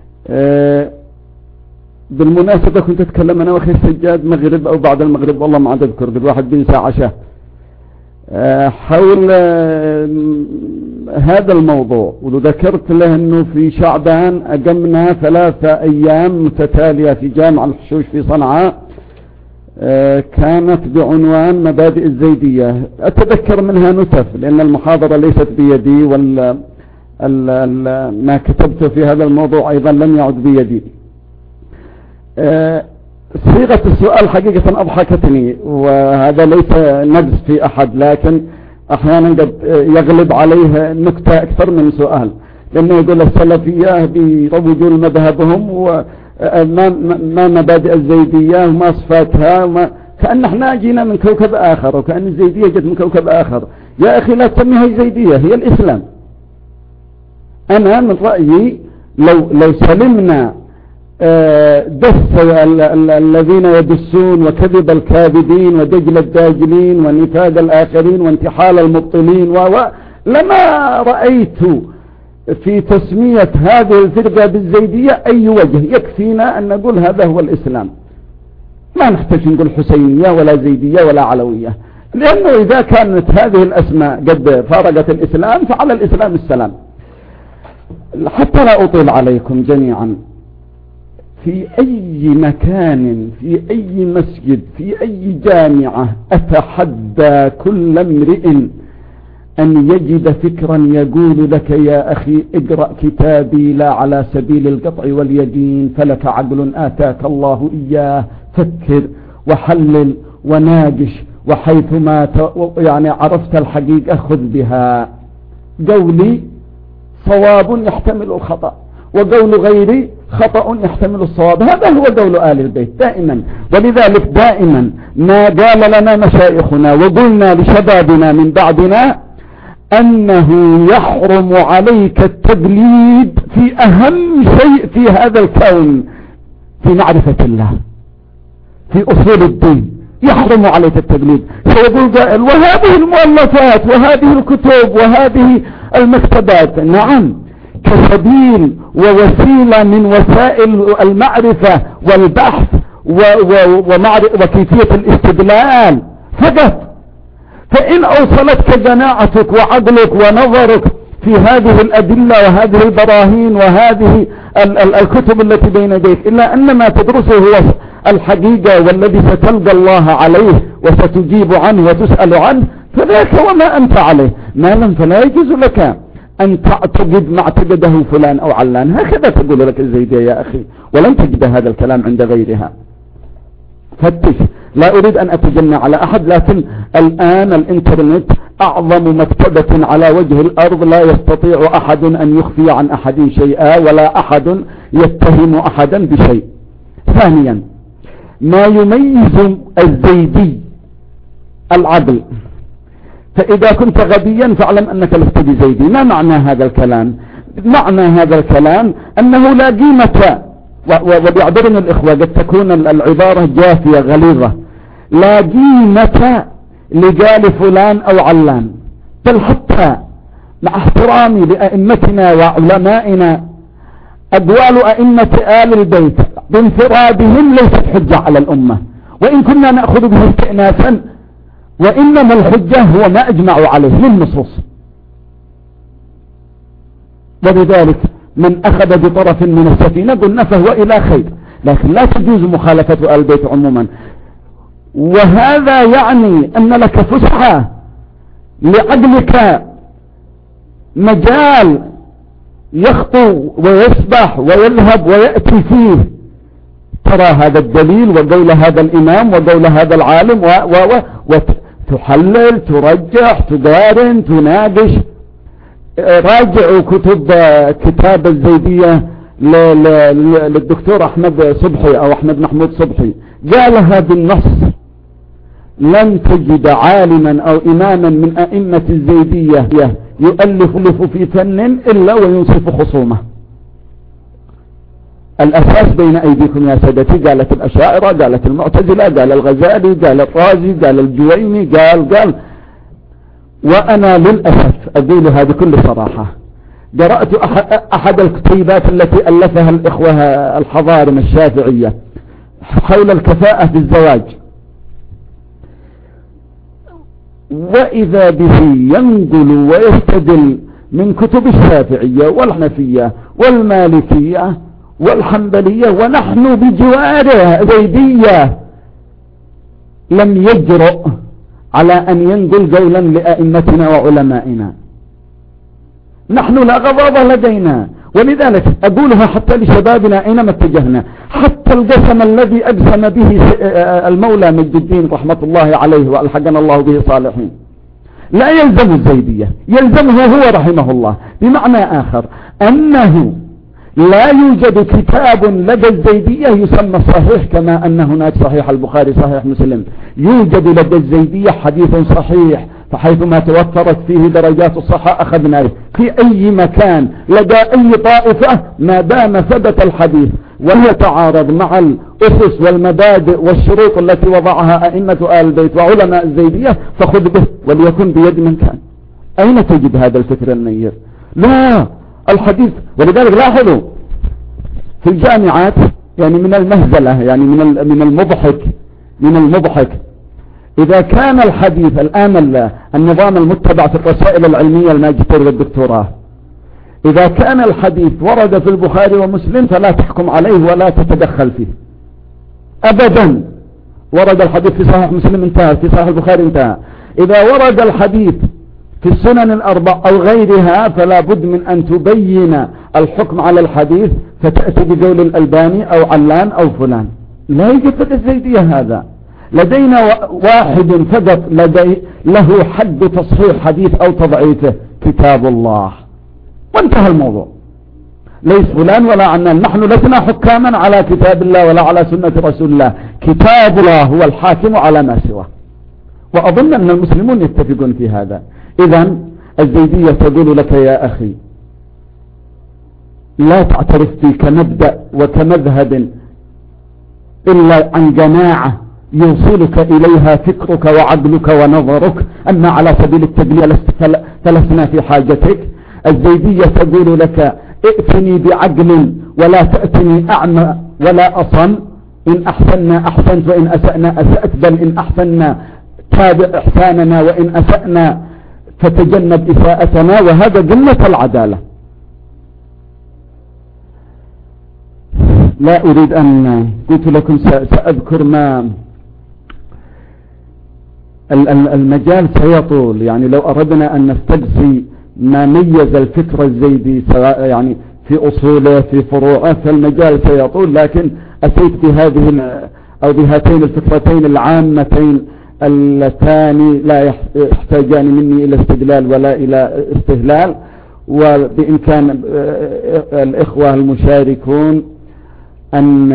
بالمناسبة كنت أتكلم أنا وأخي السجاد مغرب أو بعد المغرب والله ما عاد أذكر، بالواحد بينسى عشاء، حول هذا الموضوع، وذكرت له أنه في شعبان أقمنا ثلاثة أيام متتالية في جامع الحشوش في صنعاء، كانت بعنوان مبادئ الزيدية. أتذكر منها نتف لأن المحاضرة ليست بيدي، وال ما كتبته في هذا الموضوع أيضا لم يعد بيدي. صيغة السؤال حقيقة أضحكتني، وهذا ليس نقص في أحد، لكن أحيانا قد يغلب عليه نكتة أكثر من سؤال، لأنه يقول السلفية بيروجون مذهبهم وما ما مبادئ الزيدية وما صفاتها وما، كأن احنا جينا من كوكب آخر، وكأن الزيدية جت من كوكب آخر. يا أخي لا تسميها الزيدية، هي الإسلام. أنا من رأيي لو لو سلمنا دس الذين يدسون وكذب الكاذبين ودجل الداجلين ونفاق الآخرين وانتحال المبطلين و لما رأيت في تسمية هذه الفرقة بالزيدية أي وجه. يكفينا أن نقول هذا هو الإسلام، ما نحتاج نقول حسينية ولا زيدية ولا علوية، لأنه إذا كانت هذه الأسماء قد فارقت الإسلام فعلى الإسلام السلام. حتى لا أطيل عليكم جميعا، في أي مكان، في أي مسجد، في أي جامعة، أتحدى كل امرئ أن يجد فكرا يقول لك يا أخي اقرأ كتابي لا على سبيل القطع واليدين، فلك عقل آتاك الله إياه، فكر وحلل وناقش وحيثما يعني عرفت الحقيقة خذ بها. قولي صواب يحتمل الخطأ، وقول غيري خطأ يحتمل الصواب، هذا هو قول آل البيت دائما. ولذلك دائما ما قال لنا مشايخنا وقلنا لشبابنا من بعدنا أنه يحرم عليك التقليد في أهم شيء في هذا الكون، في معرفة الله، في أصول الدين يحرم عليك التقليد. سيقول قائل وهذه المؤلفات وهذه الكتب وهذه المكتبات، نعم، كسبيل ووسيلة من وسائل المعرفة والبحث وكيفية الاستدلال فقط. فإن أوصلتك جناعتك وعقلك ونظرك في هذه الأدلة وهذه البراهين وهذه ال ال الكتب التي بين يديك، إلا أن ما تدرسه هو الحقيقة والذي ستلقى الله عليه وستجيب عنه وتسأل عنه، فذاك وما أنت عليه. ما لم فلا يجوز لك أن تعتقد ما اعتقده فلان أو علان. هكذا تقول لك الزيدية يا أخي، ولن تجد هذا الكلام عند غيرها. فتش. لا أريد أن أتجنى على أحد، لكن الآن الإنترنت أعظم مكتبة على وجه الأرض، لا يستطيع أحد أن يخفي عن أحد شيئا، ولا أحد يتهم أحدا بشيء. ثانيا، ما يميز الزيدي العقل. فإذا كنت غبيا فاعلم أنك لست بزيدي. ما معنى هذا الكلام؟ معنى هذا الكلام أنه لا قيمة، وبيعبرنا الإخوة قد تكون العبارة جافية غليظة، لا قيمة لقال فلان أو علان. بل حتى مع احترامي لأئمتنا وعلمائنا، أقوال أئمة آل البيت بانفرادهم ليست حجة على الأمة، وإن كنا نأخذ به استئناسا، وإنما الحجة هو ما أجمعوا عليه من نصوص. وبذلك من أخذ بطرف من السفينة قلنا فهو إلى خير، لكن لا تجوز مخالفة آل البيت عموما. وهذا يعني أن لك فسحة لعقلك، مجال يخطو ويسبح ويذهب ويأتي فيه. ترى هذا الدليل وقول هذا الإمام وقول هذا العالم و و وتحلل، ترجح، تقارن، تناقش. راجعوا كتب كتاب الزيدية للدكتور أحمد صبحي أو أحمد محمود صبحي، قالها بالنص: لن تجد عالما أو إماما من أئمة الزيدية يؤلف في فن إلا وينصف خصومه. الأساس بين أيديكم يا سادتي، قالت الأشاعرة، قالت المعتزلة، قال الغزالي، قال الرازي، قال الجويني، قال قال وأنا للأسف أقول هذه بكل صراحة، قرأت أحد الكتيبات التي ألفها الإخوة الحضارم الشافعية حول الكفاءة في الزواج، وإذا به ينقل ويستدل من كتب الشافعية والحنفية والمالكية والحنبلية، ونحن بجواره زيدية لم يجرؤ على أن ينقل قولا لأئمتنا وعلمائنا. نحن لا غضاضة لدينا، ولذلك أقولها حتى لشبابنا أينما اتجهنا. حتى القسم الذي أقسم به المولى مجد الدين رحمة الله عليه وألحقنا الله به صالحين لا يلزم الزيدية، يلزمه هو رحمه الله. بمعنى آخر أنه لا يوجد كتاب لدى الزيدية يسمى الصحيح، كما أن هناك صحيح البخاري صحيح مسلم. يوجد لدى الزيدية حديث صحيح، فحيثما توفرت فيه درجات الصحة أخذناه في أي مكان لدى أي طائفة، ما دام ثبت الحديث ويتعارض مع الأسس والمبادئ والشروط التي وضعها أئمة آل البيت وعلماء الزيدية فخذ به وليكن بيد من كان. أين تجد هذا الفكر النير؟ لا، الحديث. ولذلك لاحظوا في الجامعات، يعني من المهزلة، يعني من من المضحك من المضحك إذا كان الحديث الآن النظام المتبع في الرسائل العلمية الماجستير والدكتوراه، إذا كان الحديث ورد في البخاري ومسلم فلا تحكم عليه ولا تتدخل فيه أبدا. ورد الحديث في صحيح مسلم انتهى، في صحيح البخاري انتهى. إذا ورد الحديث في السنن الأربع أو غيرها فلا بد من أن تبين الحكم على الحديث، فتأتي بقول الألباني أو علان أو فلان. لا يوجد في الزيدية هذا. لدينا واحد فقط لدي له حد تصحيح حديث أو تضعيفه، كتاب الله، وانتهى الموضوع. ليس فلان ولا عنان، نحن لسنا حكاما على كتاب الله ولا على سنة رسول الله، كتاب الله هو الحاكم على ما سواه، وأظن أن المسلمون يتفقون في هذا. إذن الزيدية تقول لك يا أخي لا تعترف بي كمبدأ وكمذهب إلا عن جماعة يوصلك إليها فكرك وعقلك ونظرك، أما على سبيل التدليل فلسنا في حاجتك. الزيدية تقول لك ائتني بعقل ولا تأتني أعمى ولا أصم، إن أحسننا أحسنت وإن أسأنا أسأت، بل إن أحسننا تابع إحساننا وإن أسأنا فتجنب إساءتنا، وهذا قمة العدالة. لا أريد أن قلت لكم سأذكر ما المجال سيطول، يعني لو أردنا أن نستقصي ما ميز الفكر الزيدي سواء يعني في أصوله في فروعه فالمجال سيطول، لكن أتيت بهذه أو بهاتين الفكرتين العامتين اللتان لا يحتاجان مني إلى استدلال ولا إلى استهلال، وبإمكان الإخوة المشاركون أن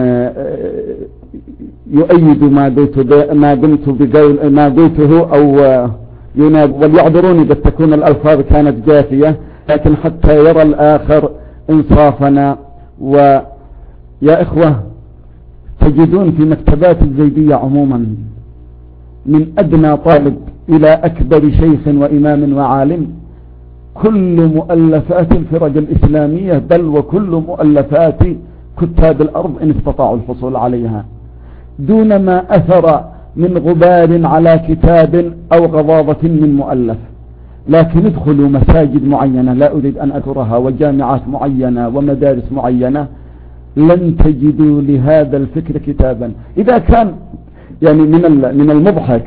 يؤيدوا ما قلت ما قمت بقول ما قلته أو يناب، وليعذروني قد تكون الألفاظ كانت جافية، لكن حتى يرى الآخر إنصافنا. ويا إخوة تجدون في مكتبات الزيدية عموما من أدنى طالب إلى أكبر شيخ وإمام وعالم كل مؤلفات الفرق الإسلامية، بل وكل مؤلفات كتاب الأرض إن استطاعوا الحصول عليها، دون ما أثر من غبار على كتاب أو غضاضة من مؤلف. لكن ادخلوا مساجد معينة لا أريد أن أذكرها وجامعات معينة ومدارس معينة لن تجدوا لهذا الفكر كتابا. إذا كان يعني من من المضحك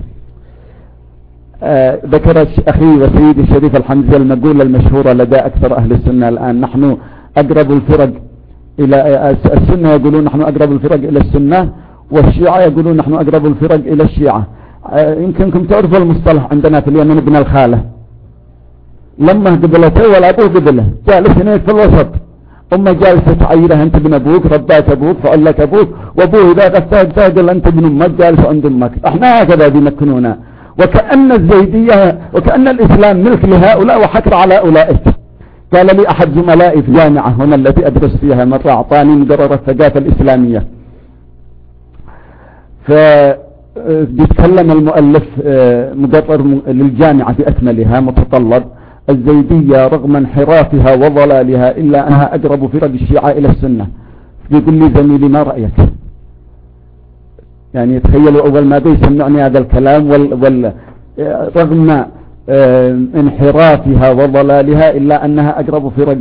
آه ذكر أخي وسيدي الشريف الحمزي المقولة المشهورة لدى أكثر أهل السنة الآن: نحن أقرب الفرق إلى السنة، يقولون نحن أقرب الفرق إلى السنة، والشيعة يقولون نحن أقرب الفرق إلى الشيعة. آه يمكنكم تعرفوا المصطلح عندنا في اليمن ابن الخالة، لما قبلته ولا أبوه قبله جالس هناك في الوسط، أمه جالسة تعيرها أنت ابن أبوك، رباك أبوك، فقال لك أبوك، وأبوه إذا غفتاك قال أنت ابن أمك، جالس عند أمك. احنا هكذا بيمكنونا، وكأن الزيدية وكأن الإسلام ملك لهؤلاء وحكر على أولئك. قال لي أحد زملائي في جامعة هنا التي أدرس فيها مرة أعطاني مقرر الثقافة الإسلامية، فبيتكلم المؤلف مقرر للجامعة بأكملها متطلب: الزيدية رغم انحرافها وضلالها إلا أنها أقرب فرق الشيعة إلى السنة. يقول لي زميلي ما رأيك؟ يعني تخيلوا أول ما بيسمعني هذا الكلام، وال وال رغم انحرافها وضلالها إلا أنها أقرب فرق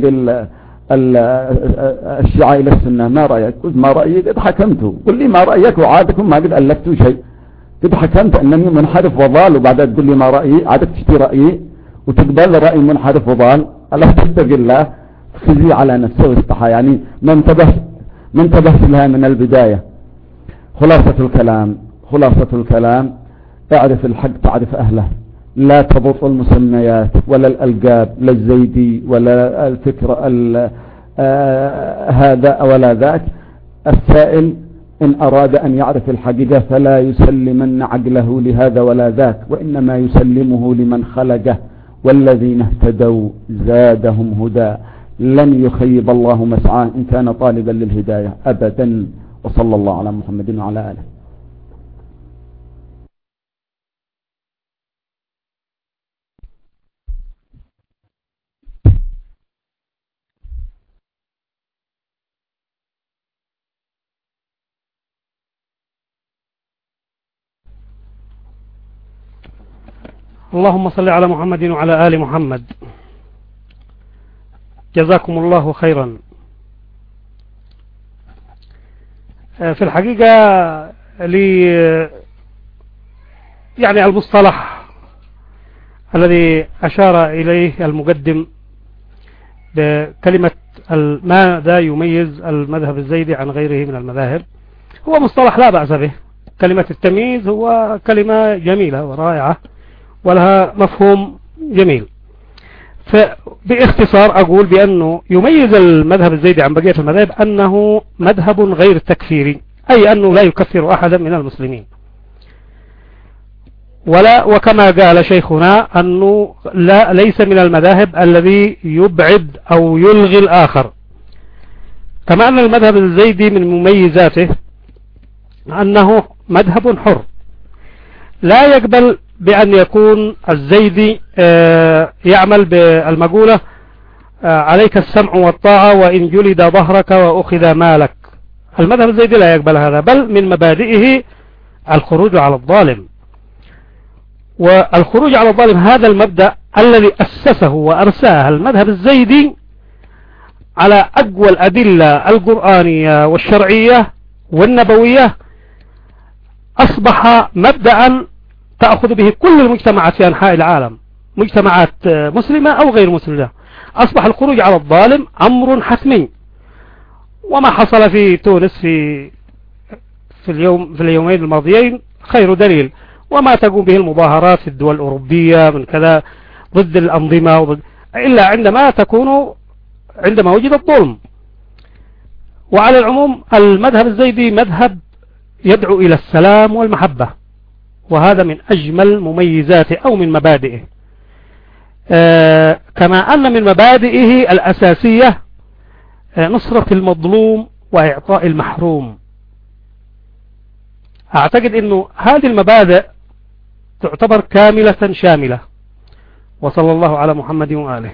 الشيعة إلى السنة، ما رأيك؟ قلت ما رأيي؟ قد حكمت. قل لي ما رأيك وعادكم ما قد ألفتوا شيء، قد حكمت أنني منحرف وضال، وبعدها تقول لي ما رأيي؟ عادك تشتي رأيي وتقبل رأي منحرف وضال؟ ألا تتق الله، خزي على نفسه واستحى. يعني ما انتبه ما انتبهت لها من البداية. خلاصة الكلام خلاصة الكلام اعرف الحق تعرف أهله، لا تبط المسميات ولا الألقاب، لا الزيدي ولا الفكر آه هذا ولا ذاك. السائل إن أراد أن يعرف الحقيقة فلا يسلمن عقله لهذا ولا ذاك، وإنما يسلمه لمن خلقه، والذين اهتدوا زادهم هدى. لن يخيب الله مسعاه إن كان طالبا للهداية أبدا. وصلى الله على محمد وعلى آله. اللهم صل على محمد وعلى آل محمد. جزاكم الله خيرا. في الحقيقة لي يعني المصطلح الذي أشار إليه المقدم بكلمة ماذا يميز المذهب الزيدي عن غيره من المذاهب هو مصطلح لا بأس به كلمة التمييز هو كلمة جميلة ورائعة ولها مفهوم جميل. فباختصار أقول بأنه يميز المذهب الزيدي عن بقية المذاهب أنه مذهب غير تكفيري، أي أنه لا يكفر أحدا من المسلمين، ولا وكما قال شيخنا أنه لا ليس من المذاهب الذي يبعد أو يلغي الآخر. كما أن المذهب الزيدي من مميزاته أنه مذهب حر، لا يقبل بأن يكون الزيدي يعمل بالمقولة عليك السمع والطاعة وإن جلد ظهرك وأخذ مالك. المذهب الزيدي لا يقبل هذا، بل من مبادئه الخروج على الظالم. والخروج على الظالم هذا المبدأ الذي أسسه وأرساه المذهب الزيدي على أقوى الأدلة القرآنية والشرعية والنبوية، أصبح مبدأ تأخذ به كل المجتمعات في أنحاء العالم، مجتمعات مسلمة أو غير مسلمة. أصبح الخروج على الظالم أمر حتمي، وما حصل في تونس في في اليوم في اليومين الماضيين خير دليل، وما تقوم به المظاهرات في الدول الأوروبية من كذا ضد الأنظمة وضد إلا عندما تكون عندما وجد الظلم. وعلى العموم المذهب الزيدي مذهب يدعو إلى السلام والمحبة، وهذا من أجمل مميزاته أو من مبادئه. آه كما أن من مبادئه الأساسية آه نصرة المظلوم وإعطاء المحروم. أعتقد أنه هذه المبادئ تعتبر كاملة شاملة. وصلى الله على محمد وآله.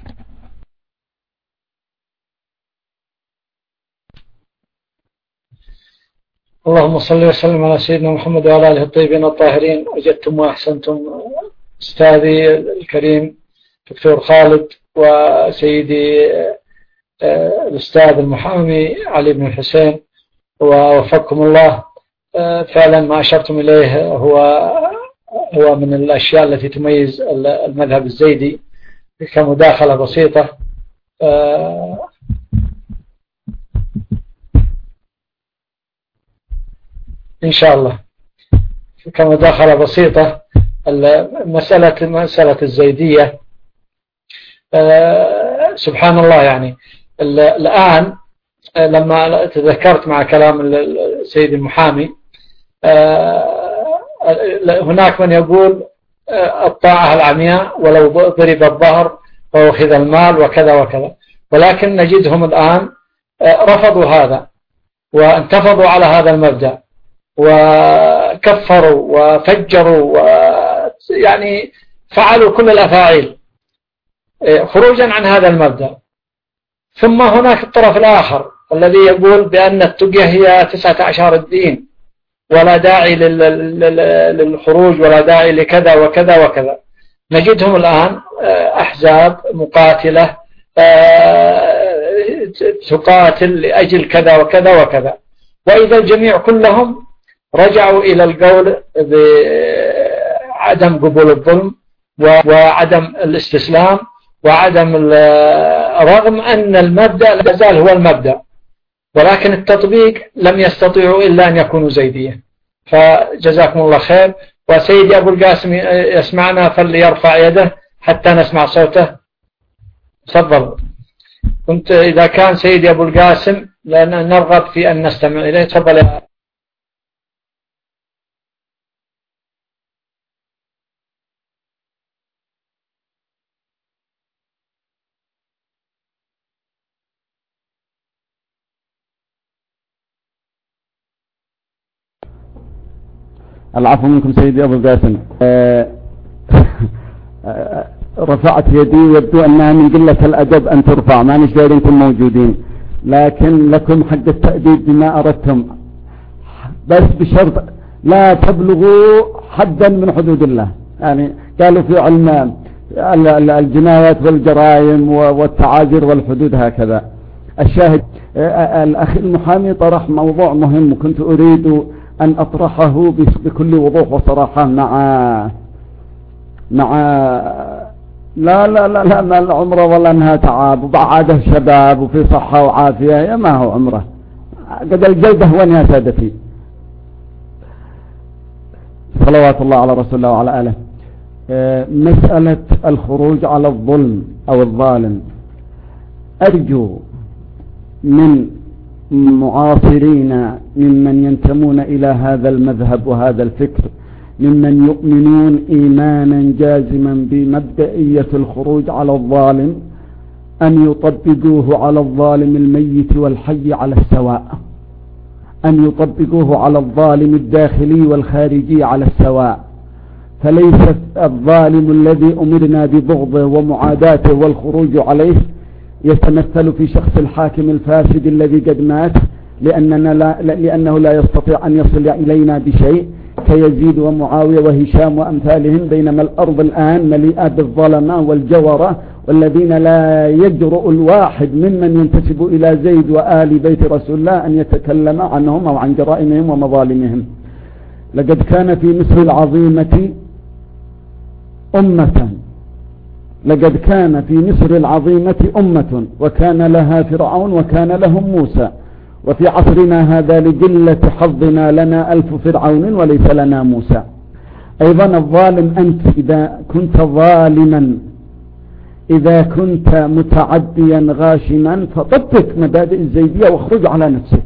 اللهم صل وسلم على سيدنا محمد وعلى آله الطيبين الطاهرين. وجدتم وأحسنتم أستاذي الكريم دكتور خالد وسيدي الأستاذ المحامي علي بن الحسين، ووفقكم الله. فعلا ما أشرتم إليه هو هو من الأشياء التي تميز المذهب الزيدي. كمداخلة بسيطة، إن شاء الله كمداخلة بسيطة، مسألة مسألة الزيدية سبحان الله. يعني الآن لما تذكرت مع كلام السيد المحامي، هناك من يقول الطاعة العمياء ولو ضرب الظهر وأخذ المال وكذا وكذا، ولكن نجدهم الآن رفضوا هذا وانتفضوا على هذا المبدأ وكفروا وفجروا ويعني فعلوا كل الأفاعيل خروجا عن هذا المبدأ. ثم هناك الطرف الآخر الذي يقول بأن التقية هي تسعة عشر الدين ولا داعي للخروج ولا داعي لكذا وكذا وكذا. نجدهم الآن أحزاب مقاتلة تقاتل لأجل كذا وكذا وكذا، وإذا الجميع كلهم رجعوا إلى القول بعدم قبول الظلم وعدم الاستسلام وعدم، رغم أن المبدأ لا زال هو المبدأ، ولكن التطبيق لم يستطيعوا إلا أن يكونوا زيدية. فجزاكم الله خير. وسيدي أبو القاسم يسمعنا فليرفع يده حتى نسمع صوته. تفضل. كنت إذا كان سيدي أبو القاسم لأن نرغب في أن نستمع إليه. تفضل يا العفو منكم سيدي أبو القاسم. رفعت يدي، يبدو أنها من قلة الأدب أن ترفع، ما نش دايرينكم موجودين، لكن لكم حق التأديب بما أردتم، بس بشرط لا تبلغوا حدا من حدود الله. يعني قالوا في علم الجنايات والجرائم والتعاذر والحدود هكذا. الشاهد الأخ المحامي طرح موضوع مهم، وكنت أريد أن أطرحه بكل وضوح وصراحة مع مع لا لا لا لا ما العمره ولا أنها تعب، وبعاده شباب وفي صحة وعافية، يا ما هو عمره قد الجلده وين يا سادتي. صلوات الله على رسول الله وعلى آله. مسألة الخروج على الظلم أو الظالم، أرجو من معاصرين ممن ينتمون إلى هذا المذهب وهذا الفكر، ممن يؤمنون إيمانا جازما بمبدئية الخروج على الظالم، أن يطبقوه على الظالم الميت والحي على السواء، أن يطبقوه على الظالم الداخلي والخارجي على السواء. فليس الظالم الذي أمرنا ببغضه ومعاداته والخروج عليه يتمثل في شخص الحاكم الفاسد الذي قد مات، لأننا لا لأنه لا يستطيع أن يصل إلينا بشيء كيزيد ومعاوية وهشام وأمثالهم، بينما الأرض الآن مليئة بالظلمة والجورة، والذين لا يجرؤ الواحد ممن ينتسب إلى زيد وآل بيت رسول الله أن يتكلم عنهم أو عن جرائمهم ومظالمهم. لقد كان في مصر العظيمة أمة لقد كان في مصر العظيمة أمة وكان لها فرعون وكان لهم موسى، وفي عصرنا هذا لقلة حظنا لنا ألف فرعون وليس لنا موسى. أيضا الظالم أنت إذا كنت ظالما، إذا كنت متعديا غاشما، فطبق مبادئ الزيدية واخرج على نفسك.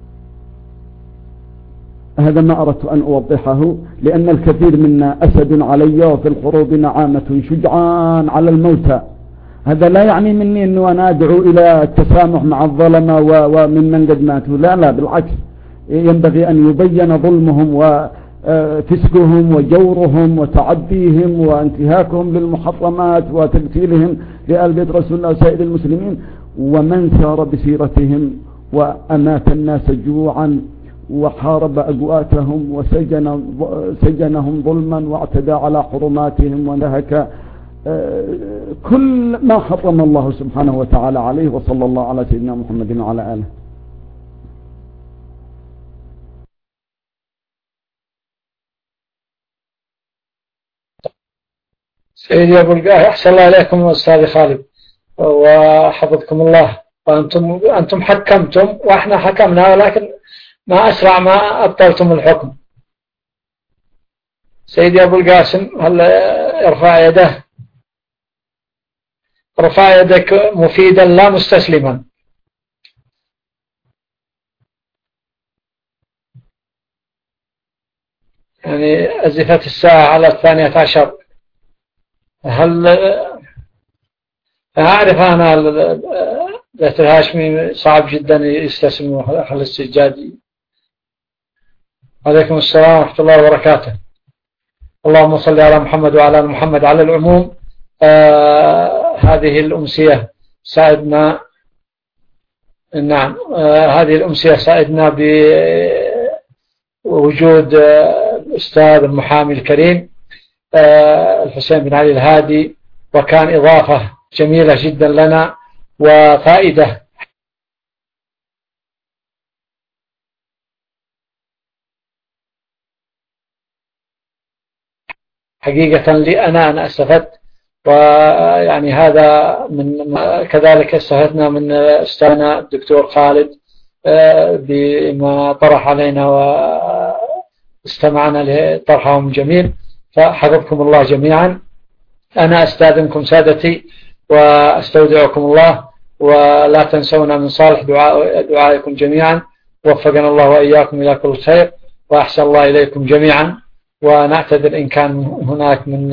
هذا ما أردت أن أوضحه، لأن الكثير منا أسد علي وفي الحروب نعامة شجعان على الموتى. هذا لا يعني مني أنه أنا أدعو إلى التسامح مع الظلمة وممن قد ماتوا، لا لا، بالعكس، ينبغي أن يبين ظلمهم وفسقهم وجورهم وتعديهم وانتهاكهم للمحرمات وتقتيلهم لآل بيت رسول الله وسائر المسلمين، ومن سار بسيرتهم وأمات الناس جوعا وحارب أقواتهم وسجن سجنهم ظلما واعتدى على حرماتهم وانتهك كل ما حرم الله سبحانه وتعالى عليه. وصلى الله على سيدنا محمد وعلى آله. سيدي أبو القاه، أحسن الله إليكم أستاذ خالد وحفظكم الله. وأنتم أنتم حكمتم وإحنا حكمنا، ولكن ما أسرع ما أبطلتم الحكم. سيدي أبو القاسم، هل ارفع يده؟ ارفع يدك مفيدا لا مستسلما. يعني أزفت الساعة على الثانية عشر. هل أعرف أنا ذات الهاشمي صعب جدا يستسلم حل السجاد. عليكم السلام ورحمة الله وبركاته. اللهم صل على محمد وعلى محمد. على العموم آه هذه الأمسية ساعدنا، نعم آه هذه الأمسية ساعدنا بوجود آه الأستاذ المحامي الكريم آه الحسين بن علي الهادي، وكان إضافة جميلة جدا لنا وفائدة. حقيقة لي أنا أنا استفدت، ويعني هذا من كذلك استفدنا من أستاذنا الدكتور خالد بما طرح علينا واستمعنا لطرحهم جميل. فحفظكم الله جميعا. أنا أستاذنكم سادتي وأستودعكم الله، ولا تنسونا من صالح دعاء دعائكم جميعا. وفقنا الله وإياكم إلى كل خير، وأحسن الله إليكم جميعا. ونعتذر إن كان هناك من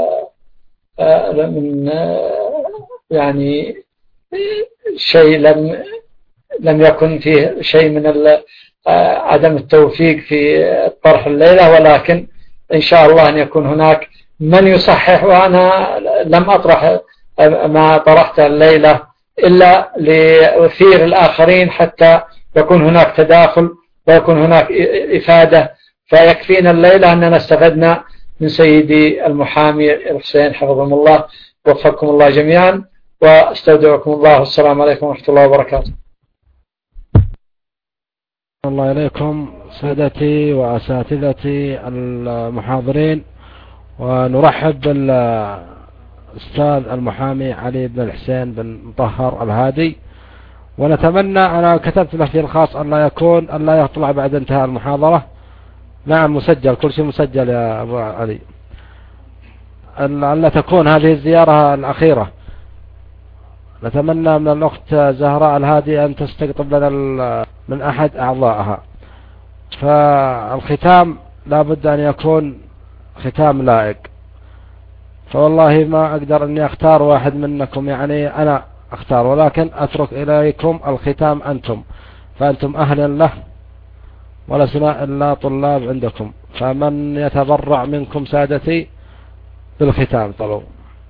من يعني شيء لم لم يكن فيه شيء من عدم التوفيق في طرح الليلة، ولكن إن شاء الله أن يكون هناك من يصحح. وأنا لم أطرح ما طرحته الليلة إلا لأثير الآخرين حتى يكون هناك تداخل ويكون هناك إفادة. فيكفينا الليلة أننا استفدنا من سيدي المحامي الحسين حفظهم الله. وفقكم الله جميعا واستودعكم الله. والسلام عليكم ورحمة الله وبركاته. الله إليكم سادتي وأساتذتي المحاضرين، ونرحب بالأستاذ المحامي علي بن الحسين بن مطهر الهادي، ونتمنى، أنا كتبت له في الخاص أن لا يكون أن لا يطلع بعد انتهاء المحاضرة، نعم مسجل، كل شيء مسجل يا أبو علي. لعل تكون هذه الزيارة الأخيرة. نتمنى من الأخت زهراء الهادي أن تستقطب لنا من أحد أعضائها. فالختام لا بد أن يكون ختام لائق، فوالله ما أقدر أني أختار واحد منكم، يعني أنا أختار، ولكن أترك إليكم الختام أنتم، فأنتم أهل له ولسنا إلا طلاب عندكم، فمن يتبرع منكم سادتي بالختام طلب.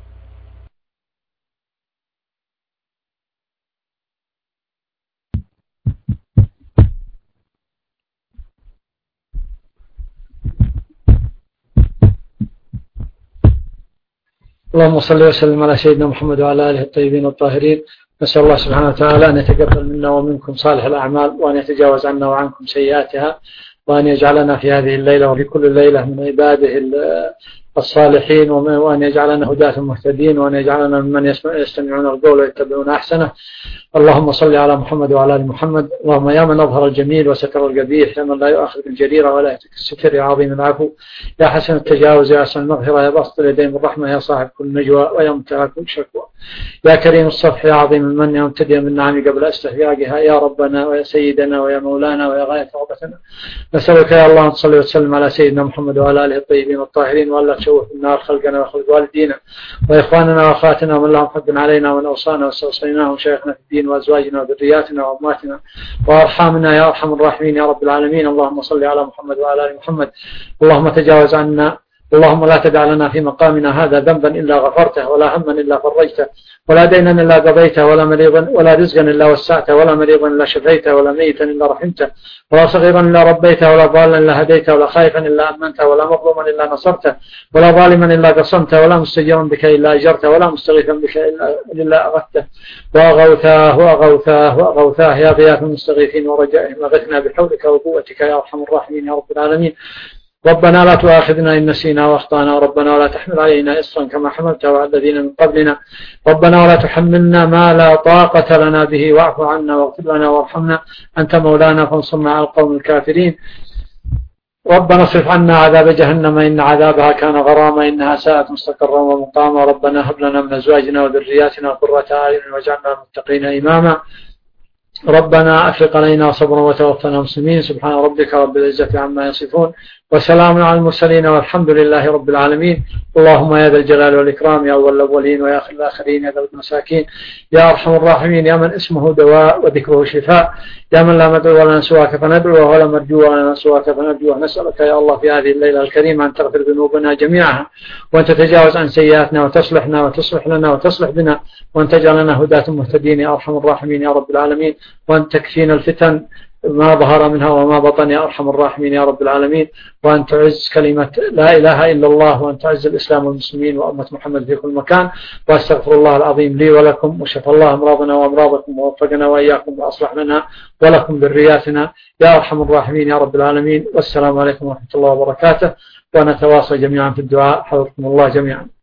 اللهم صل وسلم على سيدنا محمد وعلى آله الطيبين الطاهرين. نسأل الله سبحانه وتعالى أن يتقبل منا ومنكم صالح الأعمال، وأن يتجاوز عنا وعنكم سيئاتها، وأن يجعلنا في هذه الليلة وفي كل ليلة من عباده الصالحين، وأن يجعلنا هداة مهتدين، وأن يجعلنا ممن يستمعون القول ويتبعون أحسنه. اللهم صل على محمد وعلى آل محمد. اللهم يا من أظهر الجميل وستر القبيح، يا من لا يؤاخذ بالجريرة ولا يهتك الستر، يا عظيم العفو، يا حسن التجاوز، يا حسن المغفرة، يا باسط اليدين بالرحمة، يا صاحب كل نجوى ويا منتهى كل شكوى، يا كريم الصفح، يا عظيم المن، يا مبتدئا بالنعم قبل استحياقها، يا ربنا ويا سيدنا ويا مولانا ويا غاية رغبتنا. نسألك يا الله أن تصلي وتسلم على سيدنا محمد وعلى آله الطيبين الطاهرين، وألا تشوف النار خلقنا وخلق والدينا وإخواننا وأخواتنا ومن لهم حب علينا ومن أوصانا واستوصيناهم شيخنا في الدين وأزواجنا وذرياتنا وأمواتنا وأرحامنا يا أرحم الراحمين يا رب العالمين. اللهم صل على محمد وعلى آل محمد. اللهم تجاوز عنا، اللهم لا تدع لنا في مقامنا هذا ذنبا إلا غفرته، ولا هما إلا فرجته، ولا دينا إلا قضيته، ولا مريضا ولا رزقا إلا وسعته، ولا مريضا إلا شفيته، ولا ميتا إلا رحمته، ولا صغيرا إلا ربيته، ولا ضالا إلا هديته، ولا خائفا إلا أمنته، ولا مظلوما إلا نصرته، ولا ظالما إلا قصمته، ولا مستجيرا بك إلا أجرته، ولا مستغيثا بك إلا أغثته، وأغوثاه وأغوثاه وأغوثاه يا غياث المستغيثين ورجائهم، أغثنا بحولك وقوتك يا أرحم الراحمين يا رب العالمين. ربنا لا تؤاخذنا إن نسينا وأخطأنا، ربنا ولا تحمل علينا إصرا كما حملته على الذين من قبلنا، ربنا ولا تحملنا ما لا طاقة لنا به، واعف عنا واغفر لنا وارحمنا، أنت مولانا فانصرنا على القوم الكافرين. ربنا اصرف عنا عذاب جهنم إن عذابها كان غراما إنها ساءت مستقرا ومقاما، ربنا هب لنا من أزواجنا وذرياتنا قرة أعين واجعلنا للمتقين إماما، ربنا أفرغ علينا صبرا وتوفنا مسلمين. سبحان ربك رب العزة عما يصفون وسلام على المرسلين والحمد لله رب العالمين. اللهم يا ذا الجلال والإكرام يا أول الأولين ويا آخر الآخرين يا ذا المساكين يا أرحم الراحمين، يا من اسمه دواء وذكره شفاء، يا من لا مدعو لنا سواك فندعوه ولا مرجو لنا سواك فنرجوه. نسألك يا الله في هذه الليلة الكريمة أن تغفر ذنوبنا جميعها، وأن تتجاوز عن سيئاتنا وتصلحنا وتصلح لنا وتصلح بنا، وأن تجعلنا هداة مهتدين يا أرحم الراحمين يا رب العالمين، وأن تكفينا الفتن ما ظهر منها وما بطن يا أرحم الراحمين يا رب العالمين، وأن تعز كلمة لا إله إلا الله، وأن تعز الإسلام والمسلمين وأمة محمد في كل مكان. وأستغفر الله العظيم لي ولكم، وشفى الله أمراضنا وأمراضكم، ووفقنا وإياكم وأصلح لنا ولكم ذرياتنا يا أرحم الراحمين يا رب العالمين. والسلام عليكم ورحمة الله وبركاته، ونتواصل جميعا في الدعاء. حفظكم الله جميعا.